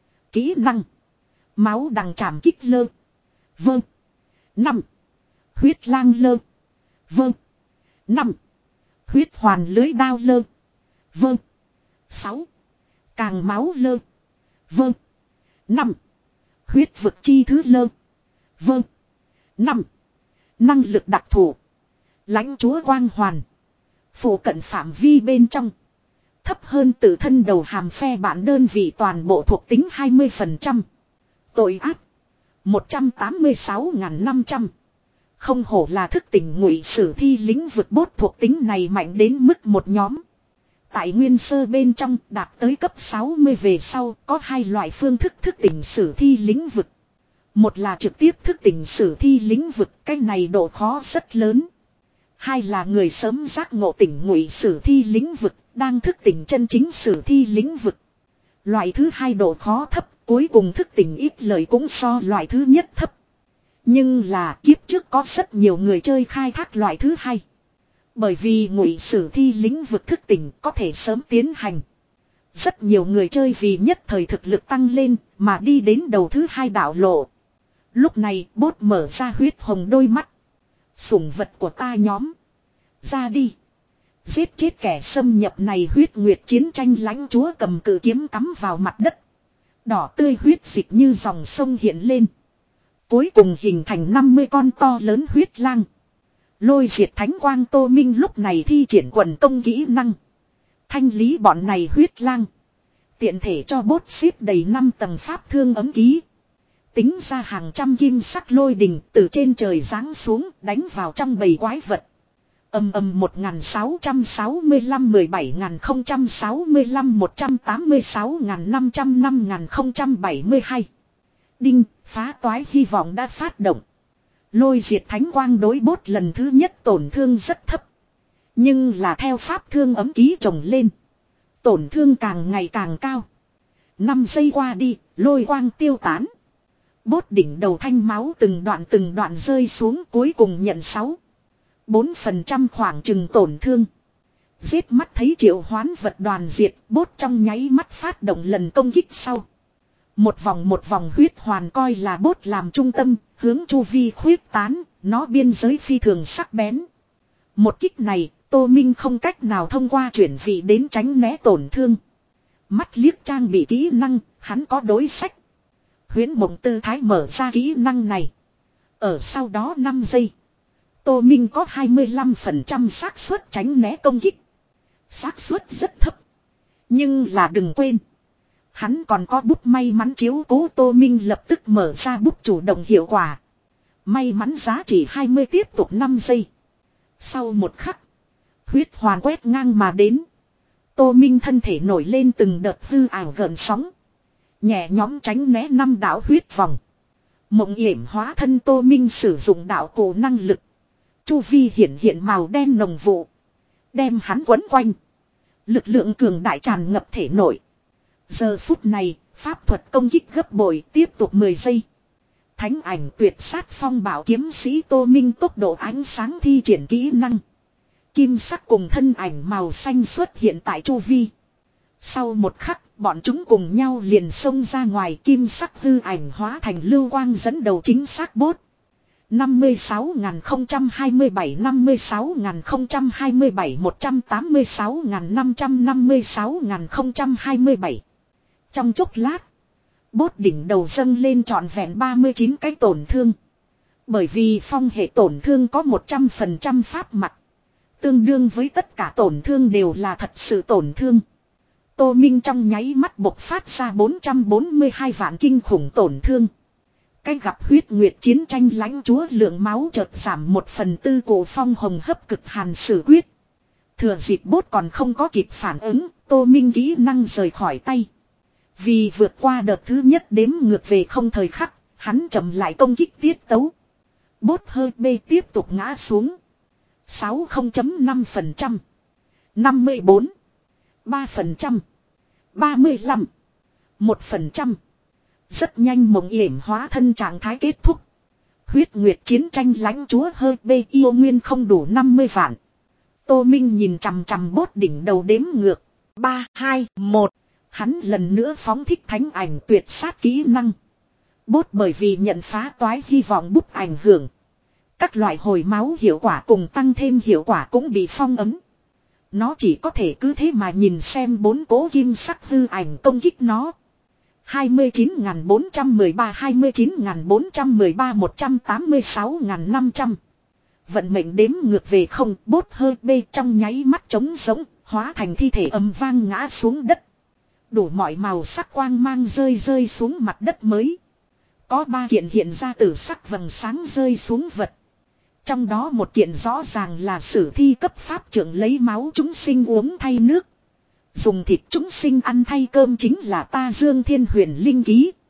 Kỹ năng. Máu đằng chạm kích lơ. Vâng. năm. Huyết lang lơ. Vâng. năm. Huyết hoàn lưới đao lơ. Vâng. sáu. Càng máu lơ. Vâng. năm. Huyết vực chi thứ lơ. Vâng. năm. Năng lực đặc thù. Lãnh chúa quang hoàn. Phủ cận phạm vi bên trong. Thấp hơn tự thân đầu hàm phe bản đơn vị toàn bộ thuộc tính hai mươi phần trăm. Tội ác. một trăm tám mươi sáu nghìn năm trăm. Không hổ là thức tỉnh ngụy sử thi lĩnh vực bốt thuộc tính này mạnh đến mức một nhóm. Tại nguyên sơ bên trong đạt tới cấp sáu mươi về sau có hai loại phương thức thức tỉnh sử thi lĩnh vực. Một là trực tiếp thức tỉnh sử thi lĩnh vực, cái này độ khó rất lớn. Hai là người sớm giác ngộ tỉnh ngụy sử thi lĩnh vực, đang thức tỉnh chân chính sử thi lĩnh vực. Loại thứ hai độ khó thấp, cuối cùng thức tỉnh ít lời cũng so loại thứ nhất thấp. Nhưng là kiếp trước có rất nhiều người chơi khai thác loại thứ hai. Bởi vì ngụy sử thi lĩnh vực thức tỉnh có thể sớm tiến hành. Rất nhiều người chơi vì nhất thời thực lực tăng lên mà đi đến đầu thứ hai đạo lộ. Lúc này bốt mở ra huyết hồng đôi mắt. Sủng vật của ta nhóm. Ra đi. Giết chết kẻ xâm nhập này. Huyết nguyệt chiến tranh lãnh chúa cầm cự kiếm cắm vào mặt đất. Đỏ tươi huyết dịch như dòng sông hiện lên. Cuối cùng hình thành năm mươi con to lớn huyết lang. Lôi diệt thánh quang Tô Minh lúc này thi triển quần công kỹ năng. Thanh lý bọn này huyết lang. Tiện thể cho bốt xếp đầy năm tầng pháp thương ấm ký. Tính ra hàng trăm kim sắc lôi đình từ trên trời giáng xuống đánh vào trong bầy quái vật. Âm âm một nghìn sáu trăm sáu mươi lăm mười bảy nghìn không trăm sáu mươi lăm một trăm tám mươi sáu nghìn năm trăm năm nghìn không trăm bảy mươi hai. Đinh, phá toái hy vọng đã phát động. Lôi diệt thánh quang đối bốt lần thứ nhất tổn thương rất thấp. Nhưng là theo pháp thương ấm ký trồng lên. Tổn thương càng ngày càng cao. năm giây qua đi, lôi quang tiêu tán. Bốt đỉnh đầu thanh máu từng đoạn từng đoạn rơi xuống cuối cùng nhận sáu. bốn phần trăm khoảng chừng tổn thương. Giết mắt thấy triệu hoán vật đoàn diệt, bốt trong nháy mắt phát động lần công kích sau. Một vòng một vòng huyết hoàn coi là bốt làm trung tâm, hướng chu vi khuyết tán, nó biên giới phi thường sắc bén. Một kích này, Tô Minh không cách nào thông qua chuyển vị đến tránh né tổn thương. Mắt liếc trang bị kỹ năng, hắn có đối sách. Huyễn mộng tư thái mở ra kỹ năng này. Ở sau đó năm giây. Tô Minh có hai mươi lăm phần trăm xác suất tránh né công kích. Xác suất rất thấp. Nhưng là đừng quên. Hắn còn có bút may mắn chiếu cố. Tô Minh lập tức mở ra bút chủ động hiệu quả. May mắn giá trị hai mươi tiếp tục năm giây. Sau một khắc. Huyết hoàn quét ngang mà đến. Tô Minh thân thể nổi lên từng đợt hư ảo gợn sóng. Nhẹ nhóm tránh né năm đạo huyết vòng. Mộng yểm hóa thân Tô Minh sử dụng đạo cổ năng lực. Chu vi hiện hiện màu đen nồng vụ. Đem hắn quấn quanh. Lực lượng cường đại tràn ngập thể nội. Giờ phút này, pháp thuật công kích gấp bội tiếp tục mười giây. Thánh ảnh tuyệt sát phong bảo kiếm sĩ Tô Minh tốc độ ánh sáng thi triển kỹ năng. Kim sắc cùng thân ảnh màu xanh xuất hiện tại chu vi. Sau một khắc, bọn chúng cùng nhau liền xông ra ngoài, kim sắc hư ảnh hóa thành lưu quang dẫn đầu chính xác bốt. năm mươi sáu nghìn không trăm hai mươi bảy, năm mươi sáu nghìn không trăm hai mươi bảy, một trăm tám mươi sáu nghìn năm trăm năm mươi sáu nghìn không trăm hai mươi bảy. Trong chốc lát, bốt đỉnh đầu dâng lên trọn vẹn ba mươi chín cái tổn thương. Bởi vì phong hệ tổn thương có một trăm phần trăm pháp mặt. Tương đương với tất cả tổn thương đều là thật sự tổn thương. Tô Minh trong nháy mắt bộc phát ra bốn trăm bốn mươi hai vạn kinh khủng tổn thương. Cái gặp huyết nguyệt chiến tranh lãnh chúa lượng máu chợt giảm một phần tư cổ phong hồng hấp cực hàn sử quyết. Thừa dịp bốt còn không có kịp phản ứng, Tô Minh kỹ năng rời khỏi tay. Vì vượt qua đợt thứ nhất đếm ngược về không thời khắc, hắn chậm lại công kích tiết tấu. Bốt hơi bê tiếp tục ngã xuống. sáu phẩy năm phần trăm. năm mươi bốn. ba phần trăm. ba mươi lăm. một phần trăm. Rất nhanh mộng yểm hóa thân trạng thái kết thúc. Huyết nguyệt chiến tranh lãnh chúa hơi bê yêu nguyên không đủ năm mươi vạn. Tô Minh nhìn chằm chằm bốt đỉnh đầu đếm ngược. ba, hai, một. Hắn lần nữa phóng thích thánh ảnh tuyệt sát kỹ năng. Bốt bởi vì nhận phá toái hy vọng bút ảnh hưởng. Các loại hồi máu hiệu quả cùng tăng thêm hiệu quả cũng bị phong ấm. Nó chỉ có thể cứ thế mà nhìn xem bốn cố kim sắc hư ảnh công kích nó. hai mươi chín nghìn bốn trăm mười ba, hai mươi chín nghìn bốn trăm mười ba, một trăm tám mươi sáu nghìn năm trăm. Vận mệnh đếm ngược về không, bốt hơi bê trong nháy mắt trống giống, hóa thành thi thể ầm vang ngã xuống đất. Đủ mọi màu sắc quang mang rơi rơi xuống mặt đất mới. Có ba kiện hiện ra từ sắc vầng sáng rơi xuống vật. Trong đó một kiện rõ ràng là sử thi cấp pháp trưởng lấy máu chúng sinh uống thay nước. Dùng thịt chúng sinh ăn thay cơm chính là ta Dương Thiên Huyền linh ký.